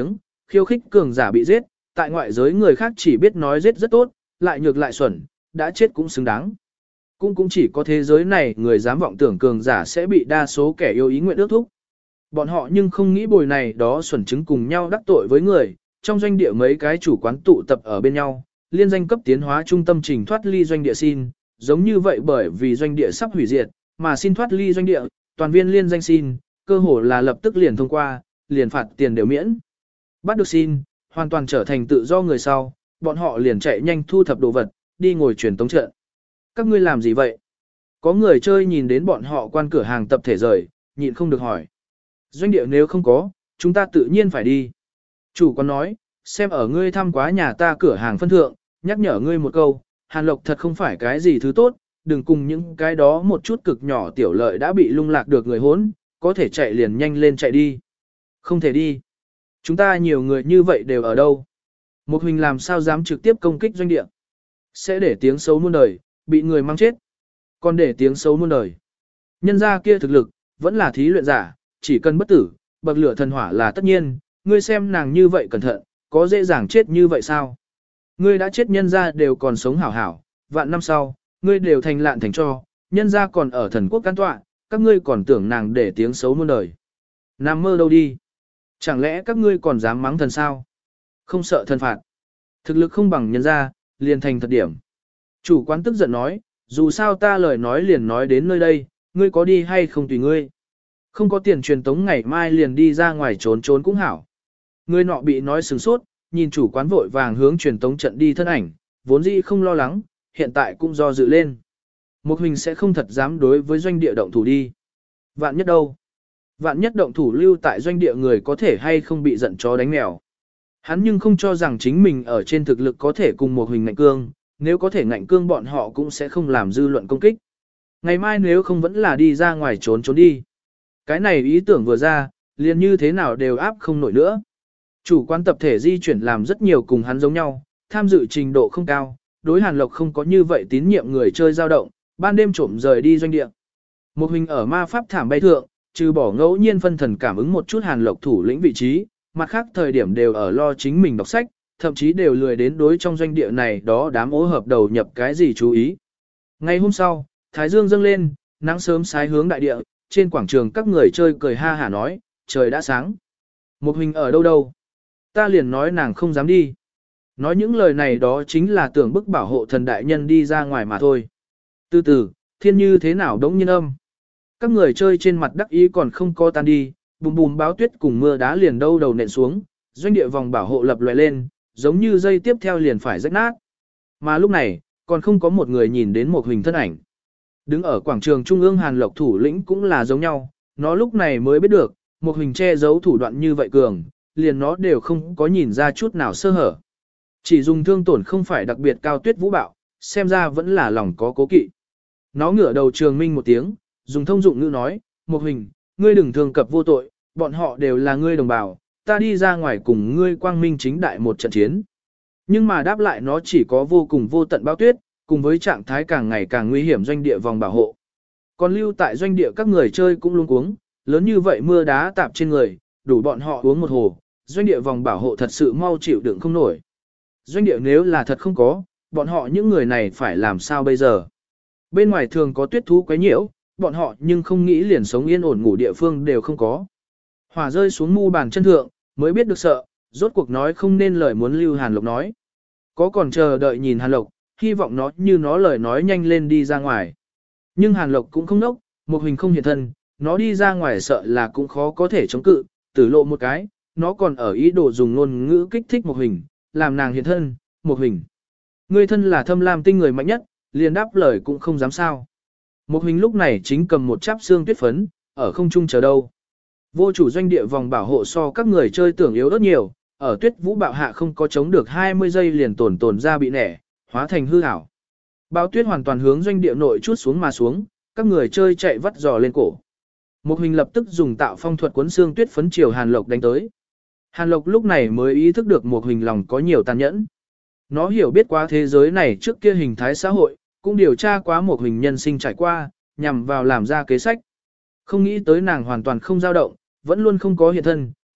khiêu khích cường giả bị giết, tại ngoại giới người khác chỉ biết nói giết rất tốt, lại nhược lại xuẩn, đã chết cũng xứng đáng. Cũng cũng chỉ có thế giới này người dám vọng tưởng cường giả sẽ bị đa số kẻ yêu ý nguyện ước thúc. Bọn họ nhưng không nghĩ bồi này đó xuẩn chứng cùng nhau đắc tội với người, trong doanh địa mấy cái chủ quán tụ tập ở bên nhau, liên danh cấp tiến hóa trung tâm trình thoát ly doanh địa xin, giống như vậy bởi vì doanh địa sắp hủy diệt, mà xin thoát ly doanh địa, toàn viên liên danh xin, cơ hồ là lập tức liền thông qua, liền phạt tiền đều miễn. Bắt được xin, hoàn toàn trở thành tự do người sau, bọn họ liền chạy nhanh thu thập đồ vật, đi ngồi truyền tống trận. Các ngươi làm gì vậy? Có người chơi nhìn đến bọn họ quan cửa hàng tập thể rời, nhịn không được hỏi. Doanh địa nếu không có, chúng ta tự nhiên phải đi. Chủ quán nói, xem ở ngươi thăm quá nhà ta cửa hàng phân thượng, nhắc nhở ngươi một câu, Hàn Lộc thật không phải cái gì thứ tốt, đừng cùng những cái đó một chút cực nhỏ tiểu lợi đã bị lung lạc được người hốn, có thể chạy liền nhanh lên chạy đi. Không thể đi. Chúng ta nhiều người như vậy đều ở đâu? Một Huỳnh làm sao dám trực tiếp công kích doanh địa? Sẽ để tiếng xấu muôn đời, bị người mang chết. Còn để tiếng xấu muôn đời. Nhân gia kia thực lực, vẫn là thí luyện giả, chỉ cần bất tử, bậc lửa thần hỏa là tất nhiên, ngươi xem nàng như vậy cẩn thận, có dễ dàng chết như vậy sao? Ngươi đã chết nhân gia đều còn sống hảo hảo, vạn năm sau, ngươi đều thành lạn thành cho, nhân gia còn ở thần quốc can tọa, các ngươi còn tưởng nàng để tiếng xấu muôn đời. Nằm mơ đâu đi? Chẳng lẽ các ngươi còn dám mắng thần sao? Không sợ thần phạt. Thực lực không bằng nhân gia, liền thành thật điểm. Chủ quán tức giận nói, dù sao ta lời nói liền nói đến nơi đây, ngươi có đi hay không tùy ngươi. Không có tiền truyền tống ngày mai liền đi ra ngoài trốn trốn cũng hảo. Người nọ bị nói sừng sốt, nhìn chủ quán vội vàng hướng truyền tống trận đi thân ảnh, vốn dĩ không lo lắng, hiện tại cũng do dự lên. Một Huỳnh sẽ không thật dám đối với doanh địa động thủ đi. Vạn nhất đâu? Vạn nhất động thủ lưu tại doanh địa người có thể hay không bị giận chó đánh mèo. Hắn nhưng không cho rằng chính mình ở trên thực lực có thể cùng một Huỳnh ngạnh cương, nếu có thể ngạnh cương bọn họ cũng sẽ không làm dư luận công kích. Ngày mai nếu không vẫn là đi ra ngoài trốn trốn đi. Cái này ý tưởng vừa ra, liền như thế nào đều áp không nổi nữa. Chủ quán tập thể di chuyển làm rất nhiều cùng hắn giống nhau, tham dự trình độ không cao, đối Hàn Lộc không có như vậy tín nhiệm người chơi dao động, ban đêm trộm rời đi doanh địa. Một Huỳnh ở ma pháp thảm bay thượng, trừ bỏ ngẫu nhiên phân thần cảm ứng một chút Hàn Lộc thủ lĩnh vị trí, mặt khác thời điểm đều ở lo chính mình đọc sách, thậm chí đều lười đến đối trong doanh địa này đó đám ố hợp đầu nhập cái gì chú ý. Ngày hôm sau, Thái Dương dâng lên, nắng sớm sái hướng đại địa, trên quảng trường các người chơi cười ha hả nói, trời đã sáng. Một Huỳnh ở đâu đâu? Ta liền nói nàng không dám đi. Nói những lời này đó chính là tưởng bức bảo hộ thần đại nhân đi ra ngoài mà thôi. Từ từ, thiên như thế nào đống nhiên âm. Các người chơi trên mặt đắc ý còn không có tan đi, bùm bùm báo tuyết cùng mưa đá liền đâu đầu nện xuống, doanh địa vòng bảo hộ lập lòe lên, giống như dây tiếp theo liền phải rách nát. Mà lúc này, còn không có một người nhìn đến một Huỳnh thân ảnh. Đứng ở quảng trường trung ương Hàn Lộc thủ lĩnh cũng là giống nhau, nó lúc này mới biết được, một Huỳnh che giấu thủ đoạn như vậy cường, liền nó đều không có nhìn ra chút nào sơ hở. Chỉ dùng thương tổn không phải đặc biệt cao tuyết vũ bạo, xem ra vẫn là lòng có cố kỵ. Nó ngửa đầu trường minh một tiếng, dùng thông dụng ngữ nói, một Huỳnh, ngươi đừng thường cập vô tội, bọn họ đều là ngươi đồng bào, ta đi ra ngoài cùng ngươi quang minh chính đại một trận chiến. Nhưng mà đáp lại nó chỉ có vô cùng vô tận bao tuyết, cùng với trạng thái càng ngày càng nguy hiểm doanh địa vòng bảo hộ. Còn lưu tại doanh địa các người chơi cũng luống cuống, lớn như vậy mưa đá tạp trên người, đủ bọn họ uống một hồ, doanh địa vòng bảo hộ thật sự mau chịu đựng không nổi. Doanh địa nếu là thật không có, bọn họ những người này phải làm sao bây giờ? Bên ngoài thường có tuyết thú quấy nhiễu, bọn họ nhưng không nghĩ liền sống yên ổn ngủ địa phương đều không có. Hỏa rơi xuống mu bàn chân thượng, mới biết được sợ, rốt cuộc nói không nên lời muốn lưu Hàn Lộc nói. Có còn chờ đợi nhìn Hàn Lộc, hy vọng nó như nó lời nói nhanh lên đi ra ngoài. Nhưng Hàn Lộc cũng không nốc, một Huỳnh không hiện thân, nó đi ra ngoài sợ là cũng khó có thể chống cự, tử lộ một cái, nó còn ở ý đồ dùng ngôn ngữ kích thích một Huỳnh, làm nàng hiện thân, một Huỳnh. Ngươi thân là thâm lam tinh người mạnh nhất, liền đáp lời cũng không dám sao. Một Huỳnh lúc này chính cầm một cháp xương tuyết phấn, ở không trung chờ đâu. Vô chủ doanh địa vòng bảo hộ so các người chơi tưởng yếu rất nhiều, ở tuyết vũ bạo hạ không có chống được hai mươi giây liền tổn tổn ra bị nẻ, hóa thành hư ảo. Bão tuyết hoàn toàn hướng doanh địa nội chút xuống mà xuống, các người chơi chạy vắt giò lên cổ. Một Huỳnh lập tức dùng tạo phong thuật cuốn xương tuyết phấn chiều Hàn Lộc đánh tới. Hàn Lộc lúc này mới ý thức được một Huỳnh lòng có nhiều tàn nhẫn. Nó hiểu biết quá thế giới này trước kia hình thái xã hội, cũng điều tra quá một Huỳnh nhân sinh trải qua, nhằm vào làm ra kế sách. Không nghĩ tới nàng hoàn toàn không dao động, vẫn luôn không có hiện thân,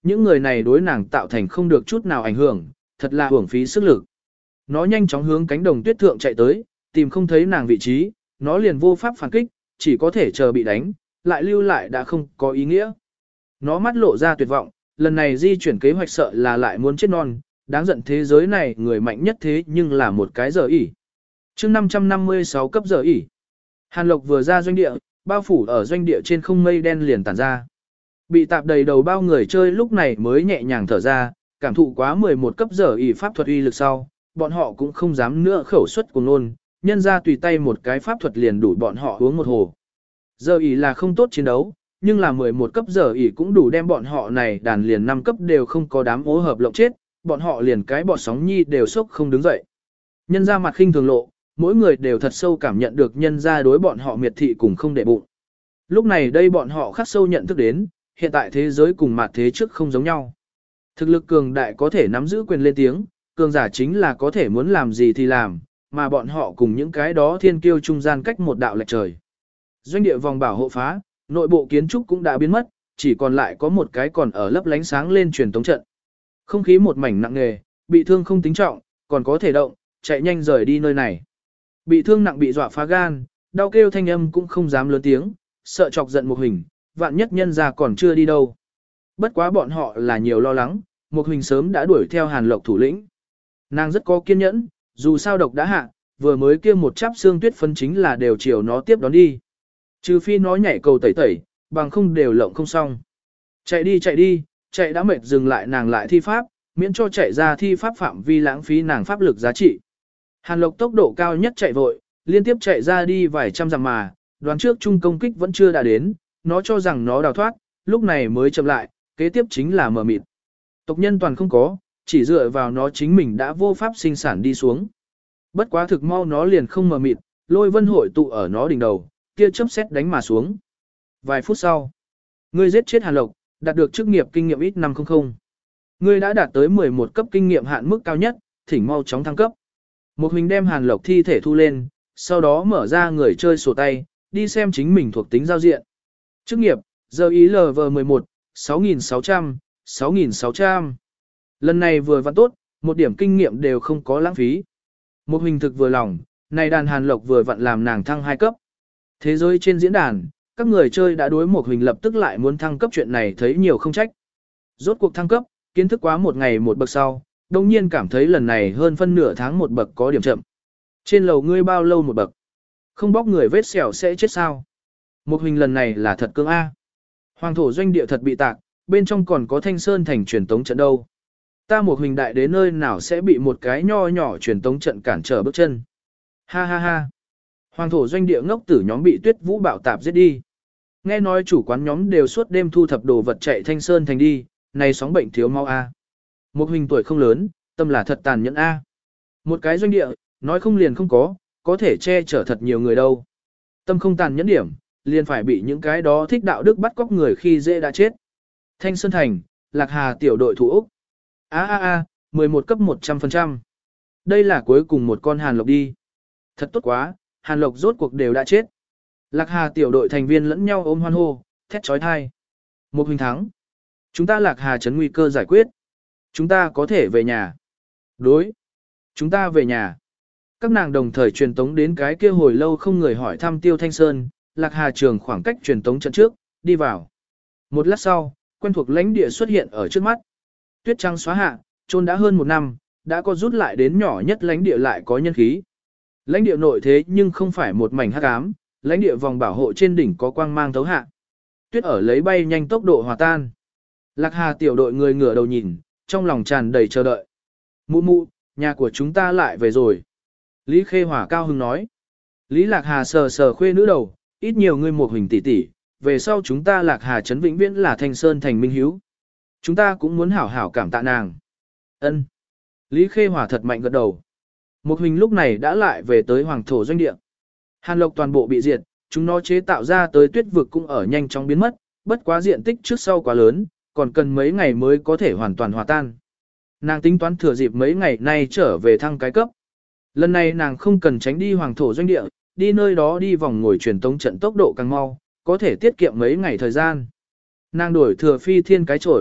những người này đối nàng tạo thành không được chút nào ảnh hưởng, thật là hưởng phí sức lực. Nó nhanh chóng hướng cánh đồng tuyết thượng chạy tới, tìm không thấy nàng vị trí, nó liền vô pháp phản kích, chỉ có thể chờ bị đánh, lại lưu lại đã không có ý nghĩa. Nó mắt lộ ra tuyệt vọng, lần này di chuyển kế hoạch sợ là lại muốn chết non, đáng giận thế giới này người mạnh nhất thế nhưng là một cái giờ ỉ. chương năm trăm năm mươi sáu cấp giờ ỉ. Hàn Lộc vừa ra doanh địa, bao phủ ở doanh địa trên không mây đen liền tản ra. Bị tạp đầy đầu bao người chơi lúc này mới nhẹ nhàng thở ra, cảm thụ quá mười một cấp giờ ỉ pháp thuật uy lực sau, bọn họ cũng không dám nữa khẩu suất cùng nôn, nhân ra tùy tay một cái pháp thuật liền đủ bọn họ uống một hồ. Giờ ỉ là không tốt chiến đấu, nhưng là mười một cấp giờ ỉ cũng đủ đem bọn họ này đàn liền năm cấp đều không có đám ố hợp lộng chết, bọn họ liền cái bọt sóng nhi đều sốc không đứng dậy. Nhân ra mặt khinh thường lộ, mỗi người đều thật sâu cảm nhận được nhân ra đối bọn họ miệt thị cùng không để bụng. Lúc này đây bọn họ khắc sâu nhận thức đến, hiện tại thế giới cùng mặt thế trước không giống nhau. Thực lực cường đại có thể nắm giữ quyền lên tiếng, cường giả chính là có thể muốn làm gì thì làm, mà bọn họ cùng những cái đó thiên kiêu trung gian cách một đạo lệch trời. Doanh địa vòng bảo hộ phá, nội bộ kiến trúc cũng đã biến mất, chỉ còn lại có một cái còn ở lấp lánh sáng lên truyền tống trận. Không khí một mảnh nặng nề, bị thương không tính trọng, còn có thể động, chạy nhanh rời đi nơi này. Bị thương nặng bị dọa phá gan, đau kêu thanh âm cũng không dám lớn tiếng, sợ chọc giận một hình, vạn nhất nhân ra còn chưa đi đâu. Bất quá bọn họ là nhiều lo lắng, một hình sớm đã đuổi theo Hàn Lộc thủ lĩnh. Nàng rất có kiên nhẫn, dù sao độc đã hạ, vừa mới kia một chắp xương tuyết phân chính là đều chiều nó tiếp đón đi. Trừ phi nó nhảy cầu tẩy tẩy, bằng không đều lộng không xong. Chạy đi chạy đi, chạy đã mệt dừng lại nàng lại thi pháp, miễn cho chạy ra thi pháp phạm vi lãng phí nàng pháp lực giá trị. Hàn Lộc tốc độ cao nhất chạy vội, liên tiếp chạy ra đi vài trăm dặm mà, đoán trước chung công kích vẫn chưa đã đến, nó cho rằng nó đào thoát, lúc này mới chậm lại, kế tiếp chính là mờ mịt. Tộc nhân toàn không có, chỉ dựa vào nó chính mình đã vô pháp sinh sản đi xuống. Bất quá thực mau nó liền không mờ mịt, lôi vân hội tụ ở nó đỉnh đầu, kia chớp xét đánh mà xuống. Vài phút sau, ngươi giết chết Hàn Lộc, đạt được chức nghiệp kinh nghiệm ít năm trăm. Ngươi đã đạt tới mười một cấp kinh nghiệm hạn mức cao nhất, thỉnh mau chóng thăng cấp. Một mình đem Hàn Lộc thi thể thu lên, sau đó mở ra người chơi sổ tay, đi xem chính mình thuộc tính giao diện. Chức nghiệp, giờ ý lờ vê mười một, sáu nghìn sáu trăm, sáu nghìn sáu trăm. Lần này vừa vặn tốt, một điểm kinh nghiệm đều không có lãng phí. Một hình thực vừa lòng, này đàn Hàn Lộc vừa vặn làm nàng thăng hai cấp. Thế giới trên diễn đàn, các người chơi đã đối một hình lập tức lại muốn thăng cấp chuyện này thấy nhiều không trách. Rốt cuộc thăng cấp, kiến thức quá một ngày một bậc sau, đồng nhiên cảm thấy lần này hơn phân nửa tháng một bậc có điểm chậm. Trên lầu ngươi bao lâu một bậc? Không bóc người vết sẹo sẽ chết sao? Một hình lần này là thật cương A. Hoàng thổ doanh địa thật bị tạc, bên trong còn có Thanh Sơn thành truyền tống trận đâu. Ta một hình đại đến nơi nào sẽ bị một cái nho nhỏ truyền tống trận cản trở bước chân. Ha ha ha. Hoàng thổ doanh địa ngốc tử nhóm bị Tuyết Vũ bạo tạp giết đi. Nghe nói chủ quán nhóm đều suốt đêm thu thập đồ vật chạy Thanh Sơn thành đi, này sóng bệnh thiếu mau A. Một hình tuổi không lớn, tâm là thật tàn nhẫn A. Một cái doanh địa, nói không liền không có, có thể che chở thật nhiều người đâu. Tâm không tàn nhẫn điểm, liền phải bị những cái đó thích đạo đức bắt cóc người khi dễ đã chết. Thanh Sơn thành, Lạc Hà tiểu đội thủ Úc. A a a, mười một cấp một trăm phần trăm. Đây là cuối cùng một con Hàn Lộc đi. Thật tốt quá, Hàn Lộc rốt cuộc đều đã chết. Lạc Hà tiểu đội thành viên lẫn nhau ôm hoan hô, thét trói thai. Một hình thắng. Chúng ta Lạc Hà trấn nguy cơ giải quyết. Chúng ta có thể về nhà. Đối. Chúng ta về nhà. Các nàng đồng thời truyền tống đến cái kia hồi lâu không người hỏi thăm Tiêu Thanh Sơn, Lạc Hà trường khoảng cách truyền tống trận trước, đi vào. Một lát sau, quen thuộc lãnh địa xuất hiện ở trước mắt. Tuyết trắng xóa hạ, trôn đã hơn một năm, đã có rút lại đến nhỏ nhất lãnh địa lại có nhân khí. Lãnh địa nội thế nhưng không phải một mảnh hắc ám, lãnh địa vòng bảo hộ trên đỉnh có quang mang thấu hạ. Tuyết ở lấy bay nhanh tốc độ hòa tan. Lạc Hà tiểu đội người ngửa đầu nhìn, trong lòng tràn đầy chờ đợi. Mụ mụ, nhà của chúng ta lại về rồi. Lý Khê Hỏa cao hứng nói. Lý Lạc Hà sờ sờ khuê nữ đầu, ít nhiều người một hình tỷ tỷ, về sau chúng ta Lạc Hà trấn vĩnh viễn là Thanh Sơn thành minh hiếu. Chúng ta cũng muốn hảo hảo cảm tạ nàng. Ân. Lý Khê Hỏa thật mạnh gật đầu. Một hình lúc này đã lại về tới hoàng thổ doanh địa. Hàn Lộc toàn bộ bị diệt, chúng nó chế tạo ra tới tuyết vực cũng ở nhanh chóng biến mất, bất quá diện tích trước sau quá lớn, còn cần mấy ngày mới có thể hoàn toàn hòa tan. Nàng tính toán thừa dịp mấy ngày nay trở về thăng cái cấp. Lần này nàng không cần tránh đi hoàng thổ doanh địa, đi nơi đó đi vòng ngồi truyền tống trận tốc độ càng mau, có thể tiết kiệm mấy ngày thời gian. Nàng đổi thừa phi thiên cái chổi,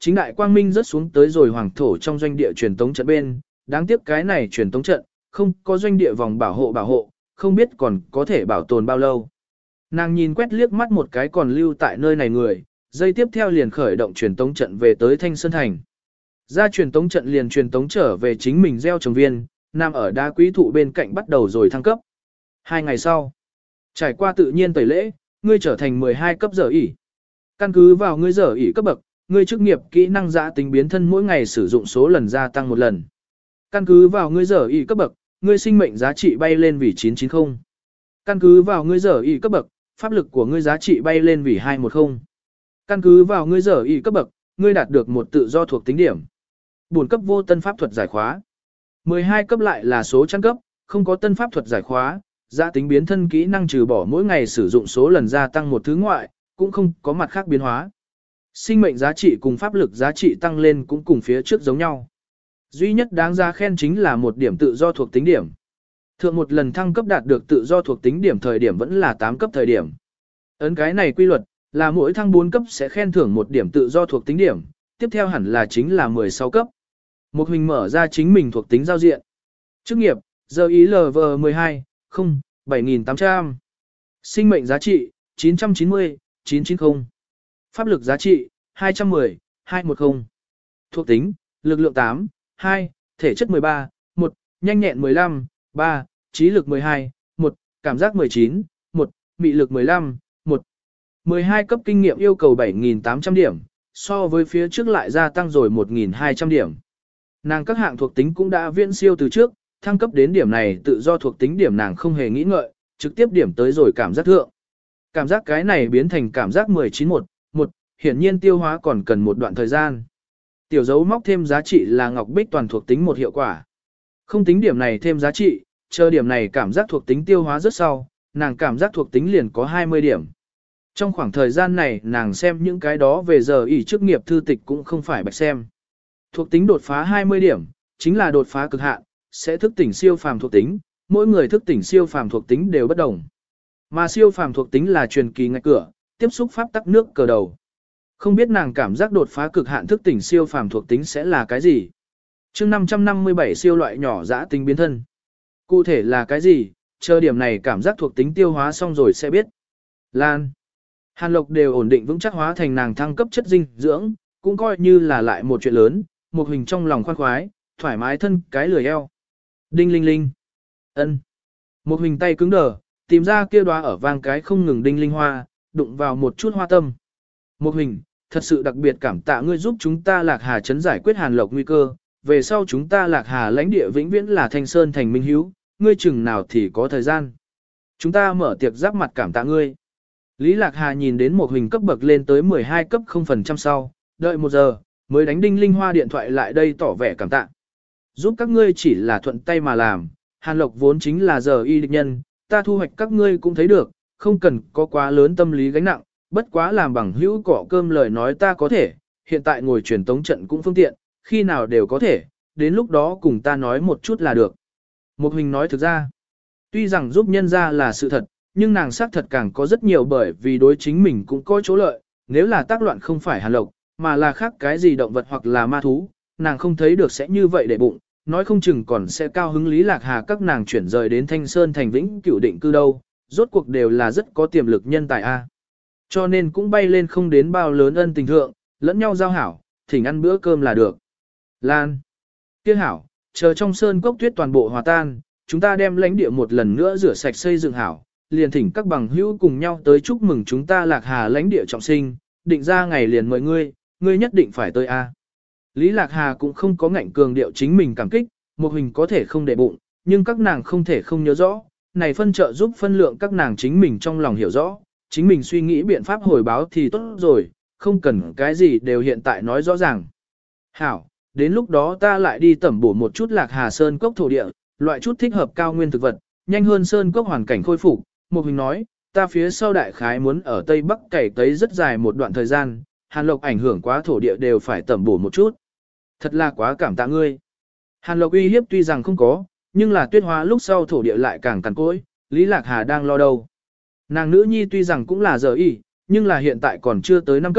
Chính đại quang minh rớt xuống tới rồi hoàng thổ trong doanh địa truyền tống trận bên, đáng tiếc cái này truyền tống trận, không có doanh địa vòng bảo hộ bảo hộ, không biết còn có thể bảo tồn bao lâu. Nàng nhìn quét liếc mắt một cái còn lưu tại nơi này người, dây tiếp theo liền khởi động truyền tống trận về tới Thanh Sơn Thành. Ra truyền tống trận liền truyền tống trở về chính mình gieo trồng viên, nằm ở đá quý thụ bên cạnh bắt đầu rồi thăng cấp. Hai ngày sau, trải qua tự nhiên tẩy lễ, ngươi trở thành mười hai cấp giờ ỉ. Căn cứ vào ngươi giờ ỉ cấp bậc, ngươi chức nghiệp kỹ năng giã tính biến thân mỗi ngày sử dụng số lần gia tăng một lần. Căn cứ vào ngươi giờ ỉ cấp bậc, ngươi sinh mệnh giá trị bay lên vì chín trăm chín mươi. Căn cứ vào ngươi giờ ỉ cấp bậc, pháp lực của ngươi giá trị bay lên vì hai trăm mười. Căn cứ vào ngươi giờ ỉ cấp bậc, ngươi đạt được một tự do thuộc tính điểm. Bổn cấp vô tân pháp thuật giải khóa. mười hai cấp lại là số chăn cấp, không có tân pháp thuật giải khóa, giã tính biến thân kỹ năng trừ bỏ mỗi ngày sử dụng số lần gia tăng một thứ ngoại, cũng không có mặt khác biến hóa. Sinh mệnh giá trị cùng pháp lực giá trị tăng lên cũng cùng phía trước giống nhau. Duy nhất đáng giá khen chính là một điểm tự do thuộc tính điểm. Thượng một lần thăng cấp đạt được tự do thuộc tính điểm thời điểm vẫn là tám cấp thời điểm. Ấn cái này quy luật, là mỗi thăng bốn cấp sẽ khen thưởng một điểm tự do thuộc tính điểm, tiếp theo hẳn là chính là mười sáu cấp. Một hình mở ra chính mình thuộc tính giao diện. Chức nghiệp, giờ ý lờ vê mười hai, không, bảy nghìn tám trăm. Sinh mệnh giá trị, chín trăm chín mươi, chín trăm chín mươi. Pháp lực giá trị, hai trăm mười, hai trăm mười. Thuộc tính, lực lượng tám, hai, thể chất mười ba, một, nhanh nhẹn mười lăm, ba, trí lực mười hai, một, cảm giác mười chín, một, mị lực mười lăm, một. mười hai cấp kinh nghiệm yêu cầu bảy nghìn tám trăm điểm, so với phía trước lại gia tăng rồi một nghìn hai trăm điểm. Nàng các hạng thuộc tính cũng đã viễn siêu từ trước, thăng cấp đến điểm này tự do thuộc tính điểm nàng không hề nghĩ ngợi, trực tiếp điểm tới rồi cảm giác thượng. Cảm giác cái này biến thành cảm giác mười chín một, một, hiển nhiên tiêu hóa còn cần một đoạn thời gian. Tiểu dấu móc thêm giá trị là ngọc bích toàn thuộc tính một hiệu quả. Không tính điểm này thêm giá trị, chờ điểm này cảm giác thuộc tính tiêu hóa rất sau, nàng cảm giác thuộc tính liền có hai mươi điểm. Trong khoảng thời gian này nàng xem những cái đó về giờ ỷ chức nghiệp thư tịch cũng không phải bạch xem. Thuộc tính đột phá hai mươi điểm, chính là đột phá cực hạn, sẽ thức tỉnh siêu phàm thuộc tính, mỗi người thức tỉnh siêu phàm thuộc tính đều bất đồng. Mà siêu phàm thuộc tính là truyền kỳ ngạch cửa, tiếp xúc pháp tắc nước cờ đầu. Không biết nàng cảm giác đột phá cực hạn thức tỉnh siêu phàm thuộc tính sẽ là cái gì? Chương năm trăm năm mươi bảy siêu loại nhỏ dã tính biến thân. Cụ thể là cái gì? Chờ điểm này cảm giác thuộc tính tiêu hóa xong rồi sẽ biết. Lan. Hàn Lộc đều ổn định vững chắc hóa thành nàng thăng cấp chất dinh dưỡng, cũng coi như là lại một chuyện lớn, một hình trong lòng khoan khoái, thoải mái thân cái lười eo. Đinh linh linh. Ân. Một hình tay cứng đờ, tìm ra kia đóa ở vang cái không ngừng đinh linh hoa, đụng vào một chút hoa tâm. Một hình, thật sự đặc biệt cảm tạ ngươi giúp chúng ta Lạc Hà trấn giải quyết Hàn Lộc nguy cơ, về sau chúng ta Lạc Hà lãnh địa vĩnh viễn là Thanh Sơn thành minh hiếu, ngươi chừng nào thì có thời gian. Chúng ta mở tiệc giáp mặt cảm tạ ngươi. Lý Lạc Hà nhìn đến một hình cấp bậc lên tới mười hai cấp không phần trăm sau, đợi một giờ, mới đánh đinh linh hoa điện thoại lại đây tỏ vẻ cảm tạ. Giúp các ngươi chỉ là thuận tay mà làm, Hàn Lộc vốn chính là giờ y địch nhân, ta thu hoạch các ngươi cũng thấy được, không cần có quá lớn tâm lý gánh nặng, bất quá làm bằng hữu cỏ cơm lời nói ta có thể, hiện tại ngồi truyền tống trận cũng phương tiện, khi nào đều có thể, đến lúc đó cùng ta nói một chút là được. Một hình nói thực ra, tuy rằng giúp nhân ra là sự thật, nhưng nàng xác thật càng có rất nhiều bởi vì đối chính mình cũng có chỗ lợi, nếu là tác loạn không phải Hàn Lộc, mà là khác cái gì động vật hoặc là ma thú, nàng không thấy được sẽ như vậy để bụng, nói không chừng còn sẽ cao hứng Lý Lạc Hà các nàng chuyển rời đến Thanh Sơn thành vĩnh cửu định cư đâu, rốt cuộc đều là rất có tiềm lực nhân tài a. Cho nên cũng bay lên không đến bao lớn ân tình thượng, lẫn nhau giao hảo, thỉnh ăn bữa cơm là được. Lan. Kia hảo, chờ trong sơn cốc tuyết toàn bộ hòa tan, chúng ta đem lãnh địa một lần nữa rửa sạch xây dựng hảo, liền thỉnh các bằng hữu cùng nhau tới chúc mừng chúng ta Lạc Hà lãnh địa trọng sinh, định ra ngày liền mời ngươi, ngươi nhất định phải tới a. Lý Lạc Hà cũng không có ngạnh cường điệu chính mình cảm kích, một hình có thể không để bụng, nhưng các nàng không thể không nhớ rõ, này phân trợ giúp phân lượng các nàng chính mình trong lòng hiểu rõ, chính mình suy nghĩ biện pháp hồi báo thì tốt rồi, không cần cái gì đều hiện tại nói rõ ràng. Hảo, đến lúc đó ta lại đi tẩm bổ một chút Lạc Hà Sơn cốc thổ địa, loại chút thích hợp cao nguyên thực vật, nhanh hơn Sơn cốc hoàn cảnh khôi phục. Một hình nói, ta phía sau đại khái muốn ở Tây Bắc cày cấy rất dài một đoạn thời gian, Hàn Lộc ảnh hưởng quá thổ địa đều phải tẩm bổ một chút. Thật là quá cảm tạ ngươi. Hàn Lộc uy hiếp tuy rằng không có, nhưng là tuyết hóa lúc sau thổ địa lại càng cằn cỗi, Lý Lạc Hà đang lo đâu. Nàng nữ nhi tuy rằng cũng là giờ y, nhưng là hiện tại còn chưa tới năm cấp,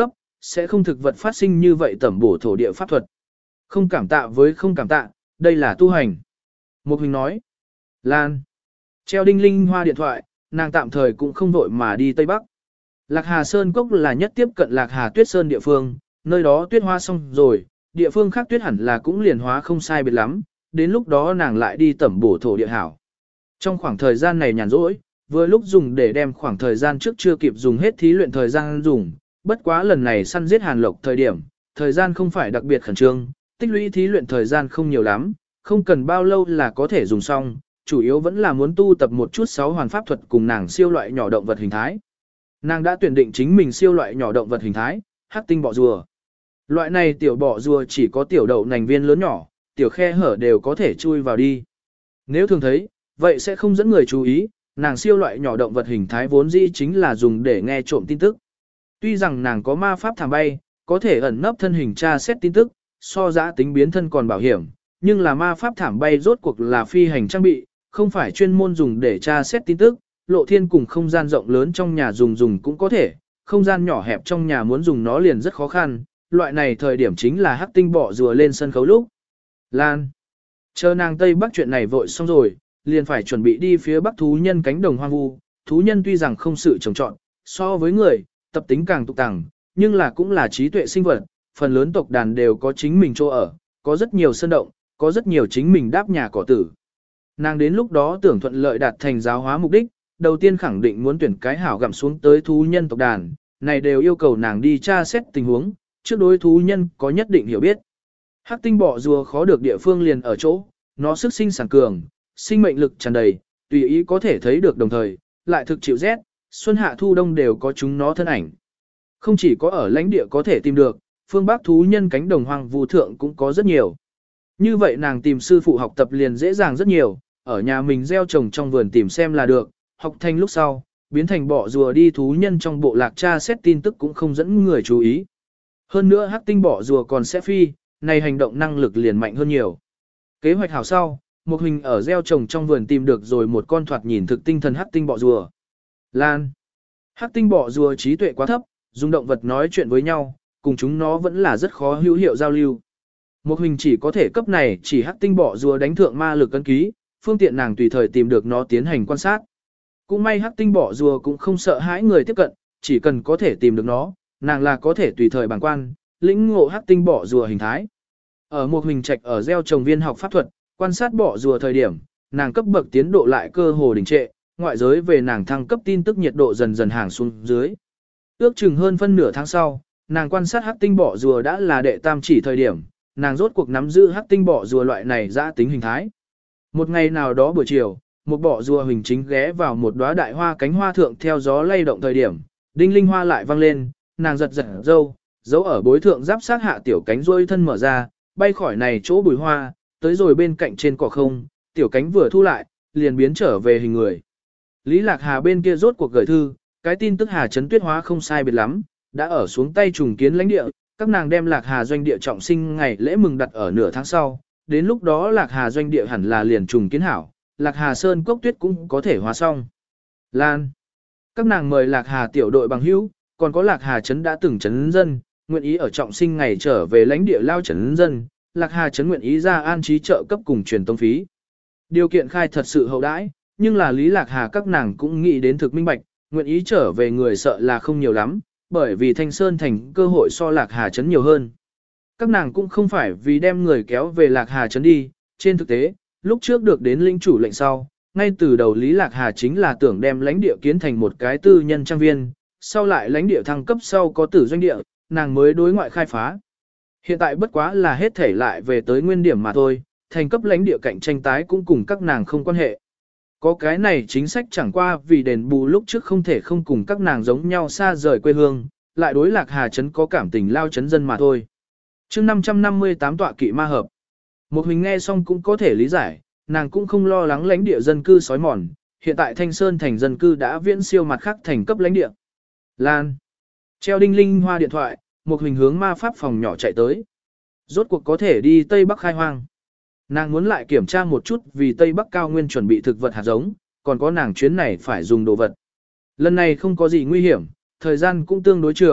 sẽ không thực vật phát sinh như vậy tẩm bổ thổ địa pháp thuật. Không cảm tạ với không cảm tạ, đây là tu hành. Một Huỳnh nói, Lan, treo đinh linh hoa điện thoại, nàng tạm thời cũng không vội mà đi Tây Bắc. Lạc Hà Sơn Cốc là nhất tiếp cận Lạc Hà Tuyết Sơn địa phương, nơi đó tuyết hoa xong rồi, địa phương khác tuyết hẳn là cũng liền hóa không sai biệt lắm, đến lúc đó nàng lại đi tẩm bổ thổ địa hảo. Trong khoảng thời gian này nhàn rỗi, vừa lúc dùng để đem khoảng thời gian trước chưa kịp dùng hết thí luyện thời gian dùng, bất quá lần này săn giết Hàn Lộc thời điểm, thời gian không phải đặc biệt khẩn trương, tích lũy thí luyện thời gian không nhiều lắm, không cần bao lâu là có thể dùng xong, chủ yếu vẫn là muốn tu tập một chút sáu hoàn pháp thuật cùng nàng siêu loại nhỏ động vật hình thái. Nàng đã tuyển định chính mình siêu loại nhỏ động vật hình thái, hắc tinh bọ rùa. Loại này tiểu bọ rùa chỉ có tiểu đậu nành viên lớn nhỏ, tiểu khe hở đều có thể chui vào đi. Nếu thường thấy, vậy sẽ không dẫn người chú ý, nàng siêu loại nhỏ động vật hình thái vốn dĩ chính là dùng để nghe trộm tin tức. Tuy rằng nàng có ma pháp thảm bay, có thể ẩn nấp thân hình tra xét tin tức, so giã tính biến thân còn bảo hiểm, nhưng là ma pháp thảm bay rốt cuộc là phi hành trang bị, không phải chuyên môn dùng để tra xét tin tức, lộ thiên cùng không gian rộng lớn trong nhà dùng dùng cũng có thể, không gian nhỏ hẹp trong nhà muốn dùng nó liền rất khó khăn, loại này thời điểm chính là hắc tinh bọ rùa lên sân khấu lúc. Lan. Chờ nàng Tây Bắc chuyện này vội xong rồi, liền phải chuẩn bị đi phía Bắc thú nhân cánh đồng hoang vu, thú nhân tuy rằng không sự trồng trọn, so với người, tập tính càng tục tàng, nhưng là cũng là trí tuệ sinh vật, phần lớn tộc đàn đều có chính mình chỗ ở, có rất nhiều sơn động, có rất nhiều chính mình đáp nhà cỏ tử. Nàng đến lúc đó tưởng thuận lợi đạt thành giáo hóa mục đích, đầu tiên khẳng định muốn tuyển cái hảo gặm xuống tới thú nhân tộc đàn, này đều yêu cầu nàng đi tra xét tình huống, trước đối thú nhân có nhất định hiểu biết. Hắc tinh bọ rùa khó được địa phương liền ở chỗ, nó sức sinh sản cường, sinh mệnh lực tràn đầy, tùy ý có thể thấy được đồng thời, lại thực chịu rét, xuân hạ thu đông đều có chúng nó thân ảnh. Không chỉ có ở lãnh địa có thể tìm được, phương Bắc thú nhân cánh đồng hoang vu thượng cũng có rất nhiều. Như vậy nàng tìm sư phụ học tập liền dễ dàng rất nhiều, ở nhà mình gieo trồng trong vườn tìm xem là được, học thành lúc sau, biến thành bọ rùa đi thú nhân trong bộ lạc tra xét tin tức cũng không dẫn người chú ý. Hơn nữa hắc tinh bọ rùa còn sẽ phi, này hành động năng lực liền mạnh hơn nhiều. Kế hoạch hảo sau, một hình ở gieo trồng trong vườn tìm được rồi một con thoạt nhìn thực tinh thần hắc tinh bọ rùa. Lan. Hắc tinh bọ rùa trí tuệ quá thấp, dùng động vật nói chuyện với nhau, cùng chúng nó vẫn là rất khó hữu hiệu giao lưu. Một hình chỉ có thể cấp này chỉ hắc tinh bọ rùa đánh thượng ma lực cân ký, phương tiện nàng tùy thời tìm được nó tiến hành quan sát. Cũng may hắc tinh bọ rùa cũng không sợ hãi người tiếp cận, chỉ cần có thể tìm được nó, nàng là có thể tùy thời bằng quan, lĩnh ngộ hắc tinh bọ rùa hình thái. Ở một hình trạch ở gieo trồng viên học pháp thuật, quan sát bọ rùa thời điểm, nàng cấp bậc tiến độ lại cơ hồ đình trệ, ngoại giới về nàng thăng cấp tin tức nhiệt độ dần dần hàng xuống dưới. Ước chừng hơn phân nửa tháng sau, nàng quan sát hắc tinh bọ rùa đã là đệ tam chỉ thời điểm, nàng rốt cuộc nắm giữ hắc tinh bọ rùa loại này dã tính hình thái. Một ngày nào đó buổi chiều, một bọ rùa hình chính ghé vào một đóa đại hoa cánh hoa thượng theo gió lay động thời điểm, đinh linh hoa lại vang lên, nàng giật giật dâu, giấu ở bối thượng giáp sát hạ tiểu cánh rôi thân mở ra, bay khỏi này chỗ bùi hoa, tới rồi bên cạnh trên cỏ không, tiểu cánh vừa thu lại, liền biến trở về hình người. Lý Lạc Hà bên kia rốt cuộc gửi thư, cái tin tức Hà Trấn Tuyết hóa không sai biệt lắm, đã ở xuống tay trùng kiến lãnh địa, các nàng đem Lạc Hà doanh địa trọng sinh ngày lễ mừng đặt ở nửa tháng sau, đến lúc đó Lạc Hà doanh địa hẳn là liền trùng kiến hảo, Lạc Hà Sơn Cốc Tuyết cũng có thể hóa xong. Lan. Các nàng mời Lạc Hà tiểu đội bằng hữu, còn có Lạc Hà Trấn đã từng trấn dân, nguyện ý ở trọng sinh ngày trở về lãnh địa lao trấn dân, Lạc Hà Trấn nguyện ý ra an trí trợ cấp cùng truyền tông phí. Điều kiện khai thật sự hậu đãi, nhưng là Lý Lạc Hà các nàng cũng nghĩ đến thực minh bạch, nguyện ý trở về người sợ là không nhiều lắm, bởi vì Thanh Sơn thành cơ hội so Lạc Hà Trấn nhiều hơn. Các nàng cũng không phải vì đem người kéo về Lạc Hà Trấn đi, trên thực tế, lúc trước được đến lĩnh chủ lệnh sau, ngay từ đầu Lý Lạc Hà chính là tưởng đem lãnh địa kiến thành một cái tư nhân trang viên, sau lại lãnh địa thăng cấp sau có tử doanh địa, nàng mới đối ngoại khai phá. Hiện tại bất quá là hết thể lại về tới nguyên điểm mà thôi, thành cấp lãnh địa cạnh tranh tái cũng cùng các nàng không quan hệ. Có cái này chính sách chẳng qua vì đền bù lúc trước không thể không cùng các nàng giống nhau xa rời quê hương, lại đối Lạc Hà Trấn có cảm tình lao trấn dân mà thôi. chương năm trăm năm mươi tám tọa kỵ ma hợp. Một mình nghe xong cũng có thể lý giải, nàng cũng không lo lắng lãnh địa dân cư sói mòn, hiện tại Thanh Sơn thành dân cư đã viễn siêu mặt khác thành cấp lãnh địa. Lan. Treo đinh linh hoa điện thoại, một hình hướng ma pháp phòng nhỏ chạy tới. Rốt cuộc có thể đi Tây Bắc khai hoang. Nàng muốn lại kiểm tra một chút vì Tây Bắc cao nguyên chuẩn bị thực vật hạt giống, còn có nàng chuyến này phải dùng đồ vật. Lần này không có gì nguy hiểm, thời gian cũng tương đối trường,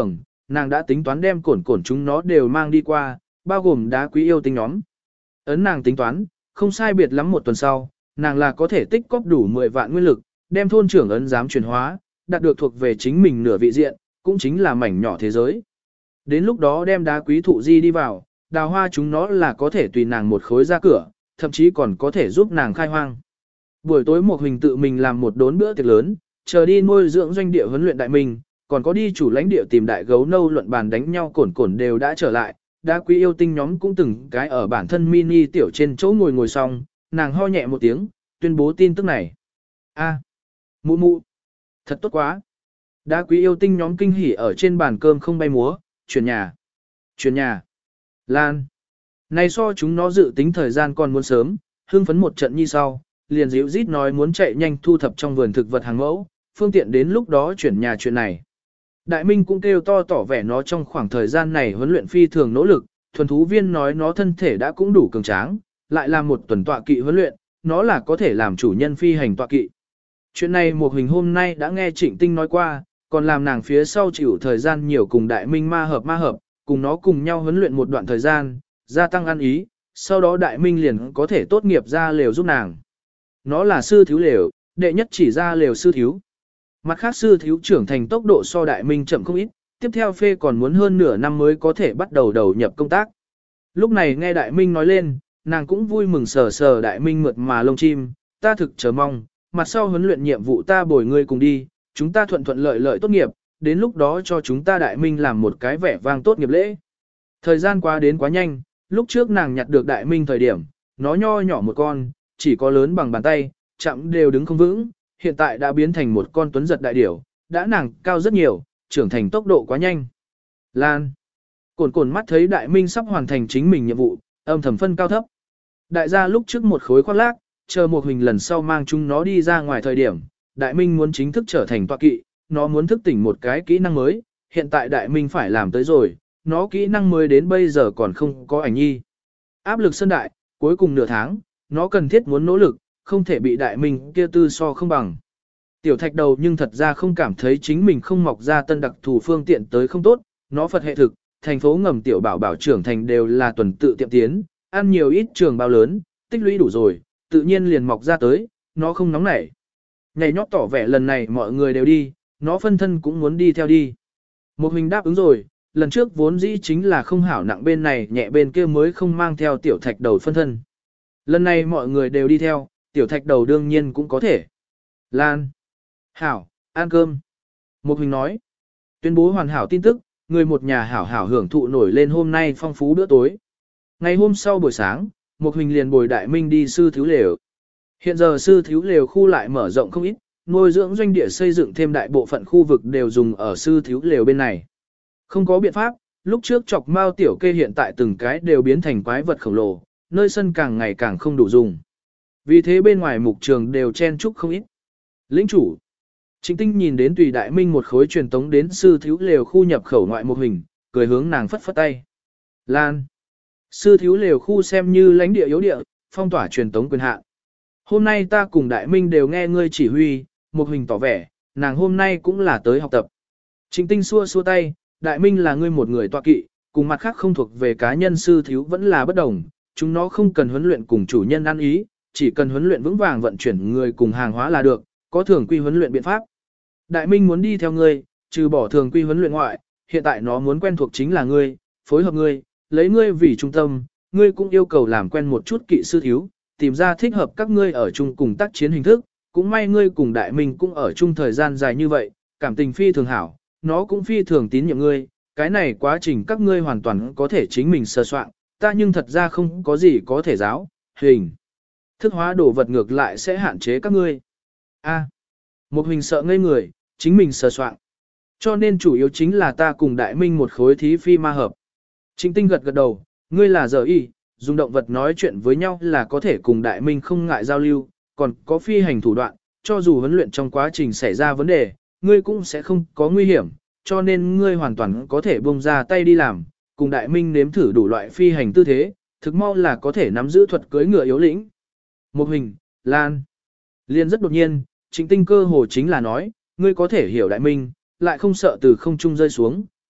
nàng đã tính toán đem cổn cổn chúng nó đều mang đi qua, bao gồm đá quý yêu tinh nhóm. Ấn nàng tính toán, không sai biệt lắm một tuần sau, nàng là có thể tích cóp đủ mười vạn nguyên lực, đem thôn trưởng ấn giám chuyển hóa, đạt được thuộc về chính mình nửa vị diện, cũng chính là mảnh nhỏ thế giới. Đến lúc đó đem đá quý thụ di đi vào, đào hoa chúng nó là có thể tùy nàng một khối ra cửa, thậm chí còn có thể giúp nàng khai hoang. Buổi tối một hình tự mình làm một đốn bữa tiệc lớn, chờ đi nuôi dưỡng doanh địa huấn luyện đại minh, còn có đi chủ lãnh địa tìm đại gấu nâu luận bàn đánh nhau cổn cổn đều đã trở lại, đá quý yêu tinh nhóm cũng từng cái ở bản thân mini tiểu trên chỗ ngồi ngồi xong, nàng ho nhẹ một tiếng, tuyên bố tin tức này. A, mụ mụ, thật tốt quá. Đá quý yêu tinh nhóm kinh hỉ ở trên bàn cơm không bay múa, chuyển nhà, chuyển nhà. Lan, này so chúng nó dự tính thời gian còn muốn sớm, hưng phấn một trận như sau, liền dịu rít nói muốn chạy nhanh thu thập trong vườn thực vật hàng mẫu, phương tiện đến lúc đó chuyển nhà chuyện này. Đại Minh cũng kêu to tỏ vẻ nó trong khoảng thời gian này huấn luyện phi thường nỗ lực, thuần thú viên nói nó thân thể đã cũng đủ cường tráng, lại làm một tuần tọa kỵ huấn luyện, nó là có thể làm chủ nhân phi hành tọa kỵ. Chuyện này một hình hôm nay đã nghe Trịnh Tinh nói qua, còn làm nàng phía sau chịu thời gian nhiều cùng Đại Minh ma hợp ma hợp, cùng nó cùng nhau huấn luyện một đoạn thời gian, gia tăng ăn ý, sau đó Đại Minh liền có thể tốt nghiệp ra lều giúp nàng. Nó là sư thiếu lều, đệ nhất chỉ ra lều sư thiếu. Mặt khác sư thiếu trưởng thành tốc độ so Đại Minh chậm không ít, tiếp theo phê còn muốn hơn nửa năm mới có thể bắt đầu đầu nhập công tác. Lúc này nghe Đại Minh nói lên, nàng cũng vui mừng sờ sờ Đại Minh mượt mà lông chim, ta thực chờ mong, mặt sau huấn luyện nhiệm vụ ta bồi ngươi cùng đi, chúng ta thuận thuận lợi lợi tốt nghiệp, đến lúc đó cho chúng ta Đại Minh làm một cái vẻ vang tốt nghiệp lễ. Thời gian qua đến quá nhanh, lúc trước nàng nhặt được Đại Minh thời điểm, nó nho nhỏ một con, chỉ có lớn bằng bàn tay, chạm đều đứng không vững, hiện tại đã biến thành một con tuấn giật đại điểu, đã nàng cao rất nhiều, trưởng thành tốc độ quá nhanh. Lan. Cồn cồn mắt thấy Đại Minh sắp hoàn thành chính mình nhiệm vụ, âm thầm phân cao thấp. Đại gia lúc trước một khối khoác lác, chờ một hình lần sau mang chúng nó đi ra ngoài thời điểm, Đại Minh muốn chính thức trở thành tọa kỵ, nó muốn thức tỉnh một cái kỹ năng mới, hiện tại Đại Minh phải làm tới rồi, nó kỹ năng mới đến bây giờ còn không có ảnh nhi. Áp lực sân đại, cuối cùng nửa tháng, nó cần thiết muốn nỗ lực, không thể bị Đại Minh kia tư so không bằng. Tiểu thạch đầu nhưng thật ra không cảm thấy chính mình không mọc ra tân đặc thù phương tiện tới không tốt, nó Phật hệ thực, thành phố ngầm tiểu bảo bảo trưởng thành đều là tuần tự tiệm tiến, ăn nhiều ít trường bao lớn, tích lũy đủ rồi, tự nhiên liền mọc ra tới, nó không nóng nảy. Nhảy nhót tỏ vẻ lần này mọi người đều đi, nó phân thân cũng muốn đi theo đi. Một hình đáp ứng rồi, lần trước vốn dĩ chính là không hảo nặng bên này nhẹ bên kia mới không mang theo tiểu thạch đầu phân thân. Lần này mọi người đều đi theo, tiểu thạch đầu đương nhiên cũng có thể. Lan. Hảo, ăn cơm. Một hình nói. Tuyên bố hoàn hảo tin tức, người một nhà hảo hảo hưởng thụ nổi lên hôm nay phong phú bữa tối. Ngày hôm sau buổi sáng, một hình liền bồi Đại Minh đi sư thiếu lều. Hiện giờ sư thiếu lều khu lại mở rộng không ít, nuôi dưỡng doanh địa xây dựng thêm đại bộ phận khu vực đều dùng ở sư thiếu lều bên này. Không có biện pháp, lúc trước chọc mao tiểu kê hiện tại từng cái đều biến thành quái vật khổng lồ, nơi sân càng ngày càng không đủ dùng. Vì thế bên ngoài mục trường đều chen chúc không ít. Lĩnh chủ. Trịnh Tinh nhìn đến tùy Đại Minh một khối truyền tống đến sư thiếu lều khu nhập khẩu ngoại một hình, cười hướng nàng phất phất tay. Lan. Sư thiếu lều khu xem như lãnh địa yếu địa, phong tỏa truyền tống quyền hạn. Hôm nay ta cùng Đại Minh đều nghe ngươi chỉ huy, một hình tỏ vẻ, nàng hôm nay cũng là tới học tập. Trịnh Tinh xua xua tay, Đại Minh là ngươi một người tọa kỵ, cùng mặt khác không thuộc về cá nhân sư thiếu vẫn là bất đồng, chúng nó không cần huấn luyện cùng chủ nhân ăn ý, chỉ cần huấn luyện vững vàng vận chuyển người cùng hàng hóa là được, có thường quy huấn luyện biện pháp. Đại Minh muốn đi theo ngươi, trừ bỏ thường quy huấn luyện ngoại, hiện tại nó muốn quen thuộc chính là ngươi, phối hợp ngươi, lấy ngươi vì trung tâm, ngươi cũng yêu cầu làm quen một chút kỵ sư thiếu, tìm ra thích hợp các ngươi ở chung cùng tác chiến hình thức, cũng may ngươi cùng Đại Minh cũng ở chung thời gian dài như vậy, cảm tình phi thường hảo, nó cũng phi thường tín nhiệm ngươi, cái này quá trình các ngươi hoàn toàn có thể chính mình sơ soạn, ta nhưng thật ra không có gì có thể giáo, hình. Thức hóa đồ vật ngược lại sẽ hạn chế các ngươi. A. Một hình sợ ngây người, chính mình sơ soạn. Cho nên chủ yếu chính là ta cùng Đại Minh một khối thí phi ma hợp. Trịnh Tinh gật gật đầu, ngươi là giờ y, dùng động vật nói chuyện với nhau là có thể cùng Đại Minh không ngại giao lưu, còn có phi hành thủ đoạn, cho dù huấn luyện trong quá trình xảy ra vấn đề, ngươi cũng sẽ không có nguy hiểm, cho nên ngươi hoàn toàn có thể buông ra tay đi làm, cùng Đại Minh nếm thử đủ loại phi hành tư thế, thực mau là có thể nắm giữ thuật cưỡi ngựa yếu lĩnh. Một hình, Lan. Liên rất đột nhiên, Trịnh Tinh cơ hồ chính là nói, ngươi có thể hiểu Đại Minh, lại không sợ từ không trung rơi xuống,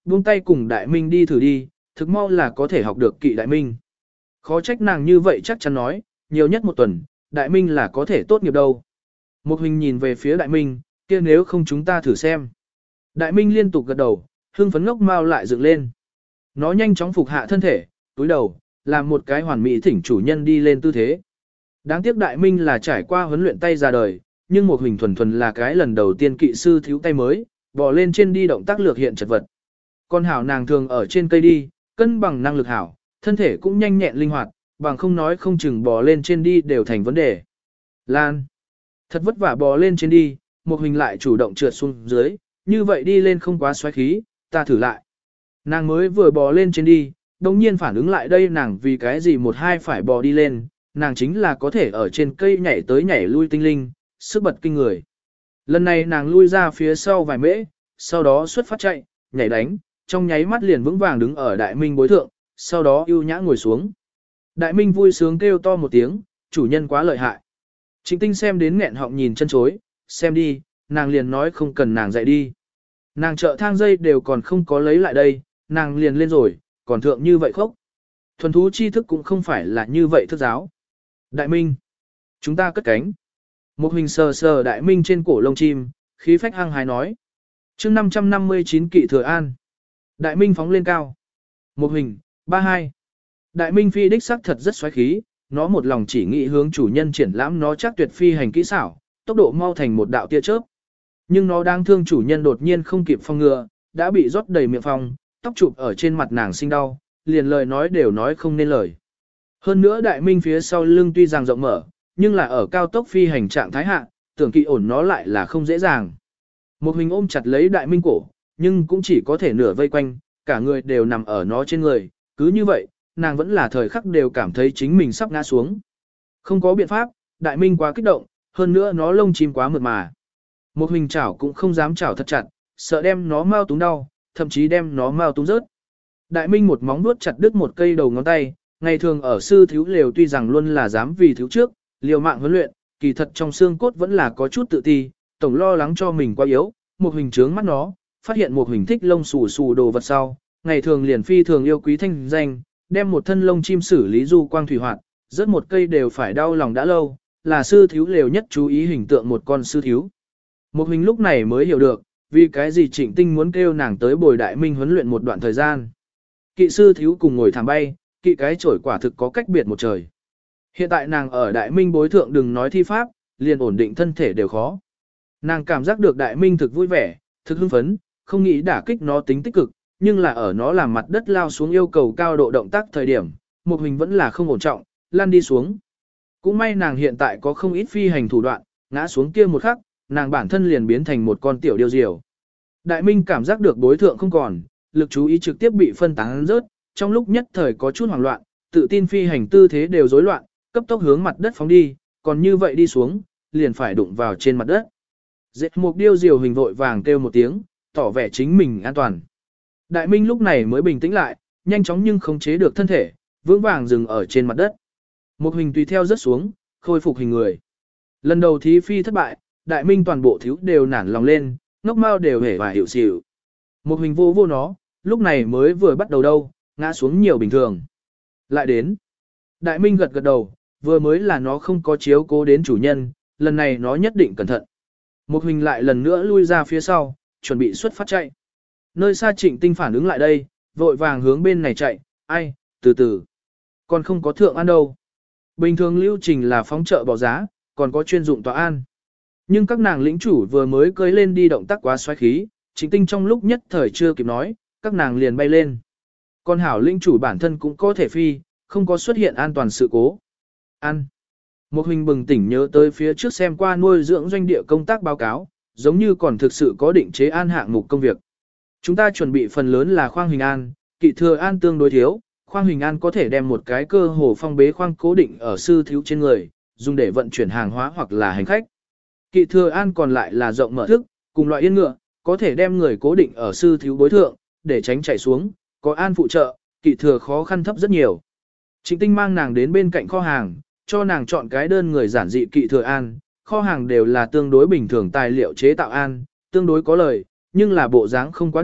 buông tay cùng Đại Minh đi thử đi, thực mau là có thể học được kỵ Đại Minh. Khó trách nàng như vậy chắc chắn nói, nhiều nhất một tuần, Đại Minh là có thể tốt nghiệp đâu. Một Huỳnh nhìn về phía Đại Minh, kia nếu không chúng ta thử xem. Đại Minh liên tục gật đầu, hưng phấn ngốc mau lại dựng lên. Nó nhanh chóng phục hạ thân thể, túi đầu, làm một cái hoàn mỹ thỉnh chủ nhân đi lên tư thế. Đáng tiếc Đại Minh là trải qua huấn luyện tay ra đời, nhưng một Huỳnh thuần thuần là cái lần đầu tiên kỵ sư thiếu tay mới, bò lên trên đi động tác lược hiện chật vật. Con hảo nàng thường ở trên cây đi, cân bằng năng lực hảo, thân thể cũng nhanh nhẹn linh hoạt, bằng không nói không chừng bò lên trên đi đều thành vấn đề. Lan. Thật vất vả bò lên trên đi, một Huỳnh lại chủ động trượt xuống dưới, như vậy đi lên không quá xoáy khí, ta thử lại. Nàng mới vừa bò lên trên đi, đồng nhiên phản ứng lại đây nàng vì cái gì một hai phải bò đi lên, nàng chính là có thể ở trên cây nhảy tới nhảy lui tinh linh, sức bật kinh người. Lần này nàng lui ra phía sau vài mễ, sau đó xuất phát chạy, nhảy đánh, trong nháy mắt liền vững vàng đứng ở Đại Minh bối thượng, sau đó ưu nhã ngồi xuống. Đại Minh vui sướng kêu to một tiếng, chủ nhân quá lợi hại. Trịnh Tinh xem đến nghẹn họng nhìn chân chối, xem đi, nàng liền nói không cần nàng dạy đi. Nàng trợ thang dây đều còn không có lấy lại đây, nàng liền lên rồi, còn thượng như vậy khốc. Thuần thú tri thức cũng không phải là như vậy thức giáo. Đại Minh, chúng ta cất cánh. Một Huỳnh sờ sờ Đại Minh trên cổ lông chim, khí phách hăng hái nói. chương năm trăm năm mươi chín kỵ thừa an. Đại Minh phóng lên cao. Một Huỳnh, ba hai. Đại Minh phi đích sắc thật rất xoáy khí, nó một lòng chỉ nghĩ hướng chủ nhân triển lãm nó chắc tuyệt phi hành kỹ xảo, tốc độ mau thành một đạo tia chớp. Nhưng nó đang thương chủ nhân đột nhiên không kịp phòng ngừa, đã bị rót đầy miệng phòng, tóc chụp ở trên mặt nàng sinh đau, liền lời nói đều nói không nên lời. Hơn nữa Đại Minh phía sau lưng tuy rằng rộng mở, nhưng là ở cao tốc phi hành trạng thái hạ, tưởng kỵ ổn nó lại là không dễ dàng. Một Huỳnh ôm chặt lấy Đại Minh cổ, nhưng cũng chỉ có thể nửa vây quanh, cả người đều nằm ở nó trên người, cứ như vậy, nàng vẫn là thời khắc đều cảm thấy chính mình sắp ngã xuống. Không có biện pháp, Đại Minh quá kích động, hơn nữa nó lông chim quá mượt mà. Một Huỳnh chảo cũng không dám chảo thật chặt, sợ đem nó mau túng đau, thậm chí đem nó mau túng rớt. Đại Minh một móng vuốt chặt đứt một cây đầu ngón tay, ngày thường ở sư thiếu lều tuy rằng luôn là dám vì thiếu trước, liều mạng huấn luyện, kỳ thật trong xương cốt vẫn là có chút tự ti, tổng lo lắng cho mình quá yếu. Một Huỳnh trướng mắt nó, phát hiện một Huỳnh thích lông xù xù đồ vật sau, ngày thường liền phi thường yêu quý thanh danh, đem một thân lông chim xử lý du quang thủy hoạt, rớt một cây đều phải đau lòng đã lâu, là sư thiếu lều nhất chú ý hình tượng một con sư thiếu. Một Huỳnh lúc này mới hiểu được, vì cái gì Trịnh Tinh muốn kêu nàng tới bồi Đại Minh huấn luyện một đoạn thời gian. Kỵ sư thiếu cùng ngồi thảm bay, kỵ cái chổi quả thực có cách biệt một trời. Hiện tại nàng ở Đại Minh bối thượng đừng nói thi pháp, liền ổn định thân thể đều khó. Nàng cảm giác được Đại Minh thực vui vẻ, thực hưng phấn, không nghĩ đả kích nó tính tích cực, nhưng là ở nó làm mặt đất lao xuống yêu cầu cao độ động tác thời điểm, Một Huỳnh vẫn là không ổn trọng, lăn đi xuống. Cũng may nàng hiện tại có không ít phi hành thủ đoạn, ngã xuống kia một khắc, nàng bản thân liền biến thành một con tiểu điêu diều. Đại Minh cảm giác được đối thượng không còn, lực chú ý trực tiếp bị phân tán rớt, trong lúc nhất thời có chút hoảng loạn, tự tin phi hành tư thế đều rối loạn, cấp tốc hướng mặt đất phóng đi, còn như vậy đi xuống, liền phải đụng vào trên mặt đất. Dệt một điêu diều hình vội vàng kêu một tiếng, tỏ vẻ chính mình an toàn. Đại Minh lúc này mới bình tĩnh lại, nhanh chóng nhưng không chế được thân thể, vững vàng dừng ở trên mặt đất. Một Huỳnh tùy theo rớt xuống, khôi phục hình người. Lần đầu thí phi thất bại, Đại Minh toàn bộ thiếu đều nản lòng lên, ngốc mau đều hề và hiểu xỉu. Một Huỳnh vô vô nó, lúc này mới vừa bắt đầu đâu, ngã xuống nhiều bình thường. Lại đến. Đại Minh gật gật đầu, vừa mới là nó không có chiếu cố đến chủ nhân, lần này nó nhất định cẩn thận. Một Huỳnh lại lần nữa lui ra phía sau, chuẩn bị xuất phát chạy. Nơi xa Trịnh Tinh phản ứng lại đây, vội vàng hướng bên này chạy, ai, từ từ. Còn không có thượng an đâu. Bình thường lưu trình là phóng chợ bỏ giá, còn có chuyên dụng tòa an. Nhưng các nàng lĩnh chủ vừa mới cưới lên đi động tác quá xoáy khí, Trịnh Tinh trong lúc nhất thời chưa kịp nói, các nàng liền bay lên. Còn hảo lĩnh chủ bản thân cũng có thể phi, không có xuất hiện an toàn sự cố. An. Một Huỳnh bừng tỉnh nhớ tới phía trước xem qua nuôi dưỡng doanh địa công tác báo cáo, giống như còn thực sự có định chế an hạng mục công việc. Chúng ta chuẩn bị phần lớn là khoang hình an, kỵ thừa an tương đối thiếu, khoang hình an có thể đem một cái cơ hồ phong bế khoang cố định ở sư thiếu trên người, dùng để vận chuyển hàng hóa hoặc là hành khách. Kỵ thừa an còn lại là rộng mở thức, cùng loại yên ngựa, có thể đem người cố định ở sư thiếu bối thượng, để tránh chạy xuống, có an phụ trợ, kỵ thừa khó khăn thấp rất nhiều. Trịnh Tinh mang nàng đến bên cạnh kho hàng, cho nàng chọn cái đơn người giản dị kỵ thừa an, kho hàng đều là tương đối bình thường tài liệu chế tạo an, tương đối có lời, nhưng là bộ dáng không quá đẹp,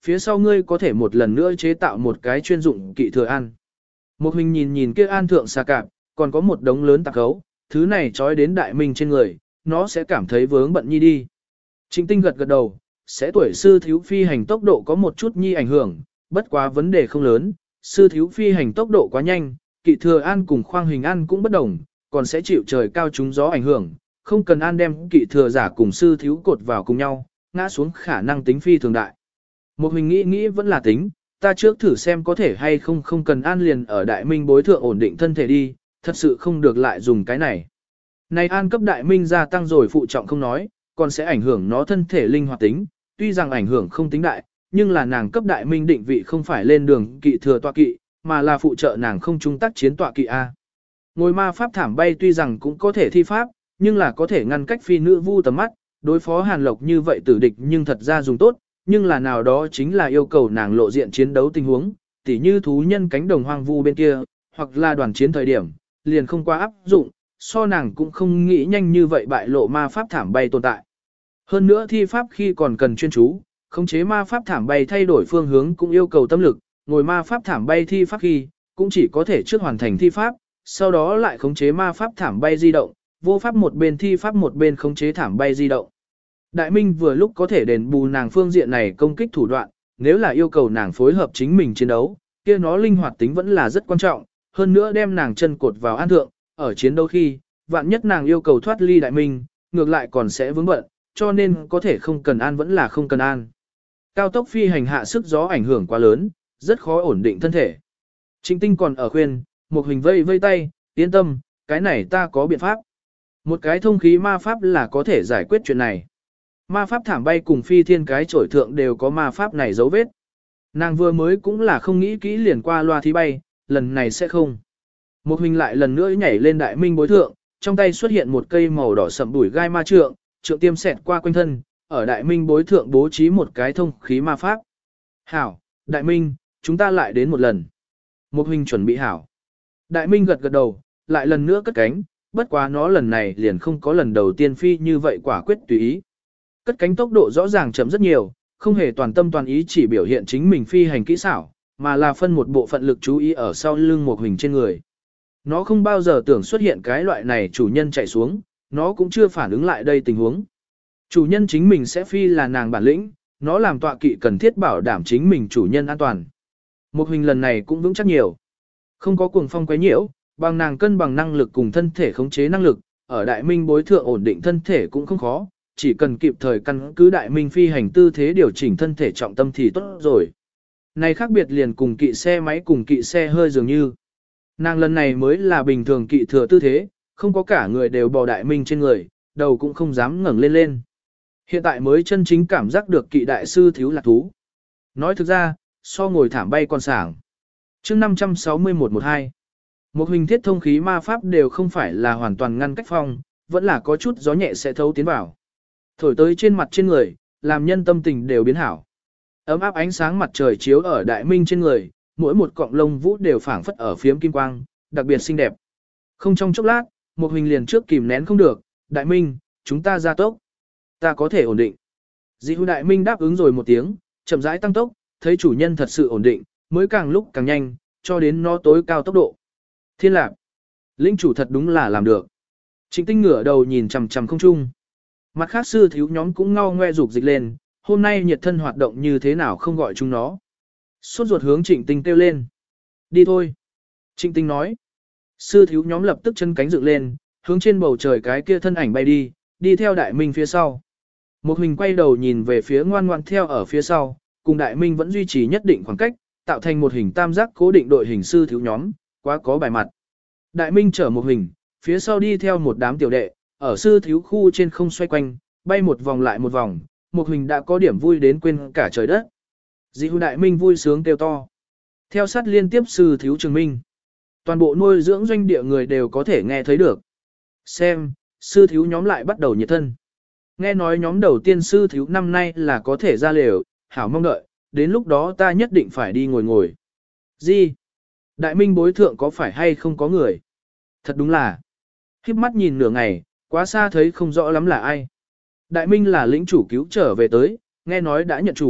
phía sau ngươi có thể một lần nữa chế tạo một cái chuyên dụng kỵ thừa an. Một hình nhìn nhìn kia an thượng xà cạp, còn có một đống lớn tạp khấu, thứ này trói đến đại minh trên người, nó sẽ cảm thấy vướng bận nhi đi. Trịnh Tinh gật gật đầu, sẽ tuổi sư thiếu phi hành tốc độ có một chút nhi ảnh hưởng, bất quá vấn đề không lớn, sư thiếu phi hành tốc độ quá nhanh, kỵ thừa an cùng khoang hình an cũng bất đồng, còn sẽ chịu trời cao trúng gió ảnh hưởng, không cần an đem kỵ thừa giả cùng sư thiếu cột vào cùng nhau, ngã xuống khả năng tính phi thường đại. Một mình nghĩ nghĩ vẫn là tính, ta trước thử xem có thể hay không không cần an liền ở đại minh bối thượng ổn định thân thể đi, thật sự không được lại dùng cái này. Này an cấp đại minh gia tăng rồi phụ trọng không nói, còn sẽ ảnh hưởng nó thân thể linh hoạt tính, tuy rằng ảnh hưởng không tính đại, nhưng là nàng cấp đại minh định vị không phải lên đường kỵ thừa tọa kỵ, mà là phụ trợ nàng không trung tác chiến tọa kỵ A. Ngồi ma pháp thảm bay tuy rằng cũng có thể thi pháp, nhưng là có thể ngăn cách phi nữ vu tầm mắt, đối phó hàn lộc như vậy tử địch nhưng thật ra dùng tốt, nhưng là nào đó chính là yêu cầu nàng lộ diện chiến đấu tình huống, tỉ như thú nhân cánh đồng hoang vu bên kia, hoặc là đoàn chiến thời điểm, liền không qua áp dụng, so nàng cũng không nghĩ nhanh như vậy bại lộ ma pháp thảm bay tồn tại. Hơn nữa thi pháp khi còn cần chuyên chú, khống chế ma pháp thảm bay thay đổi phương hướng cũng yêu cầu tâm lực, ngồi ma pháp thảm bay thi pháp khi, cũng chỉ có thể trước hoàn thành thi pháp, sau đó lại khống chế ma pháp thảm bay di động, vô pháp một bên thi pháp một bên khống chế thảm bay di động. Đại Minh vừa lúc có thể đền bù nàng phương diện này công kích thủ đoạn, nếu là yêu cầu nàng phối hợp chính mình chiến đấu, kia nó linh hoạt tính vẫn là rất quan trọng, hơn nữa đem nàng chân cột vào an thượng, ở chiến đấu khi, vạn nhất nàng yêu cầu thoát ly Đại Minh, ngược lại còn sẽ vướng bận, cho nên có thể không cần an vẫn là không cần an. Cao tốc phi hành hạ sức gió ảnh hưởng quá lớn, rất khó ổn định thân thể. Trịnh Tinh còn ở khuyên, một hình vây vây tay, yên tâm, cái này ta có biện pháp. Một cái thông khí ma pháp là có thể giải quyết chuyện này. Ma pháp thảm bay cùng phi thiên cái chổi thượng đều có ma pháp này dấu vết. Nàng vừa mới cũng là không nghĩ kỹ liền qua loa thí bay, lần này sẽ không. Một hình lại lần nữa nhảy lên đại minh bối thượng, trong tay xuất hiện một cây màu đỏ sậm đuổi gai ma trượng, trượng tiêm xẹt qua quanh thân, ở đại minh bối thượng bố trí một cái thông khí ma pháp. Hảo, đại minh, chúng ta lại đến một lần. Một hình chuẩn bị hảo. Đại minh gật gật đầu, lại lần nữa cất cánh, bất quá nó lần này liền không có lần đầu tiên phi như vậy quả quyết tùy ý. Cất cánh tốc độ rõ ràng chậm rất nhiều, không hề toàn tâm toàn ý chỉ biểu hiện chính mình phi hành kỹ xảo, mà là phân một bộ phận lực chú ý ở sau lưng một hình trên người. Nó không bao giờ tưởng xuất hiện cái loại này chủ nhân chạy xuống, nó cũng chưa phản ứng lại đây tình huống. Chủ nhân chính mình sẽ phi là nàng bản lĩnh, nó làm tọa kỵ cần thiết bảo đảm chính mình chủ nhân an toàn. Một hình lần này cũng vững chắc nhiều. Không có cuồng phong quấy nhiễu, bằng nàng cân bằng năng lực cùng thân thể khống chế năng lực, ở đại minh bối thượng ổn định thân thể cũng không khó, chỉ cần kịp thời căn cứ đại minh phi hành tư thế điều chỉnh thân thể trọng tâm thì tốt rồi. Này khác biệt liền cùng kỵ xe máy cùng kỵ xe hơi dường như. Nàng lần này mới là bình thường kỵ thừa tư thế, không có cả người đều bò đại minh trên người, đầu cũng không dám ngẩng lên lên. Hiện tại mới chân chính cảm giác được kỵ đại sư thiếu lạc thú. Nói thực ra, so ngồi thảm bay còn sảng. chương năm trăm sáu mươi mốt mười hai, một hình thiết thông khí ma pháp đều không phải là hoàn toàn ngăn cách phong, vẫn là có chút gió nhẹ sẽ thấu tiến vào. Thổi tới trên mặt trên người, làm nhân tâm tình đều biến hảo. Ấm áp ánh sáng mặt trời chiếu ở đại minh trên người, mỗi một cọng lông vũ đều phảng phất ở phiếm kim quang, đặc biệt xinh đẹp. Không trong chốc lát, một hình liền trước kìm nén không được, đại minh, chúng ta ra tốc. Ta có thể ổn định. Dị hưu đại minh đáp ứng rồi một tiếng, chậm rãi tăng tốc, thấy chủ nhân thật sự ổn định, mới càng lúc càng nhanh, cho đến nó tối cao tốc độ. Thiên lạc. Linh chủ thật đúng là làm được. Trịnh Tinh ngửa đầu nhìn chằm chằm không trung. Mặt khác sư thiếu nhóm cũng ngao ngoe rục dịch lên, hôm nay nhiệt thân hoạt động như thế nào không gọi chúng nó. Sốt ruột hướng Trịnh Tinh kêu lên. Đi thôi. Trịnh Tinh nói. Sư thiếu nhóm lập tức chân cánh dựng lên, hướng trên bầu trời cái kia thân ảnh bay đi, đi theo đại minh phía sau. Một hình quay đầu nhìn về phía ngoan ngoan theo ở phía sau, cùng đại minh vẫn duy trì nhất định khoảng cách, tạo thành một hình tam giác cố định đội hình sư thiếu nhóm, quá có bài mặt. Đại minh chở một hình, phía sau đi theo một đám tiểu đệ, ở sư thiếu khu trên không xoay quanh, bay một vòng lại một vòng, một hình đã có điểm vui đến quên cả trời đất. Dị hưu đại minh vui sướng kêu to. Theo sát liên tiếp sư thiếu trường minh. Toàn bộ nuôi dưỡng doanh địa người đều có thể nghe thấy được. Xem, sư thiếu nhóm lại bắt đầu nhiệt thân. Nghe nói nhóm đầu tiên sư thiếu năm nay là có thể ra lều, hảo mong đợi, đến lúc đó ta nhất định phải đi ngồi ngồi. Gì? Đại minh bối thượng có phải hay không có người? Thật đúng là. Khiếp mắt nhìn nửa ngày, quá xa thấy không rõ lắm là ai. Đại minh là lĩnh chủ cứu trở về tới, nghe nói đã nhận chủ,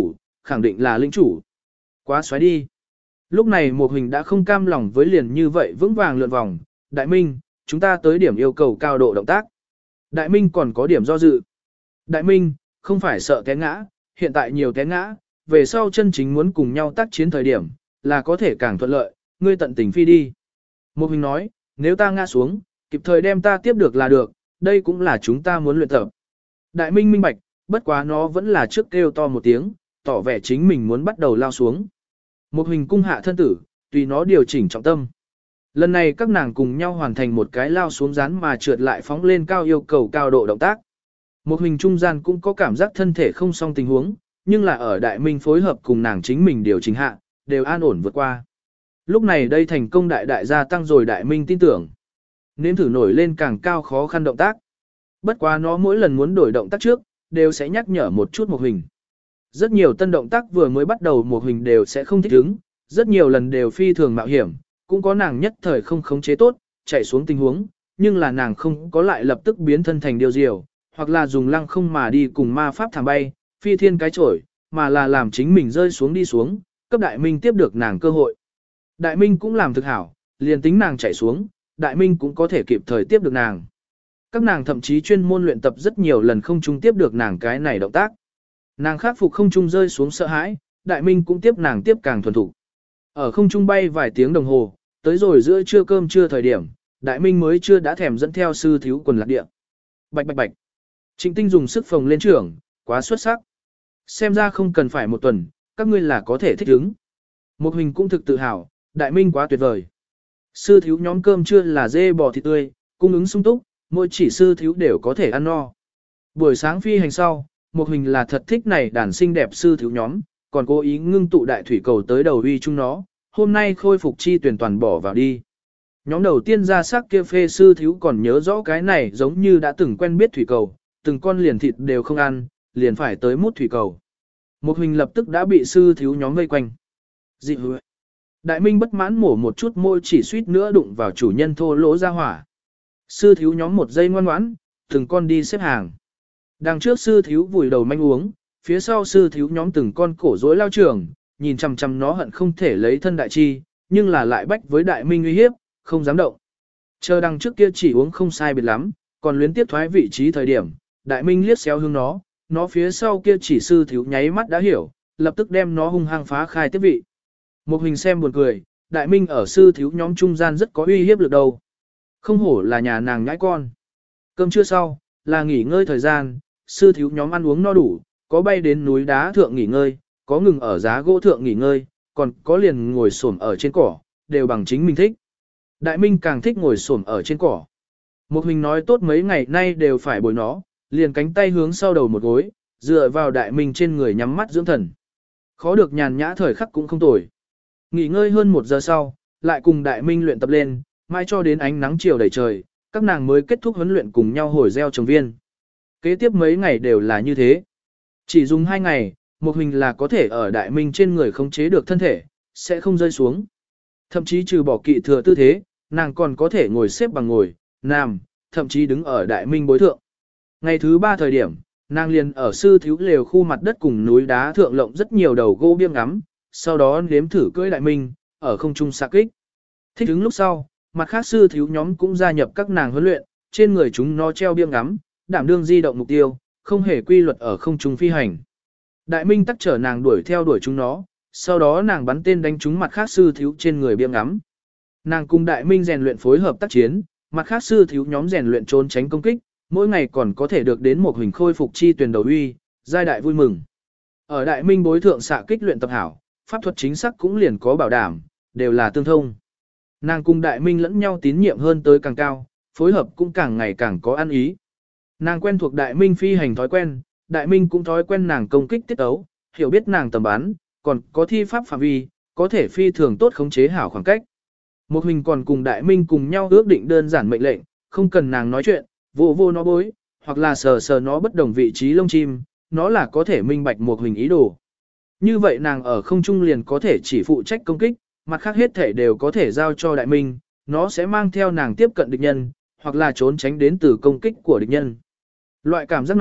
khẳng định là lĩnh chủ. Quá xoáy đi. Lúc này một hình đã không cam lòng với liền như vậy vững vàng lượn vòng. Đại Minh, chúng ta tới điểm yêu cầu cao độ động tác. Đại Minh còn có điểm do dự. Đại Minh, không phải sợ té ngã, hiện tại nhiều té ngã, về sau chân chính muốn cùng nhau tác chiến thời điểm, là có thể càng thuận lợi, ngươi tận tình phi đi. Một hình nói, nếu ta ngã xuống, kịp thời đem ta tiếp được là được, đây cũng là chúng ta muốn luyện tập. Đại Minh minh bạch, bất quá nó vẫn là trước kêu to một tiếng, tỏ vẻ chính mình muốn bắt đầu lao xuống. Một hình cung hạ thân tử, tùy nó điều chỉnh trọng tâm. Lần này các nàng cùng nhau hoàn thành một cái lao xuống rán mà trượt lại phóng lên cao yêu cầu cao độ động tác. Một hình trung gian cũng có cảm giác thân thể không xong tình huống, nhưng là ở Đại Minh phối hợp cùng nàng chính mình điều chỉnh hạ, đều an ổn vượt qua. Lúc này đây thành công đại đại gia tăng rồi Đại Minh tin tưởng. Nếm thử nổi lên càng cao khó khăn động tác. Bất quá nó mỗi lần muốn đổi động tác trước, đều sẽ nhắc nhở một chút một hình. Rất nhiều tân động tác vừa mới bắt đầu một hình đều sẽ không thích ứng, rất nhiều lần đều phi thường mạo hiểm, cũng có nàng nhất thời không khống chế tốt, chạy xuống tình huống, nhưng là nàng không có lại lập tức biến thân thành điều diều, hoặc là dùng lăng không mà đi cùng ma pháp thảm bay, phi thiên cái chổi, mà là làm chính mình rơi xuống đi xuống, cấp Đại Minh tiếp được nàng cơ hội. Đại Minh cũng làm thực hảo, liền tính nàng chạy xuống, Đại Minh cũng có thể kịp thời tiếp được nàng. Các nàng thậm chí chuyên môn luyện tập rất nhiều lần không trung tiếp được nàng cái này động tác. Nàng khắc phục không trung rơi xuống sợ hãi, Đại Minh cũng tiếp nàng tiếp càng thuần thục. Ở không trung bay vài tiếng đồng hồ, tới rồi giữa trưa cơm trưa thời điểm, Đại Minh mới chưa đã thèm dẫn theo sư thiếu quần lạc địa. Bạch bạch bạch. Trịnh Tinh dùng sức phồng lên trưởng, quá xuất sắc. Xem ra không cần phải một tuần, các ngươi là có thể thích ứng. Một hình cũng thực tự hào, Đại Minh quá tuyệt vời. Sư thiếu nhóm cơm trưa là dê bò thịt tươi, cung ứng sung túc, mỗi chỉ sư thiếu đều có thể ăn no. Buổi sáng phi hành sau, một hình là thật thích này đàn xinh đẹp sư thiếu nhóm, còn cố ý ngưng tụ đại thủy cầu tới đầu uy chúng nó, hôm nay khôi phục chi tuyển toàn bỏ vào đi. Nhóm đầu tiên ra sắc kia phê sư thiếu còn nhớ rõ cái này giống như đã từng quen biết thủy cầu, từng con liền thịt đều không ăn, liền phải tới mút thủy cầu. Một hình lập tức đã bị sư thiếu nhóm vây quanh. Dị hứa. Đại Minh bất mãn mổ một chút môi chỉ suýt nữa đụng vào chủ nhân thô lỗ ra hỏa. Sư thiếu nhóm một giây ngoan ngoãn, từng con đi xếp hàng. Đằng trước sư thiếu vùi đầu manh uống, phía sau sư thiếu nhóm từng con cổ rối lao trường, nhìn chằm chằm nó hận không thể lấy thân đại chi, nhưng là lại bách với Đại Minh uy hiếp, không dám động. Chờ đằng trước kia chỉ uống không sai biệt lắm, còn luyến tiếp thoái vị trí thời điểm, Đại Minh liếc xéo hướng nó, nó phía sau kia chỉ sư thiếu nháy mắt đã hiểu, lập tức đem nó hung hăng phá khai tiếp vị. Một hình xem buồn cười, Đại Minh ở sư thiếu nhóm trung gian rất có uy hiếp lực đầu. Không hổ là nhà nàng nhãi con. Cơm trưa sau, là nghỉ ngơi thời gian, sư thiếu nhóm ăn uống no đủ, có bay đến núi đá thượng nghỉ ngơi, có ngừng ở giá gỗ thượng nghỉ ngơi, còn có liền ngồi xổm ở trên cỏ, đều bằng chính mình thích. Đại Minh càng thích ngồi xổm ở trên cỏ. Một hình nói tốt mấy ngày nay đều phải bồi nó, liền cánh tay hướng sau đầu một gối, dựa vào Đại Minh trên người nhắm mắt dưỡng thần. Khó được nhàn nhã thời khắc cũng không tồi. Nghỉ ngơi hơn một giờ sau, lại cùng Đại Minh luyện tập lên, mai cho đến ánh nắng chiều đầy trời, các nàng mới kết thúc huấn luyện cùng nhau hồi gieo trồng viên. Kế tiếp mấy ngày đều là như thế. Chỉ dùng hai ngày, một hình là có thể ở Đại Minh trên người khống chế được thân thể, sẽ không rơi xuống. Thậm chí trừ bỏ kỵ thừa tư thế, nàng còn có thể ngồi xếp bằng ngồi, nằm, thậm chí đứng ở Đại Minh bối thượng. Ngày thứ ba thời điểm, nàng liền ở sư thiếu lều khu mặt đất cùng núi đá thượng lộng rất nhiều đầu gỗ biếng ngắm, sau đó nếm thử cưỡi Đại Minh, ở không trung xạ kích. Thích ứng lúc sau, mặt khác sư thiếu nhóm cũng gia nhập các nàng huấn luyện, trên người chúng nó treo biếng ngắm, đảm đương di động mục tiêu, không hề quy luật ở không trung phi hành. Đại Minh tắc trở nàng đuổi theo đuổi chúng nó, sau đó nàng bắn tên đánh trúng mặt khác sư thiếu trên người biếng ngắm. Nàng cùng Đại Minh rèn luyện phối hợp tác chiến, mặt khác sư thiếu nhóm rèn luyện trốn tránh công kích, mỗi ngày còn có thể được đến một hình khôi phục chi tuyển đầu uy, giai đại vui mừng. Ở Đại Minh bối thượng xạ kích luyện tập hảo, pháp thuật chính xác cũng liền có bảo đảm, đều là tương thông. Nàng cùng Đại Minh lẫn nhau tín nhiệm hơn tới càng cao, phối hợp cũng càng ngày càng có ăn ý. Nàng quen thuộc Đại Minh phi hành thói quen, Đại Minh cũng thói quen nàng công kích tiết tấu, hiểu biết nàng tầm bắn, còn có thi pháp phạm vi, có thể phi thường tốt khống chế hảo khoảng cách. Một hình còn cùng Đại Minh cùng nhau ước định đơn giản mệnh lệnh, không cần nàng nói chuyện, vô vô nó bối, hoặc là sờ sờ nó bất đồng vị trí lông chim, nó là có thể minh bạch một hình ý đồ. Như vậy nàng ở không trung liền có thể chỉ phụ trách công kích, mặt khác hết thể đều có thể giao cho Đại Minh, nó sẽ mang theo nàng tiếp cận địch nhân, hoặc là trốn tránh đến từ công kích của địch nhân. Loại cảm giác này,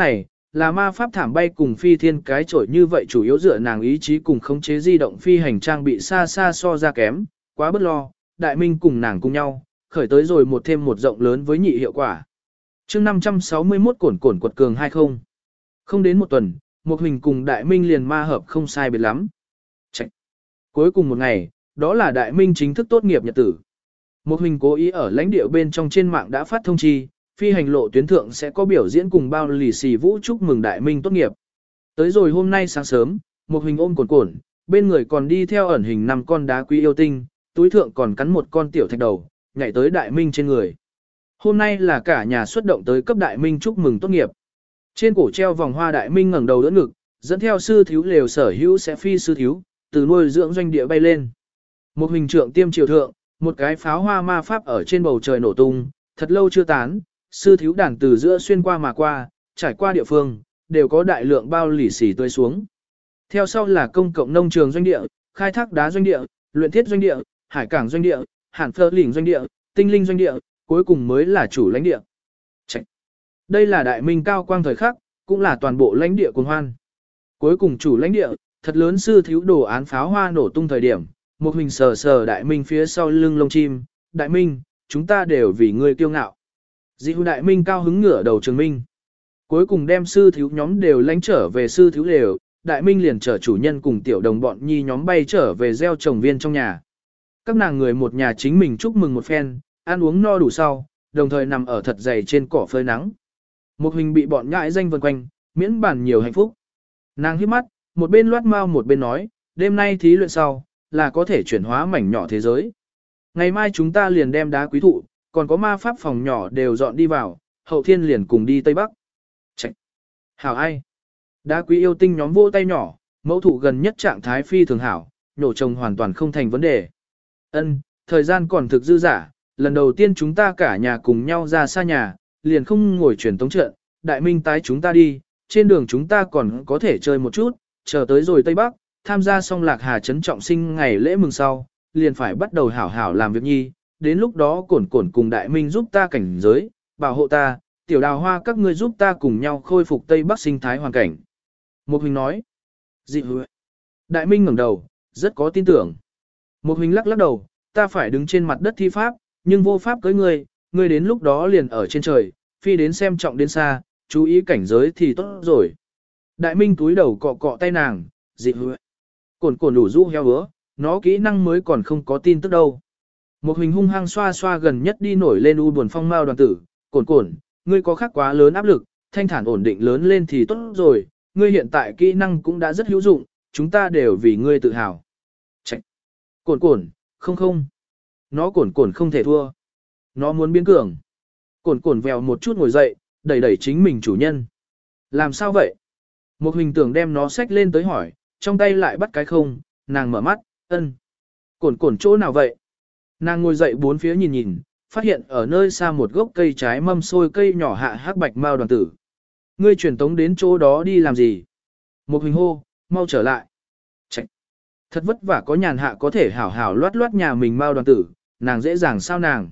là ma pháp thảm bay cùng phi thiên cái chổi như vậy chủ yếu dựa nàng ý chí cùng khống chế di động phi hành trang bị xa xa so ra kém, quá bất lo, đại minh cùng nàng cùng nhau, khởi tới rồi một thêm một rộng lớn với nhị hiệu quả. chương năm trăm sáu mươi mốt cổn cổn quật cường hai không. Không đến một tuần, một hình cùng đại minh liền ma hợp không sai biệt lắm. Chạy. Cuối cùng một ngày, đó là đại minh chính thức tốt nghiệp nhật tử. Một hình cố ý ở lãnh địa bên trong trên mạng đã phát thông chi, phi hành lộ tuyến thượng sẽ có biểu diễn cùng bao lì xì vũ chúc mừng đại minh tốt nghiệp. Tới rồi hôm nay sáng sớm, một hình ôm cồn cồn, bên người còn đi theo ẩn hình năm con đá quý yêu tinh, túi thượng còn cắn một con tiểu thạch đầu, nhảy tới đại minh trên người. Hôm nay là cả nhà xuất động tới cấp đại minh chúc mừng tốt nghiệp. Trên cổ treo vòng hoa đại minh ngẩng đầu đỡ ngực, dẫn theo sư thiếu lều sở hữu sẽ phi sư thiếu, từ nuôi dưỡng doanh địa bay lên. Một hình trượng tiêm triều thượng, một cái pháo hoa ma pháp ở trên bầu trời nổ tung, thật lâu chưa tán, sư thiếu đàn từ giữa xuyên qua mà qua, trải qua địa phương, đều có đại lượng bao lì xì tươi xuống. Theo sau là công cộng nông trường doanh địa, khai thác đá doanh địa, luyện thiết doanh địa, hải cảng doanh địa, hàn phơ lỉnh doanh địa, tinh linh doanh địa, cuối cùng mới là chủ lãnh địa. Chạy. Đây là đại minh cao quang thời khắc, cũng là toàn bộ lãnh địa cuồng hoan. Cuối cùng chủ lãnh địa, thật lớn sư thiếu đồ án pháo hoa nổ tung thời điểm, một hình sờ sờ đại minh phía sau lưng lông chim, đại minh, chúng ta đều vì ngươi kiêu ngạo. Dị hữu đại minh cao hứng ngửa đầu trường minh. Cuối cùng đem sư thiếu nhóm đều lánh trở về sư thiếu đều, đại minh liền chở chủ nhân cùng tiểu đồng bọn nhi nhóm bay trở về gieo trồng viên trong nhà. Các nàng người một nhà chính mình chúc mừng một phen, ăn uống no đủ sau, đồng thời nằm ở thật dày trên cỏ phơi nắng. Một hình bị bọn nhãi danh vần quanh, miễn bản nhiều hạnh phúc. Nàng hít mắt, một bên loát mau một bên nói, đêm nay thí luyện sau, là có thể chuyển hóa mảnh nhỏ thế giới. Ngày mai chúng ta liền đem đá quý thụ, còn có ma pháp phòng nhỏ đều dọn đi vào, hậu thiên liền cùng đi Tây Bắc. Chạy. Hảo ai? Đá quý yêu tinh nhóm vô tay nhỏ, mẫu thụ gần nhất trạng thái phi thường hảo, nhổ trồng hoàn toàn không thành vấn đề. Ân, thời gian còn thực dư giả, lần đầu tiên chúng ta cả nhà cùng nhau ra xa nhà, liền không ngồi truyền tống trận, đại minh tái chúng ta đi, trên đường chúng ta còn có thể chơi một chút, chờ tới rồi Tây Bắc, tham gia xong lạc hà trấn trọng sinh ngày lễ mừng sau, liền phải bắt đầu hảo hảo làm việc nhi, đến lúc đó cổn cổn cùng đại minh giúp ta cảnh giới, bảo hộ ta, tiểu đào hoa các ngươi giúp ta cùng nhau khôi phục Tây Bắc sinh thái hoàn cảnh. Một hình nói, dị hứa. Đại minh ngẩng đầu, rất có tin tưởng. Một hình lắc lắc đầu, ta phải đứng trên mặt đất thi pháp, nhưng vô pháp cưới ngươi, ngươi đến lúc đó liền ở trên trời, phi đến xem trọng đến xa, chú ý cảnh giới thì tốt rồi. Đại minh túi đầu cọ cọ tay nàng, dị hứa. Cổn cổn đủ rũ heo hứa, nó kỹ năng mới còn không có tin tức đâu. Một hình hung hăng xoa xoa gần nhất đi nổi lên u buồn phong mao đoàn tử, cổn cổn, ngươi có khác quá lớn áp lực, thanh thản ổn định lớn lên thì tốt rồi, ngươi hiện tại kỹ năng cũng đã rất hữu dụng, chúng ta đều vì ngươi tự hào. Chạy. Cổn cổn, không không. Nó cổn cổn không thể thua. Nó muốn biến cường. Cổn cổn vèo một chút ngồi dậy, đẩy đẩy chính mình chủ nhân. Làm sao vậy? Một hình tưởng đem nó xách lên tới hỏi, trong tay lại bắt cái không, nàng mở mắt, ân. Cổn cổn chỗ nào vậy? Nàng ngồi dậy bốn phía nhìn nhìn, phát hiện ở nơi xa một gốc cây trái mâm xôi cây nhỏ hạ hắc bạch mao đoàn tử. Ngươi truyền tống đến chỗ đó đi làm gì? Một hình hô, mau trở lại. Chạy. Thật vất vả có nhàn hạ có thể hảo hảo loát loát nhà mình mao đoàn tử, nàng dễ dàng sao nàng.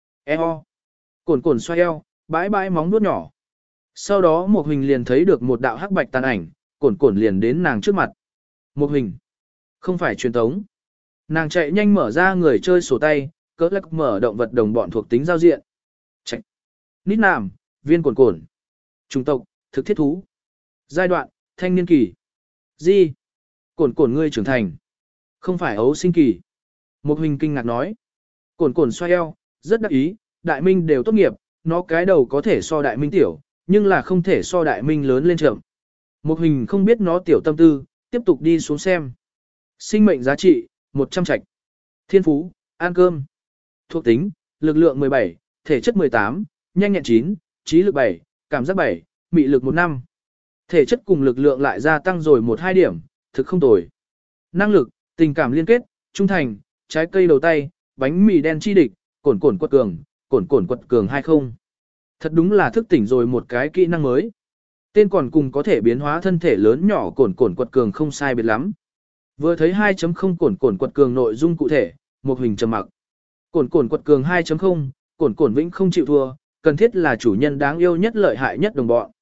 Eo. Cổn cổn xoay eo, bãi bãi móng nuốt nhỏ. Sau đó một hình liền thấy được một đạo hắc bạch tàn ảnh, cổn cổn liền đến nàng trước mặt. Một hình. Không phải truyền tống. Nàng chạy nhanh mở ra người chơi sổ tay, cỡ lắc mở động vật đồng bọn thuộc tính giao diện. Chạy. Nít nàm, viên cổn cổn. Chủng tộc, thực thiết thú. Giai đoạn, thanh niên kỳ. Di. Cổn cổn ngươi trưởng thành. Không phải ấu sinh kỳ. Một hình kinh ngạc nói. Cổn cổn xoay eo, rất đắc ý, đại minh đều tốt nghiệp, nó cái đầu có thể so đại minh tiểu, nhưng là không thể so đại minh lớn lên chậm. Một hình không biết nó tiểu tâm tư, tiếp tục đi xuống xem. Sinh mệnh giá trị, một trăm trạch. Thiên phú, ăn cơm. Thuộc tính, lực lượng mười bảy, thể chất mười tám, nhanh nhẹn chín, trí lực bảy, cảm giác bảy, mị lực một năm. Thể chất cùng lực lượng lại gia tăng rồi một hai điểm, thực không tồi. Năng lực, tình cảm liên kết, trung thành, trái cây đầu tay, bánh mì đen chi địch, cổn cổn quật cường, cổn cổn quật cường hai không. Thật đúng là thức tỉnh rồi một cái kỹ năng mới. Tên còn cùng có thể biến hóa thân thể lớn nhỏ cổn cổn quật cường không sai biệt lắm. Vừa thấy hai chấm không cổn cổn quật cường nội dung cụ thể, một hình trầm mặc. Cổn cổn quật cường hai chấm không, cổn cổn vĩnh không chịu thua, cần thiết là chủ nhân đáng yêu nhất lợi hại nhất đồng bọn.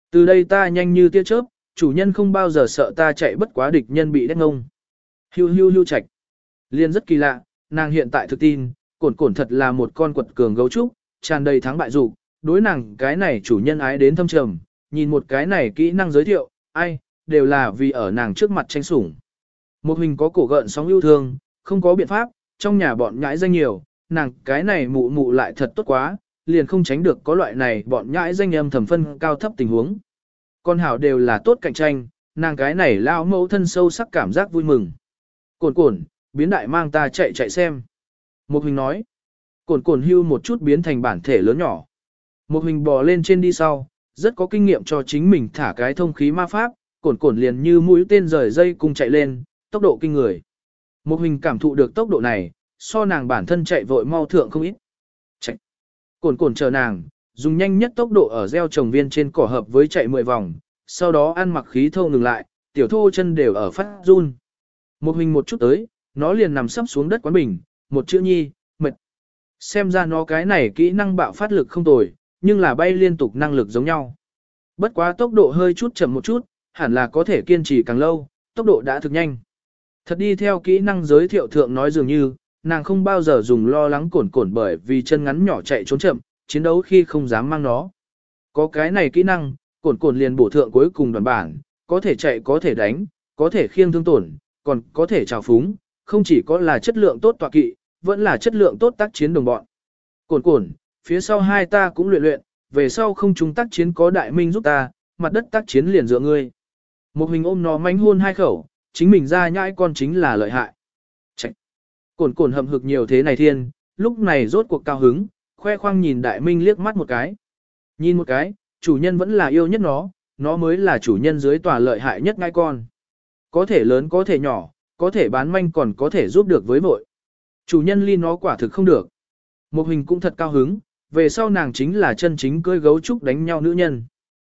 Từ đây ta nhanh như tia chớp, chủ nhân không bao giờ sợ ta chạy bất quá địch nhân bị đét ngông. Hưu hưu hưu chạch. Liên rất kỳ lạ, nàng hiện tại thực tin, cổn cổn thật là một con quật cường gấu trúc, tràn đầy thắng bại dục, đối nàng cái này chủ nhân ái đến thâm trầm, nhìn một cái này kỹ năng giới thiệu, ai, đều là vì ở nàng trước mặt tranh sủng. Một hình có cổ gợn sóng yêu thương, không có biện pháp, trong nhà bọn nhãi danh nhiều, nàng cái này mụ mụ lại thật tốt quá, liền không tránh được có loại này bọn nhãi danh âm thầm phân cao thấp tình huống. Con hảo đều là tốt cạnh tranh, nàng cái này lao mẫu thân sâu sắc cảm giác vui mừng. Cồn cồn, biến đại mang ta chạy chạy xem. Một hình nói, cồn cồn hưu một chút biến thành bản thể lớn nhỏ. Một hình bò lên trên đi sau, rất có kinh nghiệm cho chính mình thả cái thông khí ma pháp, cồn cồn liền như mũi tên rời dây cùng chạy lên, tốc độ kinh người. Một hình cảm thụ được tốc độ này, so nàng bản thân chạy vội mau thượng không ít. Chạy. Cồn cồn chờ nàng, dùng nhanh nhất tốc độ ở gieo trồng viên trên cỏ hợp với chạy mười vòng, sau đó ăn mặc khí thô ngừng lại, tiểu thô chân đều ở phát run. Một hình một chút tới, nó liền nằm sấp xuống đất quán bình, một chữ nhi, mệt. Xem ra nó cái này kỹ năng bạo phát lực không tồi, nhưng là bay liên tục năng lực giống nhau. Bất quá tốc độ hơi chút chậm một chút, hẳn là có thể kiên trì càng lâu, tốc độ đã thực nhanh. Thật đi theo kỹ năng giới thiệu thượng nói dường như, nàng không bao giờ dùng lo lắng cồn cồn bởi vì chân ngắn nhỏ chạy trốn chậm, chiến đấu khi không dám mang nó. Có cái này kỹ năng, cồn cồn liền bổ thượng cuối cùng đoàn bản, có thể chạy có thể đánh, có thể khiêng thương tổn, còn có thể trào phúng, không chỉ có là chất lượng tốt tọa kỵ, vẫn là chất lượng tốt tác chiến đồng bọn. Cồn cồn, phía sau hai ta cũng luyện luyện, về sau không chung tác chiến có đại minh giúp ta, mặt đất tác chiến liền dựa ngươi. Một hình ôm nó mánh hôn hai khẩu, chính mình ra nhãi con chính là lợi hại. Chạy. Cồn cồn hậm hực nhiều thế này thiên, lúc này rốt cuộc cao hứng, khoe khoang nhìn đại minh liếc mắt một cái. Nhìn một cái, chủ nhân vẫn là yêu nhất nó, nó mới là chủ nhân dưới tòa lợi hại nhất nhãi con. Có thể lớn có thể nhỏ, có thể bán manh còn có thể giúp được với vội. Chủ nhân ly nó quả thực không được. Một hình cũng thật cao hứng, về sau nàng chính là chân chính cưỡi gấu trúc đánh nhau nữ nhân.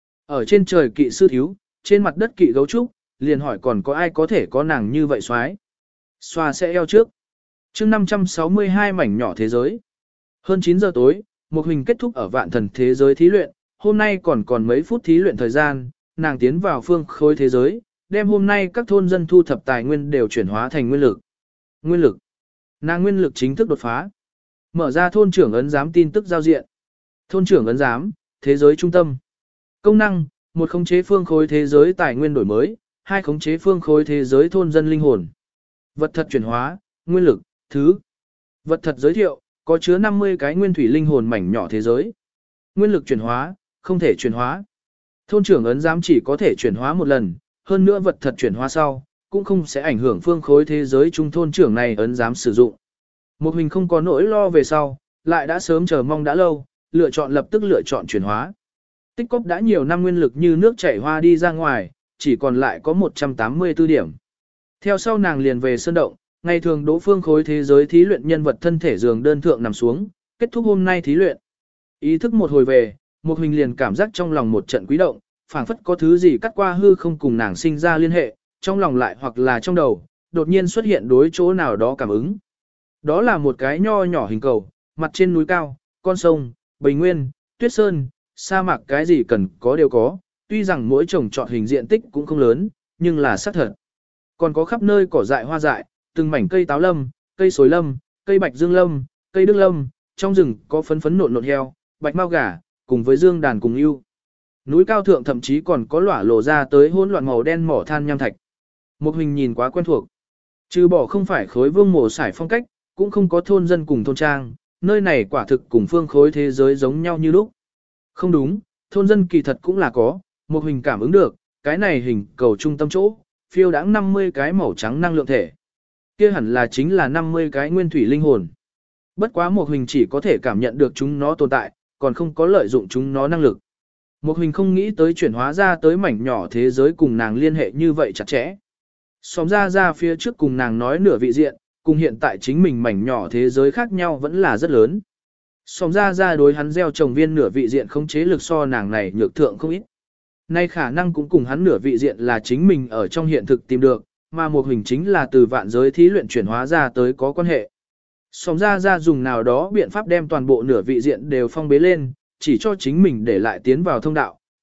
Ở trên trời kỵ sư thiếu, trên mặt đất kỵ gấu trúc, liền hỏi còn có ai có thể có nàng như vậy xoái. Xoa sẽ eo trước. chương năm trăm sáu mươi hai mảnh nhỏ thế giới. Hơn chín giờ tối, một hình kết thúc ở vạn thần thế giới thí luyện, hôm nay còn còn mấy phút thí luyện thời gian, nàng tiến vào phương khối thế giới, đem hôm nay các thôn dân thu thập tài nguyên đều chuyển hóa thành nguyên lực. Nguyên lực. Nàng nguyên lực chính thức đột phá. Mở ra thôn trưởng ấn giám tin tức giao diện. Thôn trưởng ấn giám, thế giới trung tâm. Công năng, một khống chế phương khối thế giới tài nguyên đổi mới, hai khống chế phương khối thế giới thôn dân linh hồn. Vật thật chuyển hóa, nguyên lực, thứ. Vật thật giới thiệu, có chứa năm mươi cái nguyên thủy linh hồn mảnh nhỏ thế giới. Nguyên lực chuyển hóa, không thể chuyển hóa. Thôn trưởng ấn giám chỉ có thể chuyển hóa một lần, hơn nữa vật thật chuyển hóa sau, cũng không sẽ ảnh hưởng phương khối thế giới trung thôn trưởng này ấn giám sử dụng. Một hình không có nỗi lo về sau, lại đã sớm chờ mong đã lâu, lựa chọn lập tức lựa chọn chuyển hóa. Tích cóp đã nhiều năm nguyên lực như nước chảy hoa đi ra ngoài, chỉ còn lại có một trăm tám mươi tư điểm. Theo sau nàng liền về sơn động, ngày thường đỗ phương khối thế giới thí luyện nhân vật thân thể giường đơn thượng nằm xuống, kết thúc hôm nay thí luyện. Ý thức một hồi về, một hình liền cảm giác trong lòng một trận quý động, phảng phất có thứ gì cắt qua hư không cùng nàng sinh ra liên hệ, trong lòng lại hoặc là trong đầu, đột nhiên xuất hiện đối chỗ nào đó cảm ứng. Đó là một cái nho nhỏ hình cầu, mặt trên núi cao, con sông, bình nguyên, tuyết sơn, sa mạc cái gì cần có đều có, tuy rằng mỗi trồng trọt hình diện tích cũng không lớn, nhưng là xác thật. Còn có khắp nơi cỏ dại hoa dại, từng mảnh cây táo lâm, cây xối lâm, cây bạch dương lâm, cây đức lâm, trong rừng có phấn phấn nộn nộn heo, bạch mao gà, cùng với dương đàn cùng yêu. Núi cao thượng thậm chí còn có lỏa lộ ra tới hỗn loạn màu đen mỏ than nham thạch. Một hình nhìn quá quen thuộc. Trừ bỏ không phải khối vương mổ sải phong cách, cũng không có thôn dân cùng thôn trang, nơi này quả thực cùng phương khối thế giới giống nhau như lúc. Không đúng, thôn dân kỳ thật cũng là có, một hình cảm ứng được, cái này hình cầu trung tâm chỗ, phiêu đãng năm mươi cái màu trắng năng lượng thể. Kia hẳn là chính là năm mươi cái nguyên thủy linh hồn. Bất quá một hình chỉ có thể cảm nhận được chúng nó tồn tại, còn không có lợi dụng chúng nó năng lực. Một hình không nghĩ tới chuyển hóa ra tới mảnh nhỏ thế giới cùng nàng liên hệ như vậy chặt chẽ. Xóm ra ra phía trước cùng nàng nói nửa vị diện, cùng hiện tại chính mình mảnh nhỏ thế giới khác nhau vẫn là rất lớn. Xóm ra ra đối hắn gieo trồng viên nửa vị diện không chế lực so nàng này nhược thượng không ít. Nay khả năng cũng cùng hắn nửa vị diện là chính mình ở trong hiện thực tìm được, mà một hình chính là từ vạn giới thí luyện chuyển hóa ra tới có quan hệ. Xóm ra ra dùng nào đó biện pháp đem toàn bộ nửa vị diện đều phong bế lên, chỉ cho chính mình để lại tiến vào thông đạo,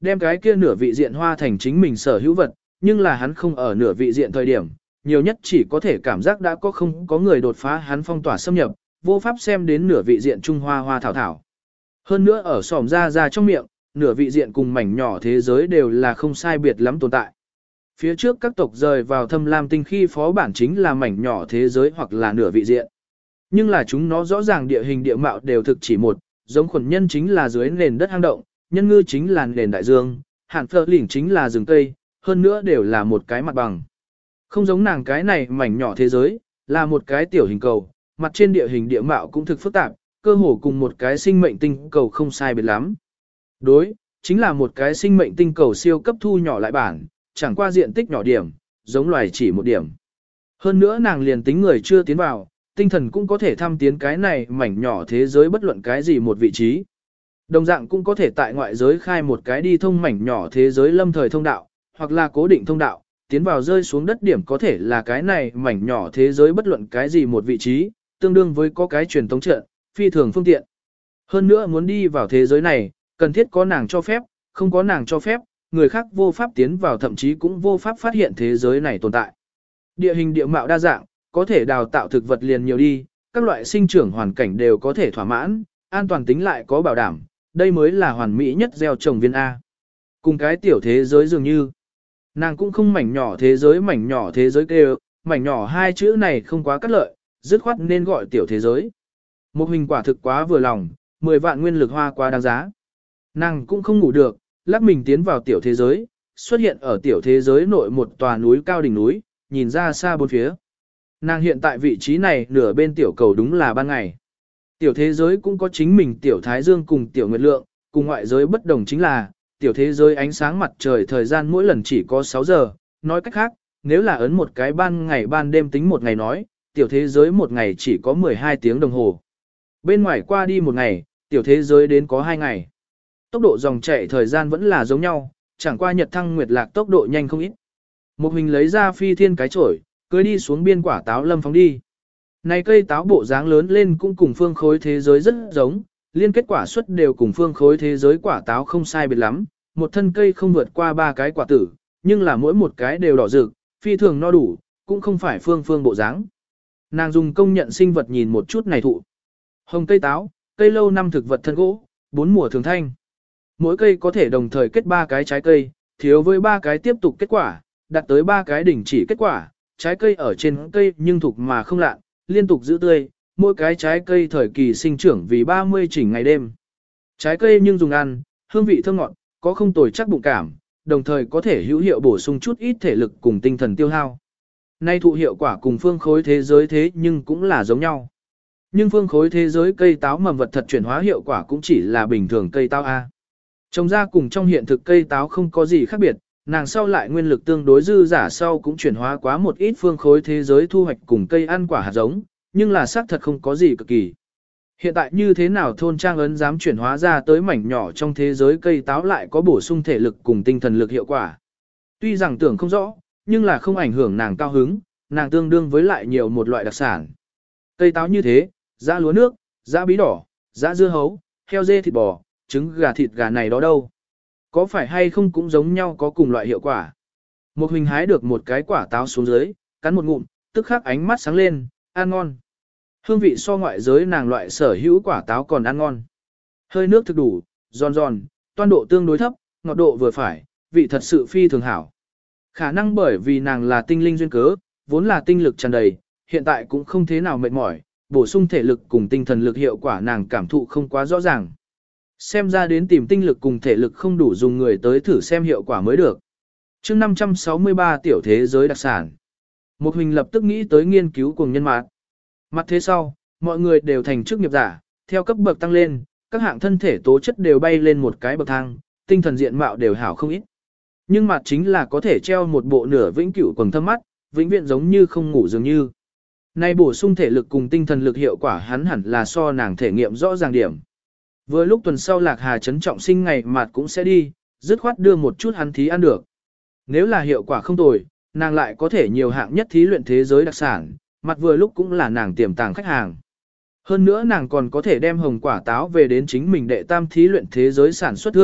đem cái kia nửa vị diện hoa thành chính mình sở hữu vật, nhưng là hắn không ở nửa vị diện thời điểm, nhiều nhất chỉ có thể cảm giác đã có không có người đột phá hắn phong tỏa xâm nhập, vô pháp xem đến nửa vị diện Trung Hoa hoa thảo thảo. Hơn nữa ở xỏm ra ra trong miệng, nửa vị diện cùng mảnh nhỏ thế giới đều là không sai biệt lắm tồn tại. Phía trước các tộc rời vào thâm lam tinh khi phó bản chính là mảnh nhỏ thế giới hoặc là nửa vị diện. Nhưng là chúng nó rõ ràng địa hình địa mạo đều thực chỉ một, giống khuẩn nhân chính là dưới nền đất hang động, nhân ngư chính là nền đại dương, hạn phơ lỉnh chính là rừng cây, hơn nữa đều là một cái mặt bằng. Không giống nàng cái này mảnh nhỏ thế giới, là một cái tiểu hình cầu, mặt trên địa hình địa mạo cũng thực phức tạp, cơ hồ cùng một cái sinh mệnh tinh cầu không sai biệt lắm. Đối, chính là một cái sinh mệnh tinh cầu siêu cấp thu nhỏ lại bản, chẳng qua diện tích nhỏ điểm, giống loài chỉ một điểm. Hơn nữa nàng liền tính người chưa tiến vào, tinh thần cũng có thể thăm tiến cái này mảnh nhỏ thế giới bất luận cái gì một vị trí. Đồng dạng cũng có thể tại ngoại giới khai một cái đi thông mảnh nhỏ thế giới lâm thời thông đạo, hoặc là cố định thông đạo, tiến vào rơi xuống đất điểm có thể là cái này mảnh nhỏ thế giới bất luận cái gì một vị trí, tương đương với có cái truyền tống trận, phi thường phương tiện. Hơn nữa muốn đi vào thế giới này, cần thiết có nàng cho phép, không có nàng cho phép, người khác vô pháp tiến vào thậm chí cũng vô pháp phát hiện thế giới này tồn tại. Địa hình địa mạo đa dạng, có thể đào tạo thực vật liền nhiều đi, các loại sinh trưởng hoàn cảnh đều có thể thỏa mãn, an toàn tính lại có bảo đảm, đây mới là hoàn mỹ nhất gieo trồng viên A. Cùng cái tiểu thế giới dường như, nàng cũng không mảnh nhỏ thế giới mảnh nhỏ thế giới kêu, mảnh nhỏ hai chữ này không quá cắt lợi, dứt khoát nên gọi tiểu thế giới. Một hình quả thực quá vừa lòng, mười vạn nguyên lực hoa quá đáng giá. Nàng cũng không ngủ được, lắc mình tiến vào tiểu thế giới, xuất hiện ở tiểu thế giới nội một tòa núi cao đỉnh núi, nhìn ra xa bốn phía. Nàng hiện tại vị trí này nửa bên tiểu cầu đúng là ban ngày. Tiểu thế giới cũng có chính mình tiểu thái dương cùng tiểu nguyệt lượng, cùng ngoại giới bất đồng chính là, tiểu thế giới ánh sáng mặt trời thời gian mỗi lần chỉ có sáu giờ, nói cách khác, nếu là ấn một cái ban ngày ban đêm tính một ngày nói, tiểu thế giới một ngày chỉ có mười hai tiếng đồng hồ. Bên ngoài qua đi một ngày, tiểu thế giới đến có hai ngày. Tốc độ dòng chảy thời gian vẫn là giống nhau, chẳng qua nhật thăng nguyệt lạc tốc độ nhanh không ít. Một hình lấy ra phi thiên cái chổi, cưới đi xuống biên quả táo lâm phóng đi. Này cây táo bộ dáng lớn lên cũng cùng phương khối thế giới rất giống, liên kết quả suất đều cùng phương khối thế giới quả táo không sai biệt lắm, một thân cây không vượt qua ba cái quả tử, nhưng là mỗi một cái đều đỏ rực, phi thường no đủ, cũng không phải phương phương bộ dáng. Nàng dùng công nhận sinh vật nhìn một chút này thụ. Hồng cây táo, cây lâu năm thực vật thân gỗ, bốn mùa thường thanh. Mỗi cây có thể đồng thời kết ba cái trái cây, thiếu với ba cái tiếp tục kết quả, đạt tới ba cái đỉnh chỉ kết quả, trái cây ở trên cây nhưng thục mà không lạ, liên tục giữ tươi, mỗi cái trái cây thời kỳ sinh trưởng vì ba mươi chỉnh ngày đêm. Trái cây nhưng dùng ăn, hương vị thơm ngọt, có không tồi chắc bụng cảm, đồng thời có thể hữu hiệu bổ sung chút ít thể lực cùng tinh thần tiêu hao. Nay thụ hiệu quả cùng phương khối thế giới thế nhưng cũng là giống nhau. Nhưng phương khối thế giới cây táo mầm vật thật chuyển hóa hiệu quả cũng chỉ là bình thường cây táo A. Trồng ra cùng trong hiện thực cây táo không có gì khác biệt, nàng sau lại nguyên lực tương đối dư giả sau cũng chuyển hóa quá một ít phương khối thế giới thu hoạch cùng cây ăn quả hạt giống, nhưng là xác thật không có gì cực kỳ. Hiện tại như thế nào thôn trang ấn dám chuyển hóa ra tới mảnh nhỏ trong thế giới cây táo lại có bổ sung thể lực cùng tinh thần lực hiệu quả. Tuy rằng tưởng không rõ, nhưng là không ảnh hưởng nàng cao hứng, nàng tương đương với lại nhiều một loại đặc sản. Cây táo như thế, dã lúa nước, dã bí đỏ, dã dưa hấu, heo dê thịt bò, trứng gà thịt gà này đó đâu. Có phải hay không cũng giống nhau có cùng loại hiệu quả. Một hình hái được một cái quả táo xuống dưới, cắn một ngụm, tức khắc ánh mắt sáng lên, ăn ngon. Hương vị so ngoại giới nàng loại sở hữu quả táo còn ăn ngon. Hơi nước thực đủ, giòn giòn, toan độ tương đối thấp, ngọt độ vừa phải, vị thật sự phi thường hảo. Khả năng bởi vì nàng là tinh linh duyên cớ, vốn là tinh lực tràn đầy, hiện tại cũng không thế nào mệt mỏi, bổ sung thể lực cùng tinh thần lực hiệu quả nàng cảm thụ không quá rõ ràng. Xem ra đến tìm tinh lực cùng thể lực không đủ dùng người tới thử xem hiệu quả mới được. chương năm trăm sáu mươi ba tiểu thế giới đặc sản. Một hình lập tức nghĩ tới nghiên cứu cùng nhân mạc. Mặt thế sau, mọi người đều thành chức nghiệp giả, theo cấp bậc tăng lên, các hạng thân thể tố chất đều bay lên một cái bậc thang, tinh thần diện mạo đều hảo không ít. Nhưng mặt chính là có thể treo một bộ nửa vĩnh cửu quầng thâm mắt, vĩnh viễn giống như không ngủ dường như. Nay bổ sung thể lực cùng tinh thần lực hiệu quả hắn hẳn là so nàng thể nghiệm rõ ràng điểm. Vừa lúc tuần sau Lạc Hà trấn trọng sinh ngày mặt cũng sẽ đi, dứt khoát đưa một chút hắn thí ăn được. Nếu là hiệu quả không tồi, nàng lại có thể nhiều hạng nhất thí luyện thế giới đặc sản, mặt vừa lúc cũng là nàng tiềm tàng khách hàng. Hơn nữa nàng còn có thể đem hồng quả táo về đến chính mình đệ tam thí luyện thế giới sản xuất thượng,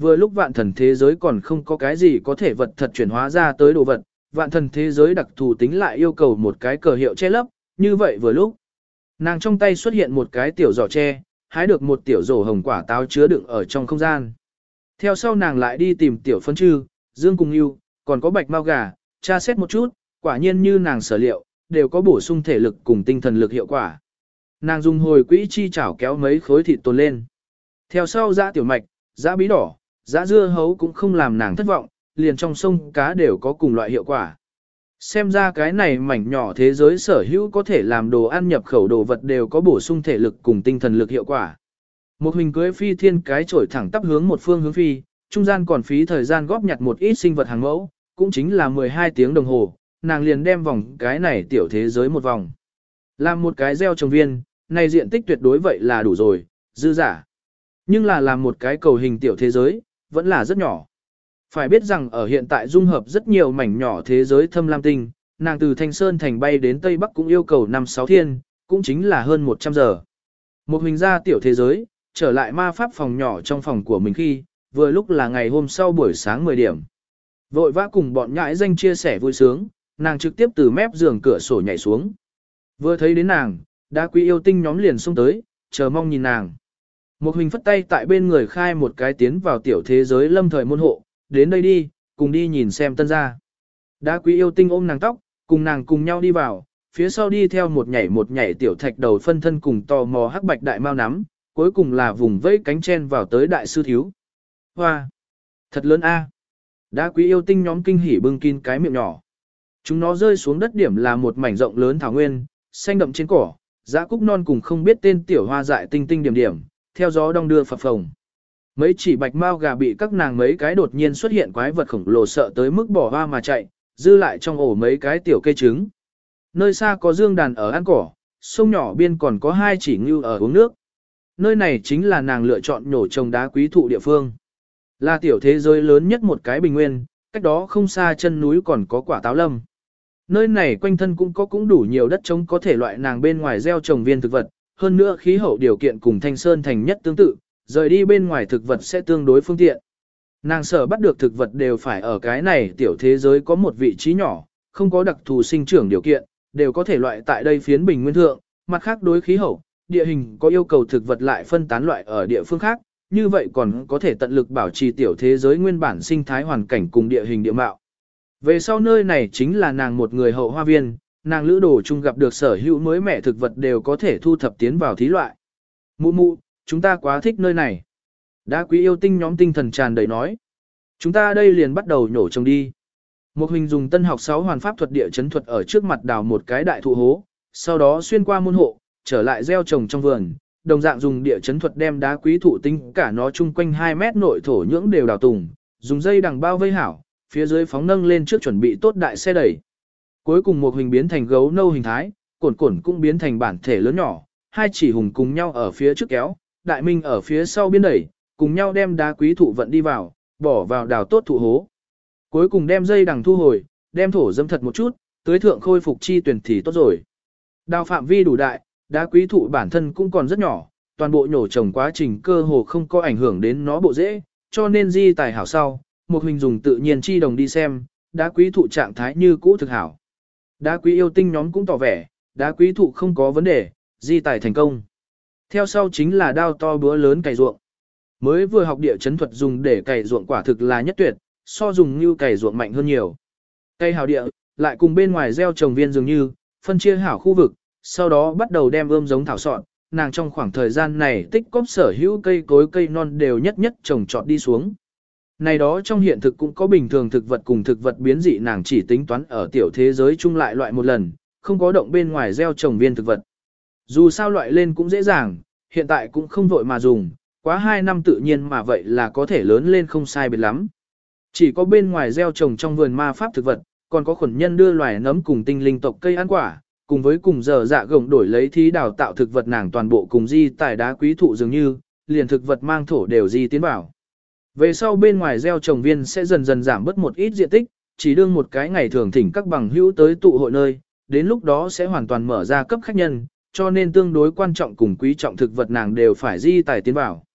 vừa lúc vạn thần thế giới còn không có cái gì có thể vật thật chuyển hóa ra tới đồ vật, vạn thần thế giới đặc thù tính lại yêu cầu một cái cờ hiệu che lấp, như vậy vừa lúc. Nàng trong tay xuất hiện một cái tiểu giỏ tre, hái được một tiểu rổ hồng quả táo chứa đựng ở trong không gian. Theo sau nàng lại đi tìm tiểu phân chư, dương cùng yêu, còn có bạch mao gà, tra xét một chút, quả nhiên như nàng sở liệu, đều có bổ sung thể lực cùng tinh thần lực hiệu quả. Nàng dùng hồi quỹ chi chảo kéo mấy khối thịt tồn lên. Theo sau dã tiểu mạch, dã bí đỏ, dã dưa hấu cũng không làm nàng thất vọng, liền trong sông cá đều có cùng loại hiệu quả. Xem ra cái này mảnh nhỏ thế giới sở hữu có thể làm đồ ăn nhập khẩu đồ vật đều có bổ sung thể lực cùng tinh thần lực hiệu quả. Một hình cưới phi thiên cái chổi thẳng tắp hướng một phương hướng phi, trung gian còn phí thời gian góp nhặt một ít sinh vật hàng mẫu, cũng chính là mười hai tiếng đồng hồ, nàng liền đem vòng cái này tiểu thế giới một vòng. Làm một cái gieo trồng viên, này diện tích tuyệt đối vậy là đủ rồi, dư giả. Nhưng là làm một cái cầu hình tiểu thế giới, vẫn là rất nhỏ. Phải biết rằng ở hiện tại dung hợp rất nhiều mảnh nhỏ thế giới thâm lam tinh, nàng từ Thanh Sơn thành bay đến Tây Bắc cũng yêu cầu năm sáu thiên, cũng chính là hơn một trăm giờ. Một hình ra tiểu thế giới, trở lại ma pháp phòng nhỏ trong phòng của mình khi, vừa lúc là ngày hôm sau buổi sáng mười điểm. Vội vã cùng bọn nhãi danh chia sẻ vui sướng, nàng trực tiếp từ mép giường cửa sổ nhảy xuống. Vừa thấy đến nàng, đá quý yêu tinh nhóm liền xông tới, chờ mong nhìn nàng. Một hình phất tay tại bên người khai một cái tiến vào tiểu thế giới lâm thời môn hộ, đến đây đi, cùng đi nhìn xem tân gia. Đá quý yêu tinh ôm nàng tóc, cùng nàng cùng nhau đi vào, phía sau đi theo một nhảy một nhảy tiểu thạch đầu phân thân cùng tò mò hắc bạch đại mao nắm, cuối cùng là vùng vẫy cánh chen vào tới đại sư thiếu. Hoa! Thật lớn a! Đá quý yêu tinh nhóm kinh hỉ bưng kín cái miệng nhỏ. Chúng nó rơi xuống đất điểm là một mảnh rộng lớn thảo nguyên, xanh đậm trên cỏ, dã cúc non cùng không biết tên tiểu hoa dại tinh tinh điểm điểm, theo gió đong đưa phập phồng. Mấy chỉ bạch mao gà bị các nàng mấy cái đột nhiên xuất hiện quái vật khổng lồ sợ tới mức bỏ hoa mà chạy, dư lại trong ổ mấy cái tiểu cây trứng. Nơi xa có dương đàn ở ăn cỏ, sông nhỏ biên còn có hai chỉ ngưu ở uống nước. Nơi này chính là nàng lựa chọn nhổ trồng đá quý thụ địa phương. Là tiểu thế giới lớn nhất một cái bình nguyên, cách đó không xa chân núi còn có quả táo lâm. Nơi này quanh thân cũng có cũng đủ nhiều đất trống có thể loại nàng bên ngoài gieo trồng viên thực vật, hơn nữa khí hậu điều kiện cùng Thanh Sơn thành nhất tương tự, rời đi bên ngoài thực vật sẽ tương đối phương tiện. Nàng sở bắt được thực vật đều phải ở cái này tiểu thế giới có một vị trí nhỏ, không có đặc thù sinh trưởng điều kiện, đều có thể loại tại đây phiến bình nguyên thượng, mặt khác đối khí hậu, địa hình có yêu cầu thực vật lại phân tán loại ở địa phương khác, như vậy còn có thể tận lực bảo trì tiểu thế giới nguyên bản sinh thái hoàn cảnh cùng địa hình địa mạo. Về sau nơi này chính là nàng một người hậu hoa viên, nàng lữ đồ chung gặp được sở hữu mới mẻ thực vật đều có thể thu thập tiến vào thí loại. Mụ mụ, chúng ta quá thích nơi này. Đá quý yêu tinh nhóm tinh thần tràn đầy nói. Chúng ta đây liền bắt đầu nhổ trồng đi. Một hình dùng tân học sáu hoàn pháp thuật địa chấn thuật ở trước mặt đào một cái đại thụ hố, sau đó xuyên qua môn hộ, trở lại gieo trồng trong vườn, đồng dạng dùng địa chấn thuật đem đá quý thụ tinh cả nó chung quanh hai mét nội thổ nhưỡng đều đào tùng, dùng dây đằng bao vây hảo, phía dưới phóng nâng lên trước chuẩn bị tốt đại xe đẩy. Cuối cùng một hình biến thành gấu nâu hình thái, cổn cổn cũng biến thành bản thể lớn nhỏ, hai chỉ hùng cùng nhau ở phía trước kéo, đại minh ở phía sau biên đẩy, cùng nhau đem đá quý thụ vận đi vào, bỏ vào đào tốt thụ hố. Cuối cùng đem dây đằng thu hồi, đem thổ dâm thật một chút, tưới thượng khôi phục chi tuyển thì tốt rồi. Đào phạm vi đủ đại, đá quý thụ bản thân cũng còn rất nhỏ, toàn bộ nhổ trồng quá trình cơ hồ không có ảnh hưởng đến nó bộ rễ, cho nên di tài hảo sau, một hình dùng tự nhiên chi đồng đi xem, đá quý thụ trạng thái như cũ thực hảo. Đá quý yêu tinh nhóm cũng tỏ vẻ, đá quý thụ không có vấn đề, di tài thành công. Theo sau chính là đao to búa lớn cày ruộng. Mới vừa học địa chấn thuật dùng để cày ruộng quả thực là nhất tuyệt, so dùng như cày ruộng mạnh hơn nhiều. Cây hào địa, lại cùng bên ngoài gieo trồng viên dường như, phân chia hảo khu vực, sau đó bắt đầu đem ươm giống thảo sọn, nàng trong khoảng thời gian này tích cóp sở hữu cây cối cây non đều nhất nhất trồng trọt đi xuống. Này đó trong hiện thực cũng có bình thường thực vật cùng thực vật biến dị nàng chỉ tính toán ở tiểu thế giới chung lại loại một lần, không có động bên ngoài gieo trồng viên thực vật. Dù sao loại lên cũng dễ dàng, hiện tại cũng không vội mà dùng, quá hai năm tự nhiên mà vậy là có thể lớn lên không sai biệt lắm. Chỉ có bên ngoài gieo trồng trong vườn ma pháp thực vật, còn có khuẩn nhân đưa loài nấm cùng tinh linh tộc cây ăn quả, cùng với cùng giờ dạ gồng đổi lấy thí đào tạo thực vật nàng toàn bộ cùng di tài đá quý thụ dường như, liền thực vật mang thổ đều di tiến vào. Về sau bên ngoài gieo trồng viên sẽ dần dần giảm bớt một ít diện tích, chỉ đương một cái ngày thường thỉnh các bằng hữu tới tụ hội nơi, đến lúc đó sẽ hoàn toàn mở ra cấp khách nhân, cho nên tương đối quan trọng cùng quý trọng thực vật nàng đều phải di tài tiến vào.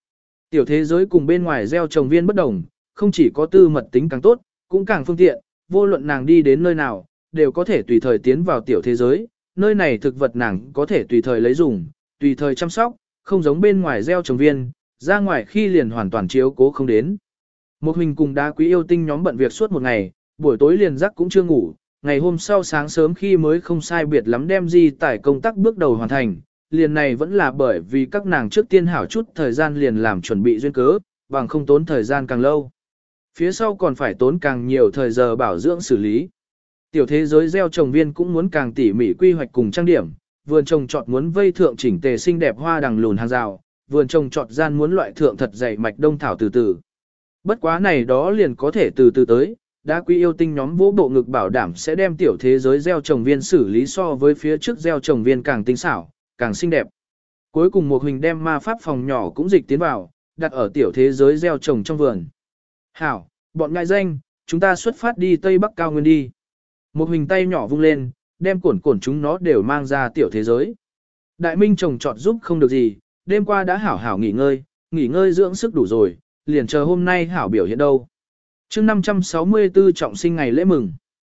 Tiểu thế giới cùng bên ngoài gieo trồng viên bất đồng, không chỉ có tư mật tính càng tốt, cũng càng phương tiện, vô luận nàng đi đến nơi nào, đều có thể tùy thời tiến vào tiểu thế giới, nơi này thực vật nàng có thể tùy thời lấy dùng, tùy thời chăm sóc, không giống bên ngoài gieo trồng viên, ra ngoài khi liền hoàn toàn chiếu cố không đến. Một hình cùng đá quý yêu tinh nhóm bận việc suốt một ngày, buổi tối liền giấc cũng chưa ngủ, ngày hôm sau sáng sớm khi mới không sai biệt lắm đem di tải công tác bước đầu hoàn thành, liền này vẫn là bởi vì các nàng trước tiên hảo chút thời gian liền làm chuẩn bị duyên cớ, bằng không tốn thời gian càng lâu. Phía sau còn phải tốn càng nhiều thời giờ bảo dưỡng xử lý. Tiểu thế giới gieo trồng viên cũng muốn càng tỉ mỉ quy hoạch cùng trang điểm, vườn trồng trọt muốn vây thượng chỉnh tề xinh đẹp hoa đằng lùn hàng rào, vườn trồng trọt gian muốn loại thượng thật dày mạch đông thảo từ từ. Bất quá này đó liền có thể từ từ tới, đã quý yêu tinh nhóm vỗ bộ ngực bảo đảm sẽ đem tiểu thế giới gieo trồng viên xử lý so với phía trước gieo trồng viên càng tinh xảo, càng xinh đẹp. Cuối cùng một hình đem ma pháp phòng nhỏ cũng dịch tiến vào, đặt ở tiểu thế giới gieo trồng trong vườn. Hảo, bọn ngại danh, chúng ta xuất phát đi Tây Bắc cao nguyên đi. Một hình tay nhỏ vung lên, đem cuộn cuộn chúng nó đều mang ra tiểu thế giới. Đại Minh trồng trọt giúp không được gì, đêm qua đã hảo hảo nghỉ ngơi, nghỉ ngơi dưỡng sức đủ rồi, liền chờ hôm nay hảo biểu hiện đâu. chương năm trăm sáu mươi tư trọng sinh ngày lễ mừng.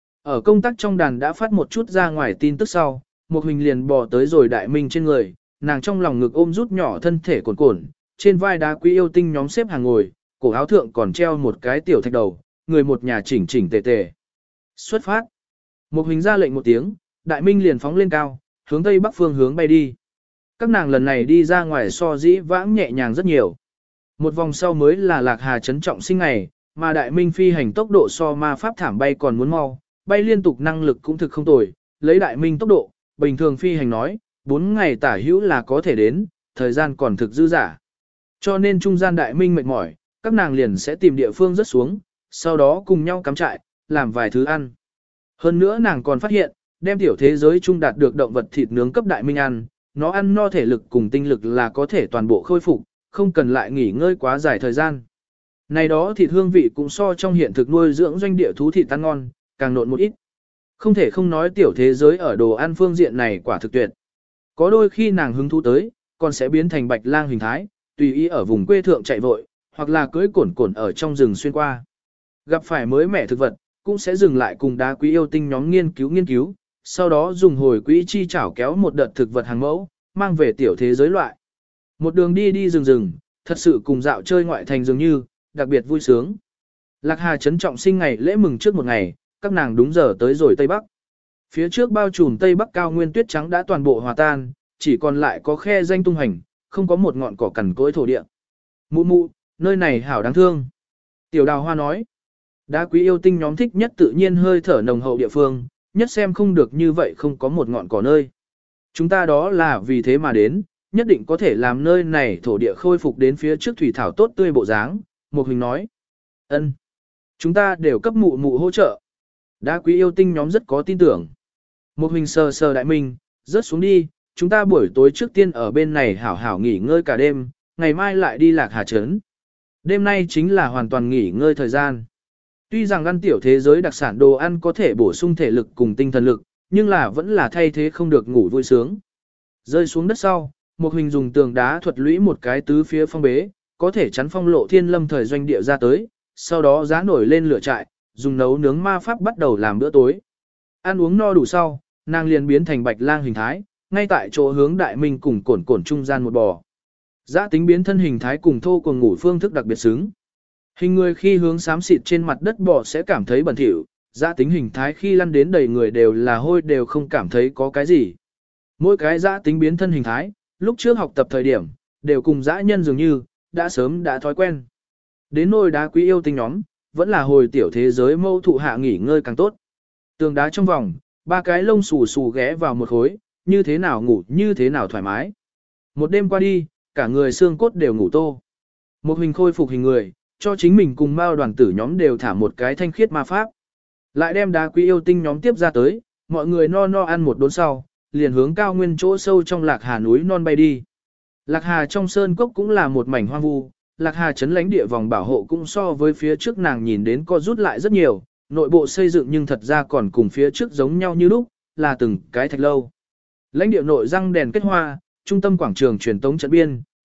Ở công tác trong đàn đã phát một chút ra ngoài tin tức sau, một hình liền bò tới rồi Đại Minh trên người, nàng trong lòng ngực ôm rút nhỏ thân thể cuộn cuộn, trên vai đá quý yêu tinh nhóm xếp hàng ngồi, cổ áo thượng còn treo một cái tiểu thạch đầu, người một nhà chỉnh chỉnh tề tề. Xuất phát. Một hình ra lệnh một tiếng, Đại Minh liền phóng lên cao, hướng tây bắc phương hướng bay đi. Các nàng lần này đi ra ngoài so dĩ vãng nhẹ nhàng rất nhiều. Một vòng sau mới là Lạc Hà trấn trọng sinh ngày, mà Đại Minh phi hành tốc độ so ma pháp thảm bay còn muốn mau, bay liên tục năng lực cũng thực không tồi, lấy Đại Minh tốc độ, bình thường phi hành nói, bốn ngày tả hữu là có thể đến, thời gian còn thực dư giả. Cho nên trung gian Đại Minh mệt mỏi, các nàng liền sẽ tìm địa phương rớt xuống, sau đó cùng nhau cắm trại, làm vài thứ ăn. Hơn nữa nàng còn phát hiện, đem tiểu thế giới chung đạt được động vật thịt nướng cấp Đại Minh ăn, nó ăn no thể lực cùng tinh lực là có thể toàn bộ khôi phục, không cần lại nghỉ ngơi quá dài thời gian. Này đó thịt hương vị cũng so trong hiện thực nuôi dưỡng doanh địa thú thịt ăn ngon, càng nộn một ít. Không thể không nói tiểu thế giới ở đồ ăn phương diện này quả thực tuyệt. Có đôi khi nàng hứng thú tới, còn sẽ biến thành bạch lang hình thái, tùy ý ở vùng quê thượng chạy vội, hoặc là cưỡi cổn cổn ở trong rừng xuyên qua. Gặp phải mới mẻ thực vật, cũng sẽ dừng lại cùng đá quý yêu tinh nhóm nghiên cứu nghiên cứu, sau đó dùng hồi quỹ chi chảo kéo một đợt thực vật hàng mẫu, mang về tiểu thế giới loại. Một đường đi đi rừng rừng, thật sự cùng dạo chơi ngoại thành dường như, đặc biệt vui sướng. Lạc Hà trấn trọng sinh ngày lễ mừng trước một ngày, các nàng đúng giờ tới rồi Tây Bắc. Phía trước bao trùm Tây Bắc cao nguyên tuyết trắng đã toàn bộ hòa tan, chỉ còn lại có khe danh tung hành, không có một ngọn cỏ cằn cỗi thổ địa. Mụ mụ, nơi này hảo đáng thương. Tiểu Đào Hoa nói, đá quý yêu tinh nhóm thích nhất tự nhiên hơi thở nồng hậu địa phương, nhất xem không được như vậy không có một ngọn cỏ nơi. Chúng ta đó là vì thế mà đến, nhất định có thể làm nơi này thổ địa khôi phục đến phía trước thủy thảo tốt tươi bộ dáng, Một Hình nói. Ân, chúng ta đều cấp mụ mụ hỗ trợ. Đá quý yêu tinh nhóm rất có tin tưởng. Một Hình sờ sờ Đại Minh, rớt xuống đi, chúng ta buổi tối trước tiên ở bên này hảo hảo nghỉ ngơi cả đêm, ngày mai lại đi Lạc Hà trấn. Đêm nay chính là hoàn toàn nghỉ ngơi thời gian. Tuy rằng ăn tiểu thế giới đặc sản đồ ăn có thể bổ sung thể lực cùng tinh thần lực, nhưng là vẫn là thay thế không được ngủ vui sướng. Rơi xuống đất sau, Một Hình dùng tường đá thuật lũy một cái tứ phía phong bế, có thể chắn phong lộ thiên lâm thời doanh địa ra tới, sau đó giá nổi lên lửa trại, dùng nấu nướng ma pháp bắt đầu làm bữa tối. Ăn uống no đủ sau, nàng liền biến thành bạch lang hình thái, ngay tại chỗ hướng Đại Minh cùng cổn cổn trung gian một bò. Giá tính biến thân hình thái cùng thô cùng ngủ phương thức đặc biệt xứng. Hình người khi hướng xám xịt trên mặt đất bò sẽ cảm thấy bẩn thỉu, giá tính hình thái khi lăn đến đầy người đều là hôi đều không cảm thấy có cái gì. Mỗi cái giá tính biến thân hình thái, lúc trước học tập thời điểm, đều cùng dã nhân dường như, đã sớm đã thói quen. Đến nôi đá quý yêu tinh nhóm, vẫn là hồi tiểu thế giới mâu thụ hạ nghỉ ngơi càng tốt. Tường đá trong vòng, ba cái lông xù xù ghé vào một khối, như thế nào ngủ như thế nào thoải mái. Một đêm qua đi, cả người xương cốt đều ngủ tô. Một Hình khôi phục hình người, cho chính mình cùng Mao đoàn tử nhóm đều thả một cái thanh khiết ma pháp. Lại đem đá quý yêu tinh nhóm tiếp ra tới, mọi người no no ăn một đốn sau, liền hướng cao nguyên chỗ sâu trong Lạc Hà núi non bay đi. Lạc Hà trong sơn cốc cũng là một mảnh hoang vu, Lạc Hà trấn lãnh địa vòng bảo hộ cũng so với phía trước nàng nhìn đến co rút lại rất nhiều, nội bộ xây dựng nhưng thật ra còn cùng phía trước giống nhau như lúc, là từng cái thạch lâu. Lãnh địa nội răng đèn kết hoa, trung tâm quảng trường truyền tống trận biên,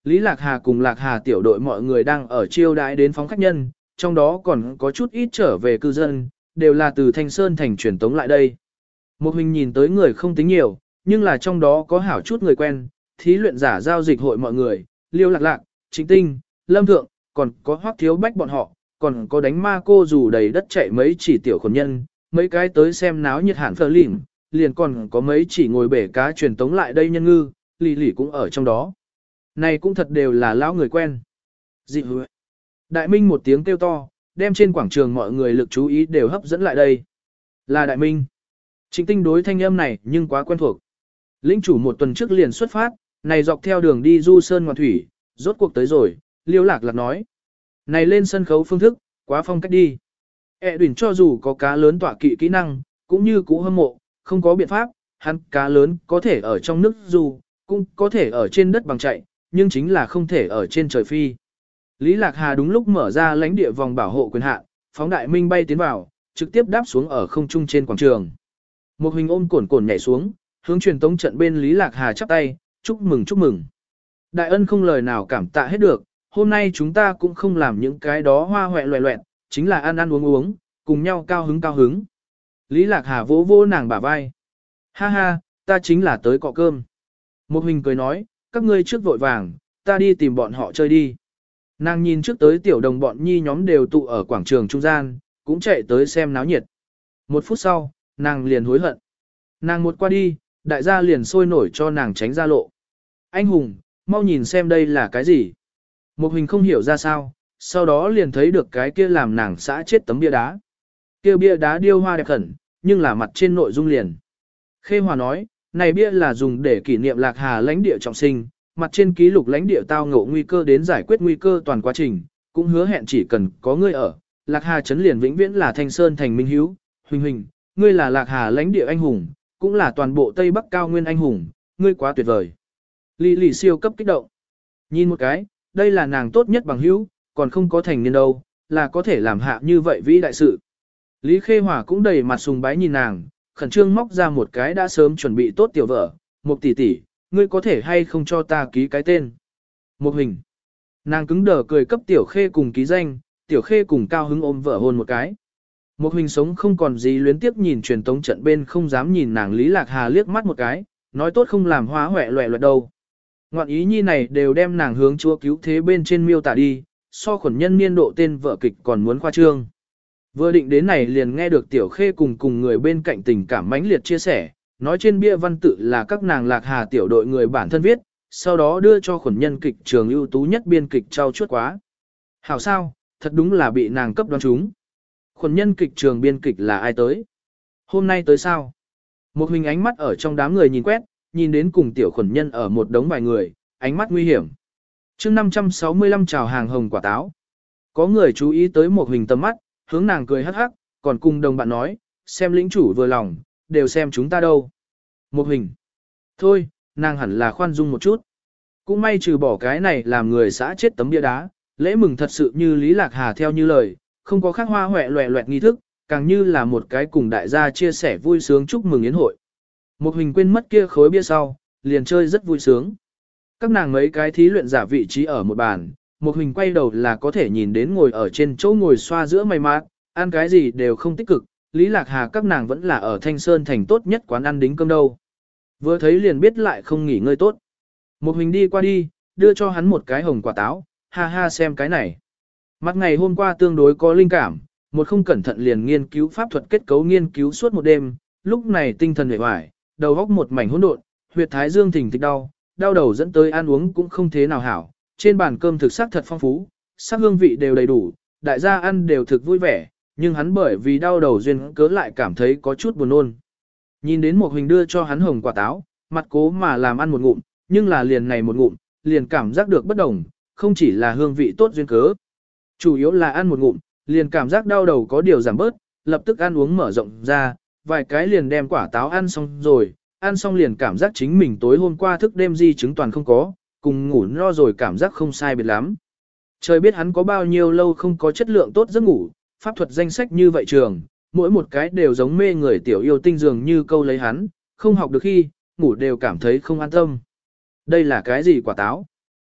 Lý Lạc Hà cùng Lạc Hà tiểu đội mọi người đang ở chiêu đãi đến phóng khách nhân, trong đó còn có chút ít trở về cư dân, đều là từ Thanh Sơn thành truyền tống lại đây. Một hình nhìn tới người không tính nhiều, nhưng là trong đó có hảo chút người quen, thí luyện giả giao dịch hội mọi người, Liêu Lạc Lạc, Trịnh Tinh, Lâm Thượng, còn có Hoắc Thiếu Bách bọn họ, còn có đánh ma cô dù đầy đất chạy mấy chỉ tiểu khổn nhân, mấy cái tới xem náo nhiệt hạn phờ lỉm, liền còn có mấy chỉ ngồi bể cá truyền tống lại đây nhân ngư, lì lì cũng ở trong đó. Này cũng thật đều là lão người quen. Dị hứa. Đại Minh một tiếng kêu to, đem trên quảng trường mọi người lực chú ý đều hấp dẫn lại đây. Là Đại Minh. Trịnh Tinh đối thanh âm này nhưng quá quen thuộc. Lĩnh chủ một tuần trước liền xuất phát, này dọc theo đường đi du sơn ngoạn thủy, rốt cuộc tới rồi, Liêu Lạc Lạc nói. Này lên sân khấu phương thức, quá phong cách đi. E đuyển cho dù có cá lớn tọa kỵ kỹ năng, cũng như cũ hâm mộ, không có biện pháp, hắn cá lớn có thể ở trong nước dù, cũng có thể ở trên đất bằng chạy, nhưng chính là không thể ở trên trời phi. Lý Lạc Hà đúng lúc mở ra lãnh địa vòng bảo hộ quyền hạn, phóng Đại Minh bay tiến vào, trực tiếp đáp xuống ở không trung trên quảng trường. Một hình ôm cồn cồn nhảy xuống, hướng truyền tống trận bên Lý Lạc Hà chắp tay, chúc mừng chúc mừng. Đại ân không lời nào cảm tạ hết được, hôm nay chúng ta cũng không làm những cái đó hoa hoẹ loẹ loẹt, chính là ăn ăn uống uống, cùng nhau cao hứng cao hứng. Lý Lạc Hà vỗ vỗ nàng bả vai. Ha ha, ta chính là tới cọ cơm. Một hình cười nói, các ngươi trước vội vàng, ta đi tìm bọn họ chơi đi. Nàng nhìn trước tới tiểu đồng bọn nhi nhóm đều tụ ở quảng trường trung gian, cũng chạy tới xem náo nhiệt. Một phút sau, nàng liền hối hận. Nàng một qua đi, đại gia liền sôi nổi cho nàng tránh ra lộ. Anh hùng, mau nhìn xem đây là cái gì. Một hình không hiểu ra sao, sau đó liền thấy được cái kia làm nàng xã chết tấm bia đá. Kia bia đá điêu hoa đẹp khẩn, nhưng là mặt trên nội dung liền. Khê Hòa nói, này bia là dùng để kỷ niệm Lạc Hà lãnh địa trọng sinh, mặt trên ký lục lãnh địa tao ngộ nguy cơ đến giải quyết nguy cơ toàn quá trình, cũng hứa hẹn chỉ cần có ngươi ở, Lạc Hà trấn liền vĩnh viễn là Thanh Sơn thành minh hiếu. Huỳnh huỳnh, ngươi là Lạc Hà lãnh địa anh hùng, cũng là toàn bộ Tây Bắc cao nguyên anh hùng, ngươi quá tuyệt vời. Lý lì siêu cấp kích động. Nhìn một cái, đây là nàng tốt nhất bằng hữu, còn không có thành niên đâu, là có thể làm hạ như vậy vĩ đại sự. Lý Khê Hòa cũng đầy mặt sùng bái nhìn nàng, khẩn trương móc ra một cái đã sớm chuẩn bị tốt tiểu vở, một tỷ tỷ, ngươi có thể hay không cho ta ký cái tên. Một hình. Nàng cứng đờ cười cấp tiểu Khê cùng ký danh, tiểu Khê cùng cao hứng ôm vợ hôn một cái. Một hình sống không còn gì luyến tiếp nhìn truyền tống trận bên không dám nhìn nàng Lý Lạc Hà liếc mắt một cái, nói tốt không làm hóa hoẹ loẹ loẹt đâu. Ngoạn ý nhi này đều đem nàng hướng chúa cứu thế bên trên miêu tả đi, so khuẩn nhân niên độ tên vợ kịch còn muốn khoa trương. Vừa định đến này liền nghe được tiểu Khê cùng cùng người bên cạnh tình cảm mãnh liệt chia sẻ, nói trên bia văn tự là các nàng Lạc Hà tiểu đội người bản thân viết, sau đó đưa cho khuẩn nhân kịch trường ưu tú nhất biên kịch trao chuốt quá. Hảo sao, thật đúng là bị nàng cấp đoán trúng. Khuẩn nhân kịch trường biên kịch là ai tới? Hôm nay tới sao? Một hình ánh mắt ở trong đám người nhìn quét, nhìn đến cùng tiểu khuẩn nhân ở một đống vài người, ánh mắt nguy hiểm. chương năm trăm sáu mươi lăm chào hàng hồng quả táo. Có người chú ý tới một hình tầm mắt, hướng nàng cười hắc hắc, còn cùng đồng bạn nói, xem lĩnh chủ vừa lòng, đều xem chúng ta đâu. Một hình. Thôi, nàng hẳn là khoan dung một chút. Cũng may trừ bỏ cái này làm người xã chết tấm bia đá, lễ mừng thật sự như Lý Lạc Hà theo như lời, không có khác hoa hoẹ loẹ loẹt nghi thức, càng như là một cái cùng đại gia chia sẻ vui sướng chúc mừng yến hội. Một hình quên mất kia khối bia sau, liền chơi rất vui sướng. Các nàng mấy cái thí luyện giả vị trí ở một bàn, một hình quay đầu là có thể nhìn đến ngồi ở trên chỗ ngồi xoa giữa mày mát, ăn cái gì đều không tích cực, Lý Lạc Hà các nàng vẫn là ở Thanh Sơn thành tốt nhất quán ăn đính cơm đâu. Vừa thấy liền biết lại không nghỉ ngơi tốt. Một hình đi qua đi, đưa cho hắn một cái hồng quả táo, ha ha xem cái này. Mặt ngày hôm qua tương đối có linh cảm, một không cẩn thận liền nghiên cứu pháp thuật kết cấu nghiên cứu suốt một đêm, lúc này tinh thần hề hoài, đầu óc một mảnh hỗn độn, huyệt thái dương thỉnh thịch đau, đau đầu dẫn tới ăn uống cũng không thế nào hảo, trên bàn cơm thực sắc thật phong phú, sắc hương vị đều đầy đủ, đại gia ăn đều thực vui vẻ, nhưng hắn bởi vì đau đầu duyên cớ lại cảm thấy có chút buồn nôn. Nhìn đến một hình đưa cho hắn hồng quả táo, mặt cố mà làm ăn một ngụm, nhưng là liền này một ngụm, liền cảm giác được bất đồng, không chỉ là hương vị tốt duyên cớ. Chủ yếu là ăn một ngụm, liền cảm giác đau đầu có điều giảm bớt, lập tức ăn uống mở rộng ra, vài cái liền đem quả táo ăn xong rồi, ăn xong liền cảm giác chính mình tối hôm qua thức đêm di chứng toàn không có, cùng ngủ no rồi cảm giác không sai biệt lắm. Trời biết hắn có bao nhiêu lâu không có chất lượng tốt giấc ngủ, pháp thuật danh sách như vậy trường, mỗi một cái đều giống mê người tiểu yêu tinh dường như câu lấy hắn, không học được khi, ngủ đều cảm thấy không an tâm. Đây là cái gì quả táo?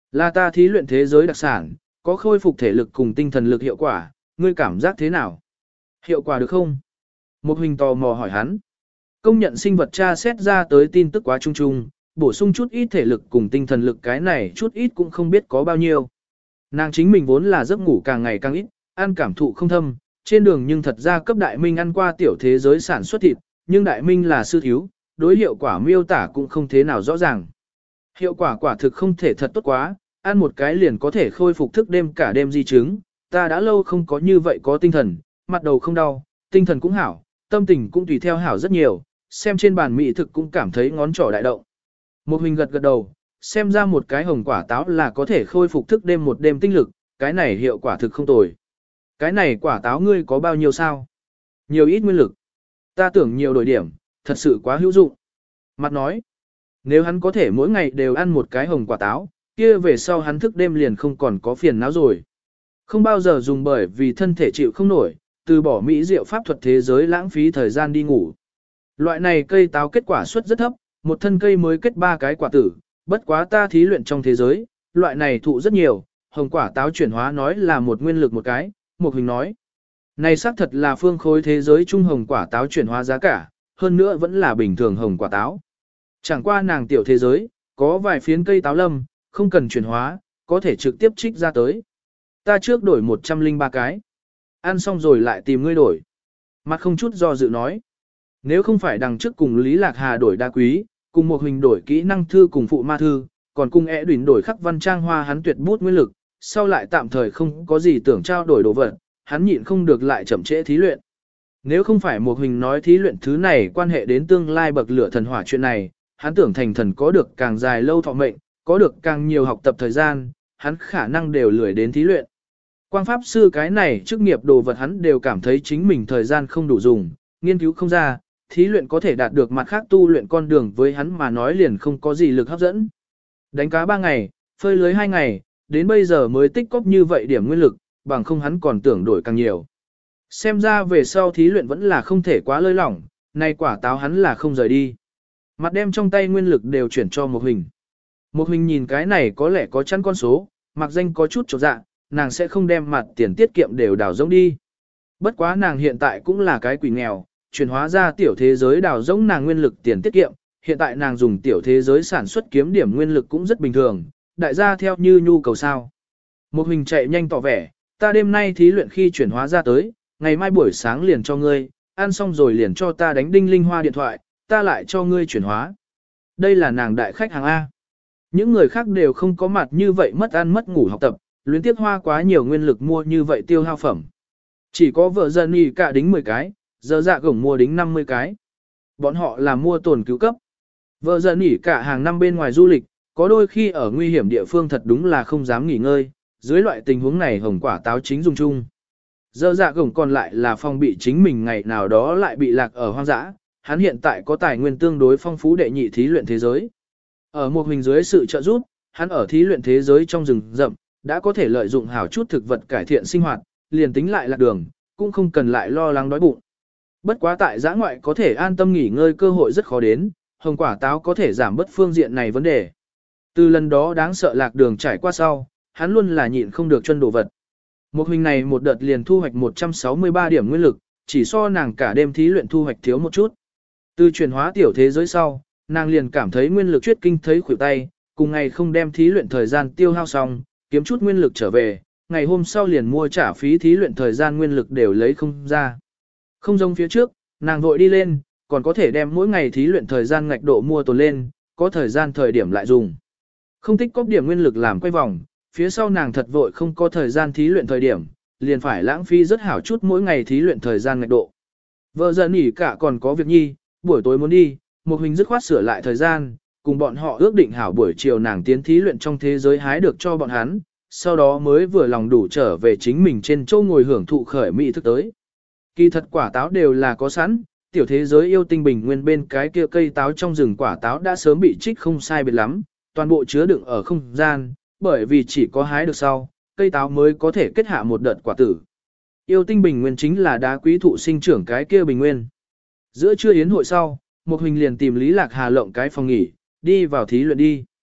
Là ta thí luyện thế giới đặc sản, có khôi phục thể lực cùng tinh thần lực hiệu quả, ngươi cảm giác thế nào? Hiệu quả được không? Một hình tò mò hỏi hắn. Công nhận sinh vật tra xét ra tới tin tức quá trung trung, bổ sung chút ít thể lực cùng tinh thần lực cái này chút ít cũng không biết có bao nhiêu. Nàng chính mình vốn là giấc ngủ càng ngày càng ít, ăn cảm thụ không thâm, trên đường nhưng thật ra cấp đại minh ăn qua tiểu thế giới sản xuất thịt, nhưng đại minh là sư thiếu, đối hiệu quả miêu tả cũng không thế nào rõ ràng. Hiệu quả quả thực không thể thật tốt quá, ăn một cái liền có thể khôi phục thức đêm cả đêm di chứng, ta đã lâu không có như vậy có tinh thần, mặt đầu không đau, tinh thần cũng hảo, tâm tình cũng tùy theo hảo rất nhiều, xem trên bàn mỹ thực cũng cảm thấy ngón trỏ đại động. Một hình gật gật đầu, xem ra một cái hồng quả táo là có thể khôi phục thức đêm một đêm tinh lực, cái này hiệu quả thực không tồi. Cái này quả táo ngươi có bao nhiêu sao? Nhiều ít nguyên lực. Ta tưởng nhiều đổi điểm, thật sự quá hữu dụng. Mặt nói, nếu hắn có thể mỗi ngày đều ăn một cái hồng quả táo, kia về sau hắn thức đêm liền không còn có phiền não rồi. Không bao giờ dùng bởi vì thân thể chịu không nổi, từ bỏ mỹ diệu pháp thuật thế giới lãng phí thời gian đi ngủ. Loại này cây táo kết quả suất rất thấp, một thân cây mới kết ba cái quả tử, bất quá ta thí luyện trong thế giới, loại này thụ rất nhiều, hồng quả táo chuyển hóa nói là một nguyên lực một cái, một hình nói. Này xác thật là phương khối thế giới trung hồng quả táo chuyển hóa giá cả, hơn nữa vẫn là bình thường hồng quả táo. Chẳng qua nàng tiểu thế giới, có vài phiến cây táo lâm, không cần chuyển hóa, có thể trực tiếp trích ra tới. Ta trước đổi một trăm linh ba cái. Ăn xong rồi lại tìm ngươi đổi. Mặt không chút do dự nói. Nếu không phải đằng trước cùng Lý Lạc Hà đổi đa quý, cùng một hình đổi kỹ năng thư cùng phụ ma thư, còn cùng ẽ đuyển đổi khắc văn trang hoa hắn tuyệt bút nguyên lực, sau lại tạm thời không có gì tưởng trao đổi đồ vật, hắn nhịn không được lại chậm trễ thí luyện. Nếu không phải một hình nói thí luyện thứ này quan hệ đến tương lai bậc lửa thần hỏa chuyện này, hắn tưởng thành thần có được càng dài lâu thọ mệnh, có được càng nhiều học tập thời gian, hắn khả năng đều lười đến thí luyện. Quang pháp sư cái này chức nghiệp đồ vật hắn đều cảm thấy chính mình thời gian không đủ dùng, nghiên cứu không ra, thí luyện có thể đạt được mặt khác tu luyện con đường với hắn mà nói liền không có gì lực hấp dẫn. Đánh cá ba ngày, phơi lưới hai ngày, đến bây giờ mới tích cóp như vậy điểm nguyên lực, bằng không hắn còn tưởng đổi càng nhiều. Xem ra về sau thí luyện vẫn là không thể quá lơi lỏng, nay quả táo hắn là không rời đi. Mặt đem trong tay nguyên lực đều chuyển cho một hình. Một hình nhìn cái này có lẽ có chăn con số, mặc danh có chút chột dạ, nàng sẽ không đem mặt tiền tiết kiệm đều đào rỗng đi. Bất quá nàng hiện tại cũng là cái quỷ nghèo, chuyển hóa ra tiểu thế giới đào rỗng nàng nguyên lực tiền tiết kiệm, hiện tại nàng dùng tiểu thế giới sản xuất kiếm điểm nguyên lực cũng rất bình thường, đại gia theo như nhu cầu sao. Một hình chạy nhanh tỏ vẻ, ta đêm nay thí luyện khi chuyển hóa ra tới, ngày mai buổi sáng liền cho ngươi, ăn xong rồi liền cho ta đánh đinh linh hoa điện thoại, ta lại cho ngươi chuyển hóa. Đây là nàng đại khách hàng A. Những người khác đều không có mặt như vậy mất ăn mất ngủ học tập, luyến tiếc hoa quá nhiều nguyên lực mua như vậy tiêu hao phẩm. Chỉ có vợ dân y cả đính mười cái, giờ dạ gổng mua đính năm mươi cái. Bọn họ là mua tồn cứu cấp. Vợ dân y cả hàng năm bên ngoài du lịch, có đôi khi ở nguy hiểm địa phương thật đúng là không dám nghỉ ngơi, dưới loại tình huống này hồng quả táo chính dùng chung. Giờ dạ gổng còn lại là phòng bị chính mình ngày nào đó lại bị lạc ở hoang dã, hắn hiện tại có tài nguyên tương đối phong phú đệ nhị thí luyện thế giới. Ở một hình dưới sự trợ giúp, hắn ở thí luyện thế giới trong rừng rậm, đã có thể lợi dụng hảo chút thực vật cải thiện sinh hoạt, liền tính lại lạc đường, cũng không cần lại lo lắng đói bụng. Bất quá tại giã ngoại có thể an tâm nghỉ ngơi cơ hội rất khó đến, hồng quả táo có thể giảm bớt phương diện này vấn đề. Từ lần đó đáng sợ lạc đường trải qua sau, hắn luôn là nhịn không được chân đồ vật. Một hình này một đợt liền thu hoạch một trăm sáu mươi ba điểm nguyên lực, chỉ so nàng cả đêm thí luyện thu hoạch thiếu một chút. Từ chuyển hóa tiểu thế giới sau, nàng liền cảm thấy nguyên lực chuyết kinh thấy khuỷu tay, cùng ngày không đem thí luyện thời gian tiêu hao xong, kiếm chút nguyên lực trở về, ngày hôm sau liền mua trả phí thí luyện thời gian nguyên lực đều lấy không ra. Không giống phía trước, nàng vội đi lên, còn có thể đem mỗi ngày thí luyện thời gian ngạch độ mua tồn lên, có thời gian thời điểm lại dùng. Không tích cóp điểm nguyên lực làm quay vòng, phía sau nàng thật vội không có thời gian thí luyện thời điểm, liền phải lãng phí rất hảo chút mỗi ngày thí luyện thời gian ngạch độ. Vợ giờ nghỉ cả còn có việc nhi, buổi tối muốn đi, một hình dứt khoát sửa lại thời gian, cùng bọn họ ước định hảo buổi chiều nàng tiến thí luyện trong thế giới hái được cho bọn hắn, sau đó mới vừa lòng đủ trở về chính mình trên châu ngồi hưởng thụ khởi mỹ thức tới. Kỳ thật quả táo đều là có sẵn, tiểu thế giới yêu tinh bình nguyên bên cái kia cây táo trong rừng quả táo đã sớm bị trích không sai biệt lắm, toàn bộ chứa đựng ở không gian, bởi vì chỉ có hái được sau, cây táo mới có thể kết hạ một đợt quả tử. Yêu tinh bình nguyên chính là đá quý thụ sinh trưởng cái kia bình nguyên. Giữa trưa yến hội sau, một hình liền tìm Lý Lạc Hà lộng cái phòng nghỉ, đi vào thí luyện đi.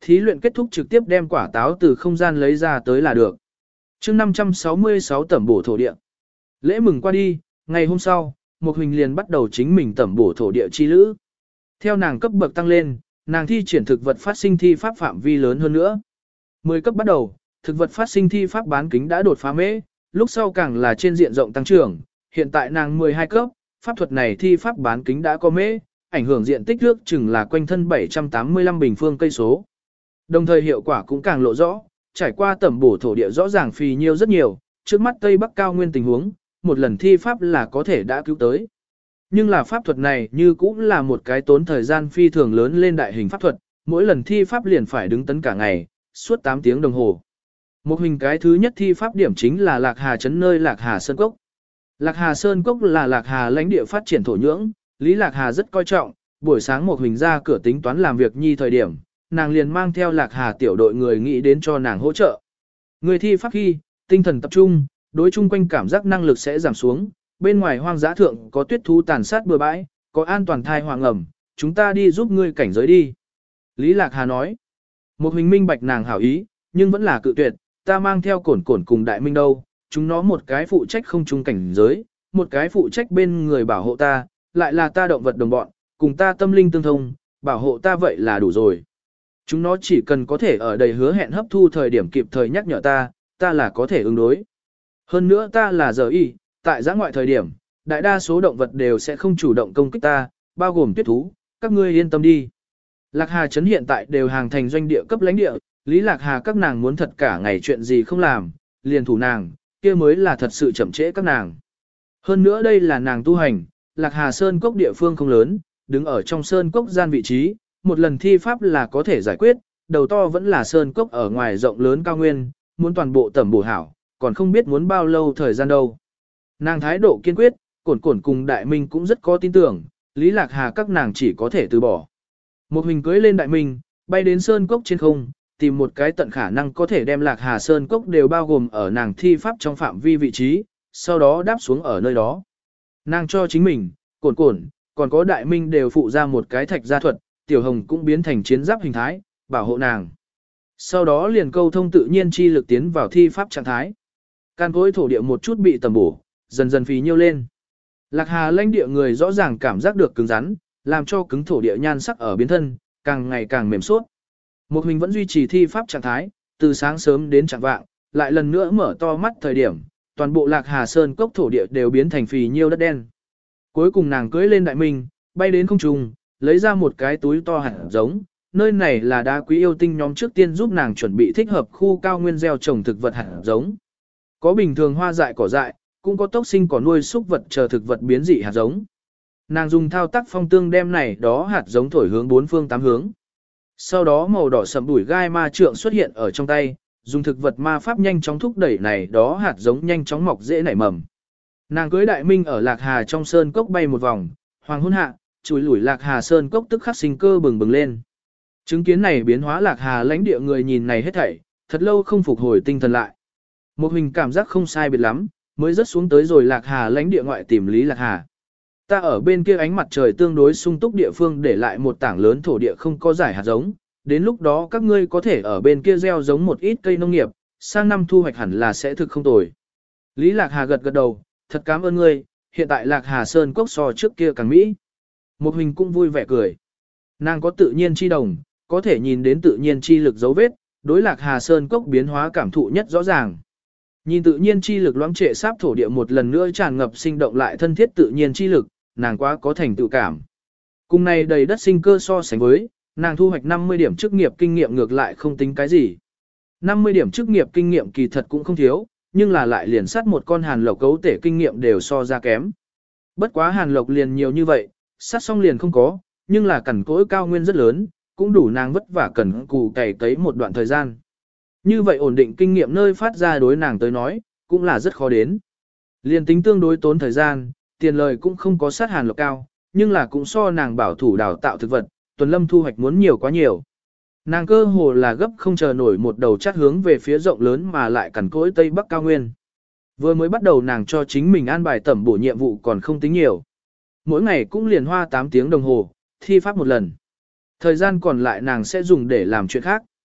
thí luyện kết thúc trực tiếp đem quả táo từ không gian lấy ra tới là được. chương năm trăm sáu mươi sáu tẩm bổ thổ địa. Lễ mừng qua đi, ngày hôm sau, Một Huỳnh liền bắt đầu chính mình tẩm bổ thổ địa chi lữ. Theo nàng cấp bậc tăng lên, nàng thi triển thực vật phát sinh thi pháp phạm vi lớn hơn nữa. mười cấp bắt đầu, thực vật phát sinh thi pháp bán kính đã đột phá mễ, lúc sau càng là trên diện rộng tăng trưởng, hiện tại nàng mười hai cấp, pháp thuật này thi pháp bán kính đã có mễ, ảnh hưởng diện tích nước chừng là quanh thân bảy trăm tám mươi lăm bình phương cây số. Đồng thời hiệu quả cũng càng lộ rõ, trải qua tẩm bổ thổ địa rõ ràng phì nhiêu rất nhiều, trước mắt Tây Bắc cao nguyên tình huống, một lần thi pháp là có thể đã cứu tới. Nhưng là pháp thuật này như cũng là một cái tốn thời gian phi thường lớn lên đại hình pháp thuật, mỗi lần thi pháp liền phải đứng tấn cả ngày, suốt tám tiếng đồng hồ. Một hình cái thứ nhất thi pháp điểm chính là Lạc Hà trấn nơi Lạc Hà Sơn Cốc. Lạc Hà Sơn Cốc là Lạc Hà lãnh địa phát triển thổ nhưỡng, Lý Lạc Hà rất coi trọng, buổi sáng một hình ra cửa tính toán làm việc nhi thời điểm, nàng liền mang theo Lạc Hà tiểu đội người nghĩ đến cho nàng hỗ trợ. Người thi pháp khi, tinh thần tập trung, đối chung quanh cảm giác năng lực sẽ giảm xuống, bên ngoài hoang dã thượng có tuyết thú tàn sát bừa bãi, có an toàn thai hoàng ẩm, chúng ta đi giúp ngươi cảnh giới đi. Lý Lạc Hà nói, một hình minh bạch nàng hảo ý, nhưng vẫn là cự tuyệt, ta mang theo cổn cổn cùng đại minh đâu, chúng nó một cái phụ trách không chung cảnh giới, một cái phụ trách bên người bảo hộ ta, lại là ta động vật đồng bọn, cùng ta tâm linh tương thông, bảo hộ ta vậy là đủ rồi. Chúng nó chỉ cần có thể ở đầy hứa hẹn hấp thu thời điểm kịp thời nhắc nhở ta, ta là có thể ứng đối. Hơn nữa ta là giờ y, tại giã ngoại thời điểm, đại đa số động vật đều sẽ không chủ động công kích ta, bao gồm tuyết thú, các ngươi yên tâm đi. Lạc Hà trấn hiện tại đều hàng thành doanh địa cấp lãnh địa, Lý Lạc Hà các nàng muốn thật cả ngày chuyện gì không làm, liền thủ nàng, kia mới là thật sự chậm trễ các nàng. Hơn nữa đây là nàng tu hành, Lạc Hà Sơn Cốc địa phương không lớn, đứng ở trong Sơn Cốc gian vị trí, một lần thi pháp là có thể giải quyết, đầu to vẫn là Sơn Cốc ở ngoài rộng lớn cao nguyên, muốn toàn bộ tẩm bổ hảo, còn không biết muốn bao lâu thời gian đâu. Nàng thái độ kiên quyết, cổn cổn cùng đại minh cũng rất có tin tưởng, Lý Lạc Hà các nàng chỉ có thể từ bỏ. Một hình cưới lên đại minh, bay đến Sơn Cốc trên không, tìm một cái tận khả năng có thể đem Lạc Hà Sơn Cốc đều bao gồm ở nàng thi pháp trong phạm vi vị trí, sau đó đáp xuống ở nơi đó. Nàng cho chính mình, cổn cổn, còn có đại minh đều phụ ra một cái thạch gia thuật, tiểu hồng cũng biến thành chiến giáp hình thái, bảo hộ nàng. Sau đó liền câu thông tự nhiên chi lực tiến vào thi pháp trạng thái. Can cối thổ địa một chút bị tầm bổ, dần dần phì nhiêu lên. Lạc Hà lãnh địa người rõ ràng cảm giác được cứng rắn, làm cho cứng thổ địa nhan sắc ở biến thân, càng ngày càng mềm suốt. Một hình vẫn duy trì thi pháp trạng thái, từ sáng sớm đến trạng vạng, lại lần nữa mở to mắt thời điểm, toàn bộ Lạc Hà Sơn Cốc thổ địa đều biến thành phì nhiêu đất đen. Cuối cùng nàng cưỡi lên đại minh, bay đến không trung, lấy ra một cái túi to hạt giống, nơi này là đá quý yêu tinh nhóm trước tiên giúp nàng chuẩn bị thích hợp khu cao nguyên gieo trồng thực vật hạt giống. Có bình thường hoa dại cỏ dại, cũng có tốc sinh cỏ nuôi súc vật chờ thực vật biến dị hạt giống. Nàng dùng thao tác phong tương đem này đó hạt giống thổi hướng bốn phương tám hướng. Sau đó màu đỏ sẫm đuổi gai ma trượng xuất hiện ở trong tay, dùng thực vật ma pháp nhanh chóng thúc đẩy này đó hạt giống nhanh chóng mọc dễ nảy mầm. Nàng cưới đại minh ở Lạc Hà trong sơn cốc bay một vòng, hoàng hôn hạ, chùi lủi Lạc Hà sơn cốc tức khắc sinh cơ bừng bừng lên. Chứng kiến này biến hóa Lạc Hà lãnh địa người nhìn này hết thảy, thật lâu không phục hồi tinh thần lại. Một hình cảm giác không sai biệt lắm, mới rớt xuống tới rồi Lạc Hà lãnh địa ngoại tìm Lý Lạc Hà. Ta ở bên kia ánh mặt trời tương đối sung túc địa phương để lại một tảng lớn thổ địa không có giải hạt giống, đến lúc đó các ngươi có thể ở bên kia gieo giống một ít cây nông nghiệp, sang năm thu hoạch hẳn là sẽ thực không tồi. Lý Lạc Hà gật gật đầu, thật cảm ơn ngươi, hiện tại Lạc Hà Sơn Cốc so trước kia càng mỹ. Một hình cũng vui vẻ cười. Nàng có tự nhiên chi đồng, có thể nhìn đến tự nhiên chi lực dấu vết, đối Lạc Hà Sơn Cốc biến hóa cảm thụ nhất rõ ràng. Nhìn tự nhiên chi lực loãng trệ sáp thổ địa một lần nữa tràn ngập sinh động lại thân thiết tự nhiên chi lực, nàng quá có thành tựu cảm. Cùng này đầy đất sinh cơ so sánh với, nàng thu hoạch năm mươi điểm chức nghiệp kinh nghiệm ngược lại không tính cái gì. năm mươi điểm chức nghiệp kinh nghiệm kỳ thật cũng không thiếu, nhưng là lại liền sát một con hàn lộc cấu tể kinh nghiệm đều so ra kém. Bất quá hàn lộc liền nhiều như vậy, sát xong liền không có, nhưng là cẩn cỗi cao nguyên rất lớn, cũng đủ nàng vất vả cần cù cày cấy một đoạn thời gian. Như vậy ổn định kinh nghiệm nơi phát ra đối nàng tới nói, cũng là rất khó đến. Liền tính tương đối tốn thời gian, tiền lời cũng không có sát hàn lộc cao, nhưng là cũng so nàng bảo thủ đào tạo thực vật, tuần lâm thu hoạch muốn nhiều quá nhiều. Nàng cơ hồ là gấp không chờ nổi một đầu chát hướng về phía rộng lớn mà lại cằn cỗi Tây Bắc cao nguyên. Vừa mới bắt đầu nàng cho chính mình an bài tẩm bổ nhiệm vụ còn không tính nhiều. Mỗi ngày cũng liền hoa tám tiếng đồng hồ, thi pháp một lần. Thời gian còn lại nàng sẽ dùng để làm chuyện khác.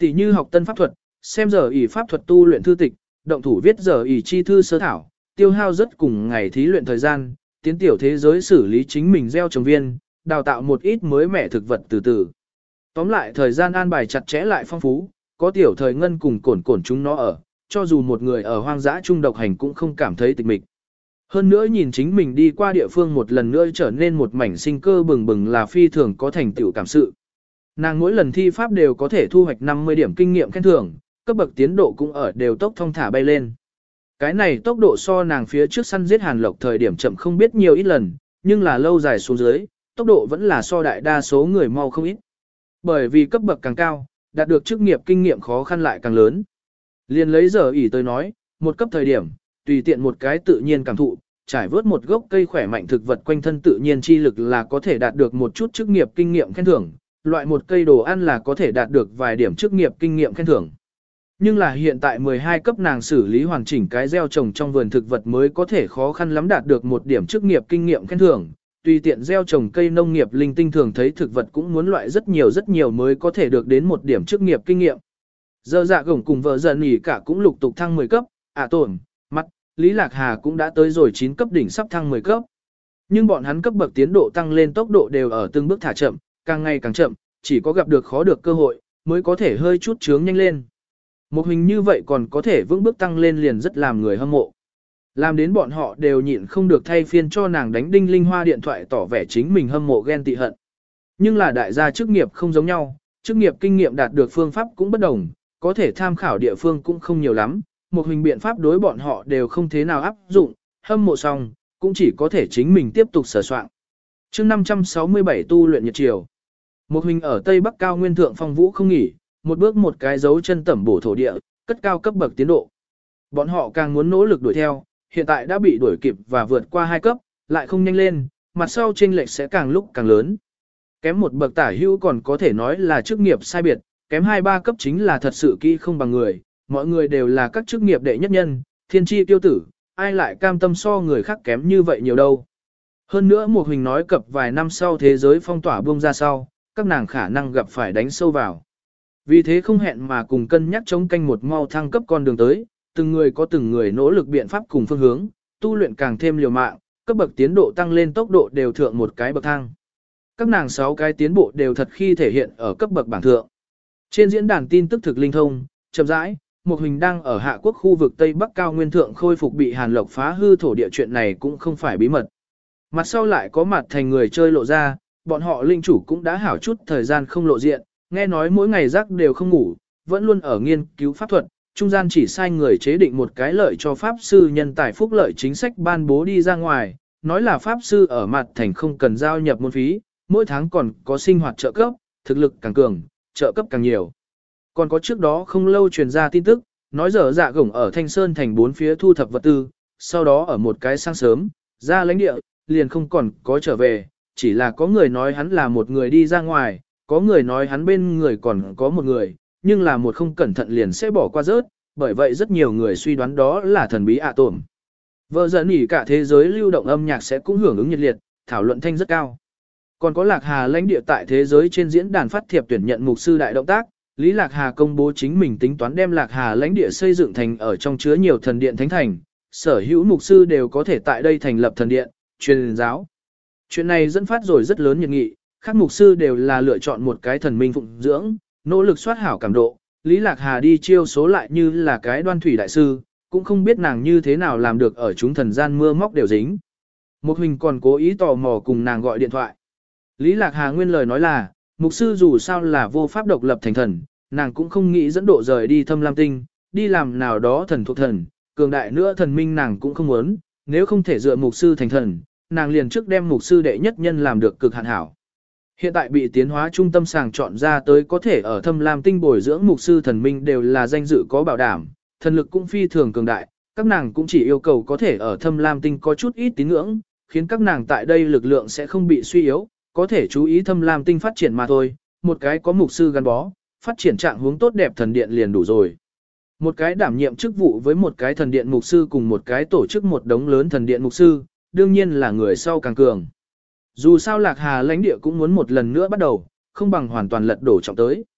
Tỷ như học tân pháp thuật, xem giờ ỷ pháp thuật tu luyện thư tịch, động thủ viết giờ ỷ chi thư sơ thảo, tiêu hao rất cùng ngày thí luyện thời gian, tiến tiểu thế giới xử lý chính mình gieo trồng viên, đào tạo một ít mới mẻ thực vật từ từ. Tóm lại thời gian an bài chặt chẽ lại phong phú, có tiểu thời ngân cùng cổn cổn chúng nó ở, cho dù một người ở hoang dã trung độc hành cũng không cảm thấy tịch mịch. Hơn nữa nhìn chính mình đi qua địa phương một lần nữa trở nên một mảnh sinh cơ bừng bừng là phi thường có thành tựu cảm sự. Nàng mỗi lần thi pháp đều có thể thu hoạch năm mươi điểm kinh nghiệm khen thưởng, cấp bậc tiến độ cũng ở đều tốc thông thả bay lên. Cái này tốc độ so nàng phía trước săn giết Hàn Lộc thời điểm chậm không biết nhiều ít lần, nhưng là lâu dài xuống dưới, tốc độ vẫn là so đại đa số người mau không ít. Bởi vì cấp bậc càng cao, đạt được chức nghiệp kinh nghiệm khó khăn lại càng lớn. Liên lấy giờ ỷ tới nói, một cấp thời điểm, tùy tiện một cái tự nhiên cảm thụ, trải vớt một gốc cây khỏe mạnh thực vật quanh thân tự nhiên chi lực là có thể đạt được một chút chức nghiệp kinh nghiệm khen thưởng, loại một cây đồ ăn là có thể đạt được vài điểm chức nghiệp kinh nghiệm khen thưởng. Nhưng là hiện tại mười hai cấp nàng xử lý hoàn chỉnh cái gieo trồng trong vườn thực vật mới có thể khó khăn lắm đạt được một điểm chức nghiệp kinh nghiệm khen thưởng. Tùy tiện gieo trồng cây nông nghiệp linh tinh thường thấy thực vật cũng muốn loại rất nhiều rất nhiều mới có thể được đến một điểm chức nghiệp kinh nghiệm. Giờ dạ gổng cùng vợ dần nghỉ cả cũng lục tục thăng mười cấp, ả à tổn, mắt, Lý Lạc Hà cũng đã tới rồi chín cấp đỉnh sắp thăng mười cấp. Nhưng bọn hắn cấp bậc tiến độ tăng lên tốc độ đều ở từng bước thả chậm, càng ngày càng chậm, chỉ có gặp được khó được cơ hội, mới có thể hơi chút chướng nhanh lên. Một hình như vậy còn có thể vững bước tăng lên liền rất làm người hâm mộ. Làm đến bọn họ đều nhịn không được thay phiên cho nàng đánh đinh linh hoa điện thoại tỏ vẻ chính mình hâm mộ ghen tị hận. Nhưng là đại gia chức nghiệp không giống nhau, chức nghiệp kinh nghiệm đạt được phương pháp cũng bất đồng, có thể tham khảo địa phương cũng không nhiều lắm, một hình biện pháp đối bọn họ đều không thế nào áp dụng, hâm mộ xong, cũng chỉ có thể chính mình tiếp tục sửa soạn. Chương năm trăm sáu mươi bảy tu luyện nhật chiều. Một hình ở Tây Bắc cao nguyên thượng phong vũ không nghỉ, một bước một cái dấu chân tẩm bổ thổ địa, cất cao cấp bậc tiến độ. Bọn họ càng muốn nỗ lực đuổi theo, hiện tại đã bị đuổi kịp và vượt qua hai cấp, lại không nhanh lên, mặt sau chênh lệch sẽ càng lúc càng lớn. Kém một bậc tả hữu còn có thể nói là chức nghiệp sai biệt, kém hai ba cấp chính là thật sự kỹ không bằng người, mọi người đều là các chức nghiệp đệ nhất nhân, thiên chi tiêu tử, ai lại cam tâm so người khác kém như vậy nhiều đâu. Hơn nữa một hình nói cập vài năm sau thế giới phong tỏa buông ra sau, các nàng khả năng gặp phải đánh sâu vào. Vì thế không hẹn mà cùng cân nhắc chống canh một mau thăng cấp con đường tới, từng người có từng người nỗ lực biện pháp cùng phương hướng, tu luyện càng thêm liều mạng, cấp bậc tiến độ tăng lên tốc độ đều thượng một cái bậc thang. Các nàng sáu cái tiến bộ đều thật khi thể hiện ở cấp bậc bảng thượng. Trên diễn đàn tin tức thực linh thông, chậm rãi, một hình đang ở Hạ Quốc khu vực Tây Bắc cao nguyên thượng khôi phục bị Hàn Lộc phá hư thổ địa chuyện này cũng không phải bí mật. Mặt sau lại có mặt thành người chơi lộ ra, bọn họ linh chủ cũng đã hảo chút thời gian không lộ diện, nghe nói mỗi ngày giấc đều không ngủ, vẫn luôn ở nghiên cứu pháp thuật, trung gian chỉ sai người chế định một cái lợi cho pháp sư nhân tài phúc lợi chính sách ban bố đi ra ngoài, nói là pháp sư ở mặt thành không cần giao nhập môn phí, mỗi tháng còn có sinh hoạt trợ cấp, thực lực càng cường, trợ cấp càng nhiều. Còn có trước đó không lâu truyền ra tin tức, nói dở dạ gổng ở Thanh Sơn thành bốn phía thu thập vật tư, sau đó ở một cái sáng sớm, ra lãnh địa, liền không còn có trở về, chỉ là có người nói hắn là một người đi ra ngoài, có người nói hắn bên người còn có một người, nhưng là một không cẩn thận liền sẽ bỏ qua rớt, bởi vậy rất nhiều người suy đoán đó là thần bí ạ à tổm. Vợ dẫn nghỉ cả thế giới lưu động âm nhạc sẽ cũng hưởng ứng nhiệt liệt, thảo luận thanh rất cao. Còn có Lạc Hà lãnh địa tại thế giới trên diễn đàn phát thiệp tuyển nhận mục sư đại động tác, Lý Lạc Hà công bố chính mình tính toán đem Lạc Hà lãnh địa xây dựng thành ở trong chứa nhiều thần điện thánh thành, sở hữu mục sư đều có thể tại đây thành lập thần điện, truyền giáo. Chuyện này dẫn phát rồi rất lớn nhiệt nghị, các mục sư đều là lựa chọn một cái thần minh phụng dưỡng, nỗ lực soát hảo cảm độ, Lý Lạc Hà đi chiêu số lại như là cái đoan thủy đại sư, cũng không biết nàng như thế nào làm được ở chúng thần gian mưa móc đều dính. Một hình còn cố ý tò mò cùng nàng gọi điện thoại. Lý Lạc Hà nguyên lời nói là, mục sư dù sao là vô pháp độc lập thành thần, nàng cũng không nghĩ dẫn độ rời đi Thâm Lam Tinh, đi làm nào đó thần thuộc thần, cường đại nữa thần minh nàng cũng không muốn, nếu không thể dựa mục sư thành thần, nàng liền trước đem mục sư đệ nhất nhân làm được cực hạn hảo. Hiện tại bị tiến hóa trung tâm sàng chọn ra tới có thể ở Thâm Lam Tinh bồi dưỡng mục sư thần minh đều là danh dự có bảo đảm, thần lực cũng phi thường cường đại, các nàng cũng chỉ yêu cầu có thể ở Thâm Lam Tinh có chút ít tín ngưỡng, khiến các nàng tại đây lực lượng sẽ không bị suy yếu, có thể chú ý Thâm Lam Tinh phát triển mà thôi, một cái có mục sư gắn bó, phát triển trạng hướng tốt đẹp thần điện liền đủ rồi. Một cái đảm nhiệm chức vụ với một cái thần điện mục sư cùng một cái tổ chức một đống lớn thần điện mục sư, đương nhiên là người sau càng cường. Dù sao Lạc Hà lãnh địa cũng muốn một lần nữa bắt đầu, không bằng hoàn toàn lật đổ trọng tới.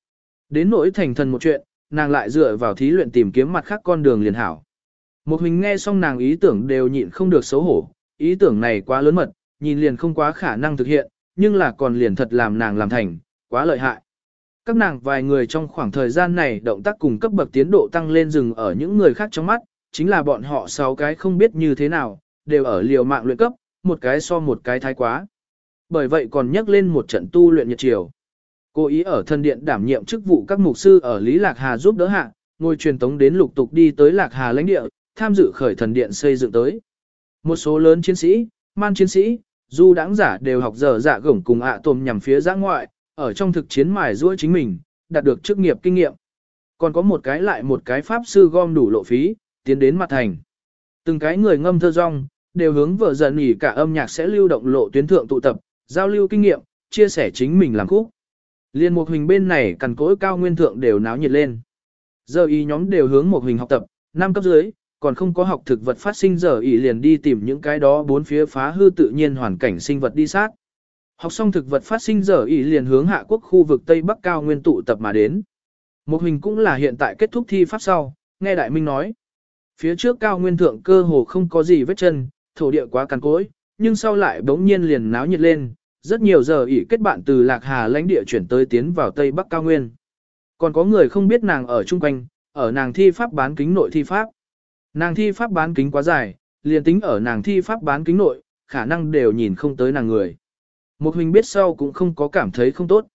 Đến nỗi thành thần một chuyện, nàng lại dựa vào thí luyện tìm kiếm mặt khác con đường liền hảo. Một mình nghe xong nàng ý tưởng đều nhịn không được xấu hổ, ý tưởng này quá lớn mật, nhìn liền không quá khả năng thực hiện, nhưng là còn liền thật làm nàng làm thành, quá lợi hại. Các nàng vài người trong khoảng thời gian này động tác cùng cấp bậc tiến độ tăng lên rừng ở những người khác trong mắt, chính là bọn họ sáu cái không biết như thế nào, đều ở liều mạng luyện cấp, một cái so một cái thái quá. Bởi vậy còn nhắc lên một trận tu luyện nhật chiều. Cố ý ở thân điện đảm nhiệm chức vụ các mục sư ở Lý Lạc Hà giúp đỡ hạ, ngôi truyền tống đến lục tục đi tới Lạc Hà lãnh địa, tham dự khởi thần điện xây dựng tới. Một số lớn chiến sĩ, man chiến sĩ, du đãng giả đều học dở dạ gổng cùng ạ tôm nhằm phía giã ngoại, ở trong thực chiến mài giũa chính mình, đạt được chức nghiệp kinh nghiệm. Còn có một cái lại một cái pháp sư gom đủ lộ phí, tiến đến mặt thành. Từng cái người ngâm thơ rong, đều hướng vợ dần nghỉ cả âm nhạc sẽ lưu động lộ tuyến thượng tụ tập, giao lưu kinh nghiệm, chia sẻ chính mình làm khúc. Liên một hình bên này cằn cỗi cao nguyên thượng đều náo nhiệt lên. Giờ y nhóm đều hướng một hình học tập, năm cấp dưới, còn không có học thực vật phát sinh giờ y liền đi tìm những cái đó bốn phía phá hư tự nhiên hoàn cảnh sinh vật đi sát. Học xong thực vật phát sinh giờ y liền hướng hạ quốc khu vực Tây Bắc cao nguyên tụ tập mà đến. Một hình cũng là hiện tại kết thúc thi pháp sau, nghe Đại Minh nói. Phía trước cao nguyên thượng cơ hồ không có gì vết chân, thổ địa quá cằn cỗi, nhưng sau lại bỗng nhiên liền náo nhiệt lên, rất nhiều giờ ỉ kết bạn từ Lạc Hà lãnh địa chuyển tới tiến vào Tây Bắc cao nguyên. Còn có người không biết nàng ở chung quanh, ở nàng thi pháp bán kính nội thi pháp. Nàng thi pháp bán kính quá dài, liền tính ở nàng thi pháp bán kính nội, khả năng đều nhìn không tới nàng người. Một hình biết sau cũng không có cảm thấy không tốt.